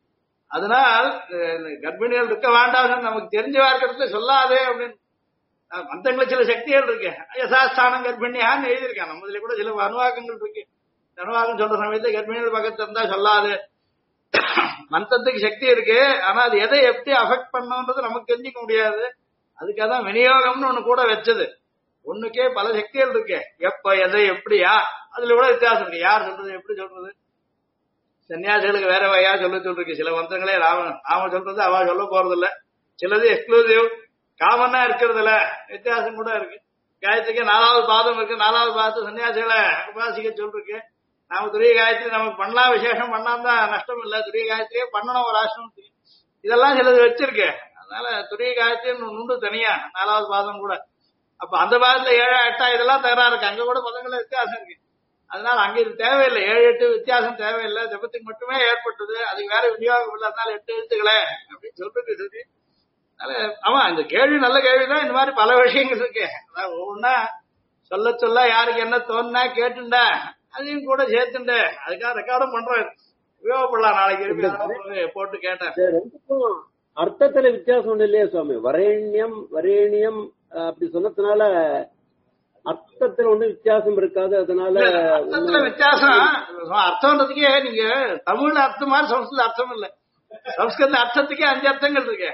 அதனால் கர்ப்பிணிகள் இருக்க வேண்டாம், நமக்கு தெரிஞ்சவா இருக்கிறது சொல்லாதே அப்படின்னு. மந்திரங்களை சில சக்திகள் இருக்கு. யசாஸ்தானம் கர்ப்பிணியான்னு எழுதியிருக்கேன். நம்ம இதுல கூட சில அனுவாக்கங்கள் இருக்கு. அனுவாகம் சொல்ற சமயத்தை கர்ப்பிணிகள் பக்கத்துல இருந்தா சொல்லாது. மந்திரத்துக்கு சக்தி இருக்கு, ஆனா அது எதை எப்படி அஃபெக்ட் பண்ணுன்றது நமக்கு தெரிஞ்சிக்க முடியாது. அதுக்காகதான் விநியோகம்னு ஒண்ணு கூட வச்சது. ஒண்ணுக்கே பல சக்திகள் இருக்கு, எப்ப எதை எப்படியா அதுல கூட வித்தியாசம் இருக்கு. யார் சொல்றது எப்படி சொல்றது, சன்னியாசிகளுக்கு வேற வகையா சொல்லிருக்கு. சில மந்திரங்களே நாம சொல்றது அவ சொல்ல போறது இல்ல, சிலது எக்ஸ்க்ளூசிவ் காமனா இருக்கிறதுல வித்தியாசம் கூட இருக்கு. காயத்ரிக்கு 4வது பாதம் இருக்கு, 4வது பாதத்தை சன்னியாசிகளை உபாசிக்க சொல்லிருக்கு. நாம துரிய காயத்ரி நமக்கு பண்ணலாம், விசேஷம் பண்ணாமதான் நஷ்டம் இல்ல, துரிய காயத்ரியே பண்ணணும் ஒரு ஆசிரமத்துக்கு. இதெல்லாம் சிலது வச்சிருக்கு. அதனால துரிய காயத்ரி நுண்டு தனியா 4வது பாதம் கூட. அப்ப அந்த பாதத்துல 7, 8 இதெல்லாம் தகராறு இருக்கு, அங்க கூட பதங்கள வித்தியாசம் இருக்கு. அதனால அங்க இது தேவையில்லை, 7, 8 வித்தியாசம் தேவையில்லை, ஜபத்துக்கு மட்டுமே ஏற்பட்டது, அதுக்கு வேற விநியோகம் இல்லை. அதனால 8 எழுத்துக்களே அப்படின்னு சொல்றது சரி. ஆமா இந்த கேள்வி நல்ல கேள்விதான். இந்த மாதிரி பல விஷயங்கள் இருக்கு. அதான் ஒவ்வொன்னா சொல்ல சொல்ல யாருக்கு என்ன தோணுனா கேட்டுண்டா அதையும் கூட சேர்த்துண்டு அதுக்காக ரெக்கார்டும் பண்றேன். உபயோகப்படலாம் நாளைக்கு இருக்கு போட்டு கேட்டேன். ரெண்டுக்கும் அர்த்தத்துல வித்தியாசம் ஒண்ணு இல்லையா சுவாமி? வரேண்யம் வரேணியம் அப்படி சொன்னதுனால அர்த்தத்துல ஒண்ணு வித்தியாசம் இருக்காது. அதனால அர்த்தத்துல வித்தியாசம் அர்த்தம்ன்றதுக்கே நீங்க தமிழ்ல அர்த்தம் மாதிரி சம்ஸ்கிருத அர்த்தம் இல்ல. சம்ஸ்கிருத அர்த்தத்துக்கே 5 அர்த்தங்கள் இருக்கு.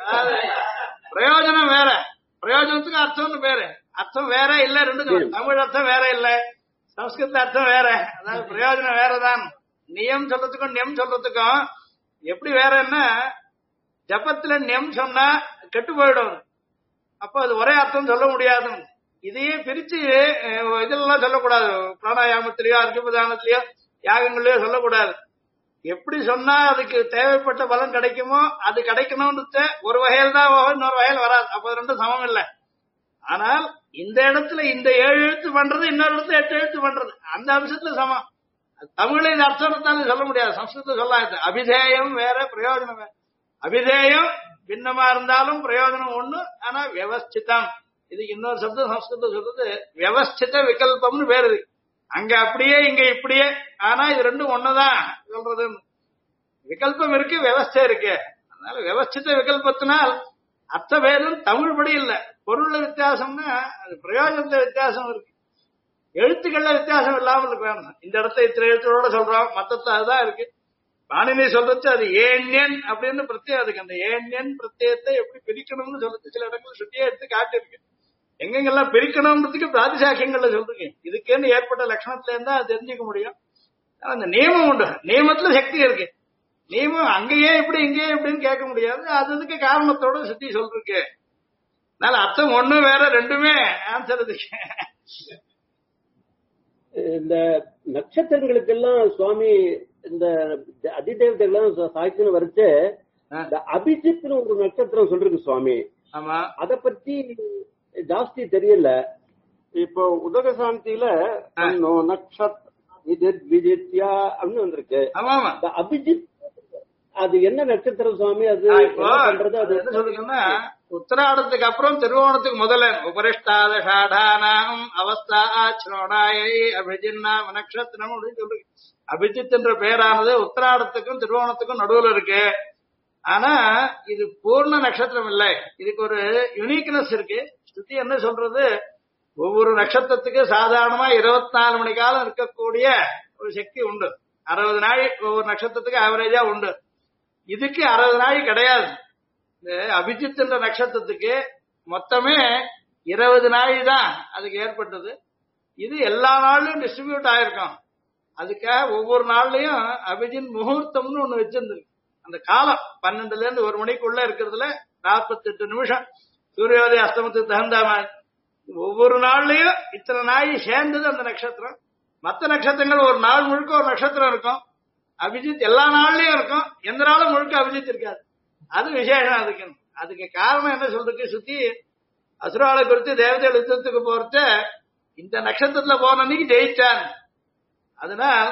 பிரயோஜனம் வேற, பிரயோஜனத்துக்கு அர்த்தம்னு பேரு. அர்த்தம் வேற இல்ல ரெண்டுக்கும். தமிழ் அர்த்தம் வேற இல்ல, சம்ஸ்கிருத அர்த்தம் வேற. அதாவது பிரயோஜனம் வேறதான். நியம் சொல்றதுக்கும் நெம் சொல்றதுக்கும் எப்படி வேறன்னா, ஜபத்துல நெம் சொன்னா கெட்டு போயிடும். அப்ப அது ஒரே அர்த்தம் சொல்ல முடியாது. இதையே பிரிச்சு இதெல்லாம் சொல்லக்கூடாது. பிராணாயாமத்திலயோ அர்ஜுபதானத்திலயோ யாகங்கள்லயோ சொல்லக்கூடாது. எப்படி சொன்னா அதுக்கு தேவைப்பட்ட பலன் கிடைக்குமோ அது கிடைக்கணும்னு ஒரு வகையில் தான் இன்னொரு வகையில் வராது. அப்ப ரெண்டும் சமம் இல்லை. ஆனால் இந்த இடத்துல இந்த 7 எழுத்து பண்றது, இன்னொரு இடத்துல 8 எழுத்து பண்றது, அந்த அம்சத்துல சமம். தமிழ்ல இந்த அர்த்தம் சொல்ல முடியாது, சம்ஸ்கிருதம் சொல்லலாம். அபிதேயம் வேற, பிரயோஜனம் வேற. அபிதேயம் பின்னமா இருந்தாலும் பிரயோஜனம் ஒண்ணு. ஆனா வியவஸ்திதம், இதுக்கு இன்னொரு சப்தம் சம்ஸ்கிருதம் சொல்றது வியவஸ்தித விகல்பம்னு பேரு. அங்க அப்படியே இங்க இப்படியே, ஆனா இது ரெண்டும் ஒண்ணுதான் சொல்றது. விகல்பம் இருக்கு, வியவஸ்தை இருக்கு. அதனால வியவஸ்தித விகல்பத்தினால் அர்த்த பேதம் தமிழ் படி இல்ல. பொருள்ல வித்தியாசம்னா அது பிரயோஜனத்துல வித்தியாசம் இருக்கு. எழுத்துக்கள்ல வித்தியாசம் இல்லாமல் இருக்கு. இந்த இடத்த இத்தனை எழுத்துகளோட சொல்றோம், மத்தத்துல அதுதான் இருக்கு. பாணினி சொல்றது அது ஏன்யன் அப்படின்னு பிரத்யம். அதுக்கு அந்த ஏன்யன் பிரத்யத்தை எப்படி பிரிக்கணும்னு சொல்றது சில இடங்கள் சுட்டியே எடுத்து காட்டிருக்கு. எங்கெங்கெல்லாம் பிரிக்கணும்ன்றதுக்கு பிராதிசாக்கியங்கள்ல சொல்றீங்க. இதுக்குன்னு ஏற்பட்ட லட்சணத்துல இருந்தா அது தெரிஞ்சுக்க முடியும். அந்த நியமம் உண்டு, நியமத்துல சக்தி இருக்கு. நியமம் அங்கேயே எப்படி இங்கேயே எப்படின்னு கேட்க முடியாது. அதுக்கு காரணத்தோட சுத்தி சொல்றீங்க. அதனால அர்த்தம் ஒண்ணு வேற, ரெண்டுமே ஆன்சர் இருக்கு. இந்த நட்சத்திரங்களுக்கெல்லாம் சுவாமி இந்த அதிதேவதைகள்லாம் சாய்த்துன்னு வரைச்சு இந்த அபிஜித்னு ஒரு நட்சத்திரம் சொல்றீங்க சுவாமி. ஆமா, அத பத்தி ஜாஸ்தி தெரியல. இப்போ உதக சாந்தியில விஜித்யா அப்படின்னு வந்திருக்கு. அபிஜித் அது என்ன நட்சத்திரம் சுவாமி? அது பண்றது அது என்ன சொல்லுங்கன்னா, உத்தராடத்துக்கு அப்புறம் திருவோணத்துக்கு முதல்ல உபரிஷ்டாத ஷாடானாம் அவஸ்தா ஆச்ரோடாயை அபிஜின்னா நட்சத்திரம் அப்படின்னு சொல்லுங்க. அபிஜித் என்ற பெயரானது உத்தராடத்துக்கும் திருவோணத்துக்கும் நடுவுல இருக்கு. ஆனா இது பூர்ண நட்சத்திரம் இல்லை. இதுக்கு ஒரு யுனிக்னஸ் இருக்கு. ஸ்ருதி என்ன சொல்றது, ஒவ்வொரு நட்சத்திரத்துக்கு சாதாரணமா 24 மணி காலம் இருக்கக்கூடிய ஒரு சக்தி உண்டு. 60 நாள் ஒவ்வொரு நட்சத்திரத்துக்கு ஆவரேஜா உண்டு. இதுக்கு 60 நாள் கிடையாது. இந்த அபிஜித் என்ற நட்சத்திரத்துக்கு மொத்தமே 20 நாள் தான் அதுக்கு ஏற்பட்டது. இது எல்லா நாள்லயும் டிஸ்ட்ரிபியூட் ஆயிருக்கும். அதுக்காக ஒவ்வொரு நாள்லயும் அபிஜித் முகூர்த்தம்னு ஒண்ணு வச்சிருந்திருக்கு. அந்த காலம் 12ல இருந்து 1 மணிக்குள்ள இருக்கிறதுல 48 நிமிஷம் சூரியோதய அஸ்தமத்துக்கு தகுந்த மாதிரி ஒவ்வொரு நாள்லயும் இத்தனை நாள் சேர்ந்தது அந்த நட்சத்திரம். மற்ற நட்சத்திரங்கள் ஒரு நாள் முழுக்க ஒரு நட்சத்திரம் இருக்கும். அபிஜித் எல்லா நாள்லயும் இருக்கும். எந்த நாளும் முழுக்க அபிஜித் இருக்காது. அது விசேஷம். அதுக்கு காரணம் என்ன சொல்றதுக்கு, சுத்தி அசுராலை குறித்து தேவதைகள் யுத்தத்துக்கு போறச்ச இந்த நட்சத்திரத்துல போன அன்னைக்கு ஜெயிச்சான். அதனால்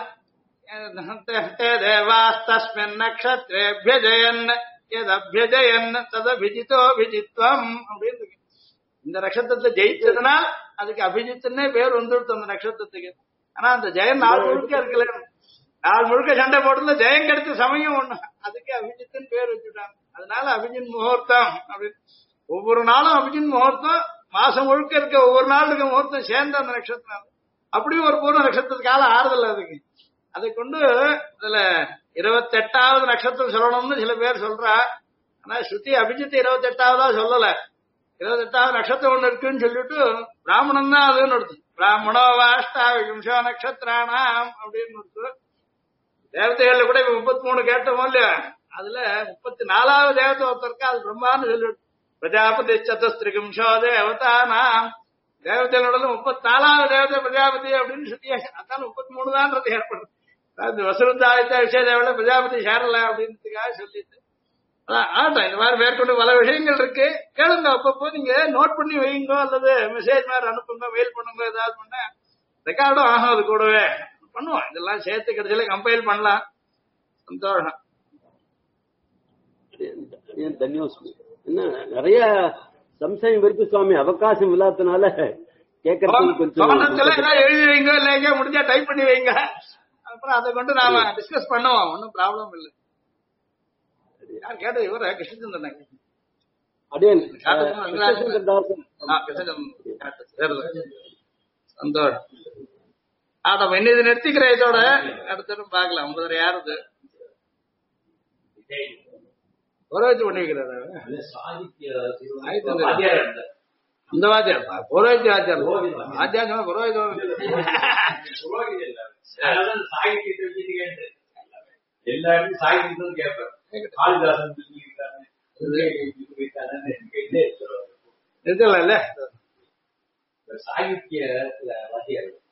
தேவாஸ்தஸ்மின் நக்ஷத்ரேப்யஜயன் யதப்யஜயன் ததபிஜிதோ விஜித்வம் அப்படின்னு இருக்கு. இந்த நட்சத்திரத்தை ஜெயிச்சதுனால் அதுக்கு அபிஜித்னே பேர் வந்துடுத்து அந்த நட்சத்திரத்துக்கு. ஆனா அந்த ஜெயன் நாள் முழுக்க இருக்கல, நாள் முழுக்க சண்டை போடுறதுல ஜெயம் கிடைச்ச சமயம் ஒண்ணு, அதுக்கு அபிஜித்னு பேர் வச்சுட்டாங்க. அதனால அபிஜித் முகூர்த்தம் அப்படின்னு ஒவ்வொரு நாளும் அபிஜித் முகூர்த்தம், மாசம் முழுக்க இருக்க ஒவ்வொரு நாள் இருக்க முகூர்த்தம் சேர்ந்த அந்த நட்சத்திரம். அப்படியும் ஒரு பூர்ண நட்சத்திரத்து காலம் ஆறுதல் அதுக்கு. அதை கொண்டு இதுல 28வது நட்சத்திரம் சொல்லணும்னு சில பேர் சொல்றா. ஆனா ஸ்ருதி அபிஜித் 28வதா சொல்லல. 28வது நட்சத்திரம் ஒண்ணு இருக்குன்னு சொல்லிட்டு பிராமணன் தான் அதுன்னு எடுத்து பிராமணோ வாஷ்டாவிம்சோ நட்சத்திரானாம் அப்படின்னு எடுத்து. தேவதைகள்ல கூட 33 கேட்டோமோ இல்லையா, அதுல 34வது தேவதை ஒருத்தருக்கு அது பிரம்மான்னு சொல்லிட்டு பிரஜாபதி சதுஸ்திரிகும்சோ தேவதானாம். தேவதைகளோட 34வது தேவதை பிரஜாபதி அப்படின்னு சுத்தி, அதனால 33 தான்றது ஏற்படுது. வசுருந்தாயத்த விஷய தேவல பிரஜாபதி சேரல அப்படின்றதுக்காக சொல்லிட்டு ஆட்டா. இந்த மாதிரி மேற்கொண்டு பல விஷயங்கள் இருக்கு. கேளுங்க, அப்பப்போ நீங்க நோட் பண்ணி வைங்க, அல்லது மெசேஜ் மாதிரி அனுப்புங்க, மெயில் பண்ணுங்க, ஏதாவது பண்ண ரெக்கார்டும் ஆகும். அது கூடவே பண்ணுவோம். இதெல்லாம் சேர்த்து கடைசியில கம்பைல் பண்ணலாம். சந்தோஷம். என்ன நிறைய சம்சயம் இருக்கு சுவாமி, அவகாசம் இல்லாதனால கேட்கறதுக்கு தோணத்துல கொஞ்சம் ஏதாவது எழுதி வைங்க, இல்லைங்க முடிஞ்சா டைப் பண்ணி வைங்க, அப்புறம் அதை கொண்டு நாம டிஸ்கஸ் பண்ணுவோம், ஒன்னும் ப்ராப்ளம் இல்லை. யார் கேட்டது? இவர கிருஷ்ணச்சந்திரன். அப்படியே சந்தோஷ். அத இது நிறுத்திக்கிறேன். இதோட அடுத்த பாக்கலாம். 50 யாருது புரோஹித்து பண்ணி வைக்கிறாரு. இந்த வாத்தியார் புரோஹித்து ஆச்சார் ஆச்சாரம் புரோஹிதம் எல்லாரும் சாகித்யம் கேட்பேன். காளிதாசன் இருக்குல்ல சாகித்யத்துல வாத்தியார்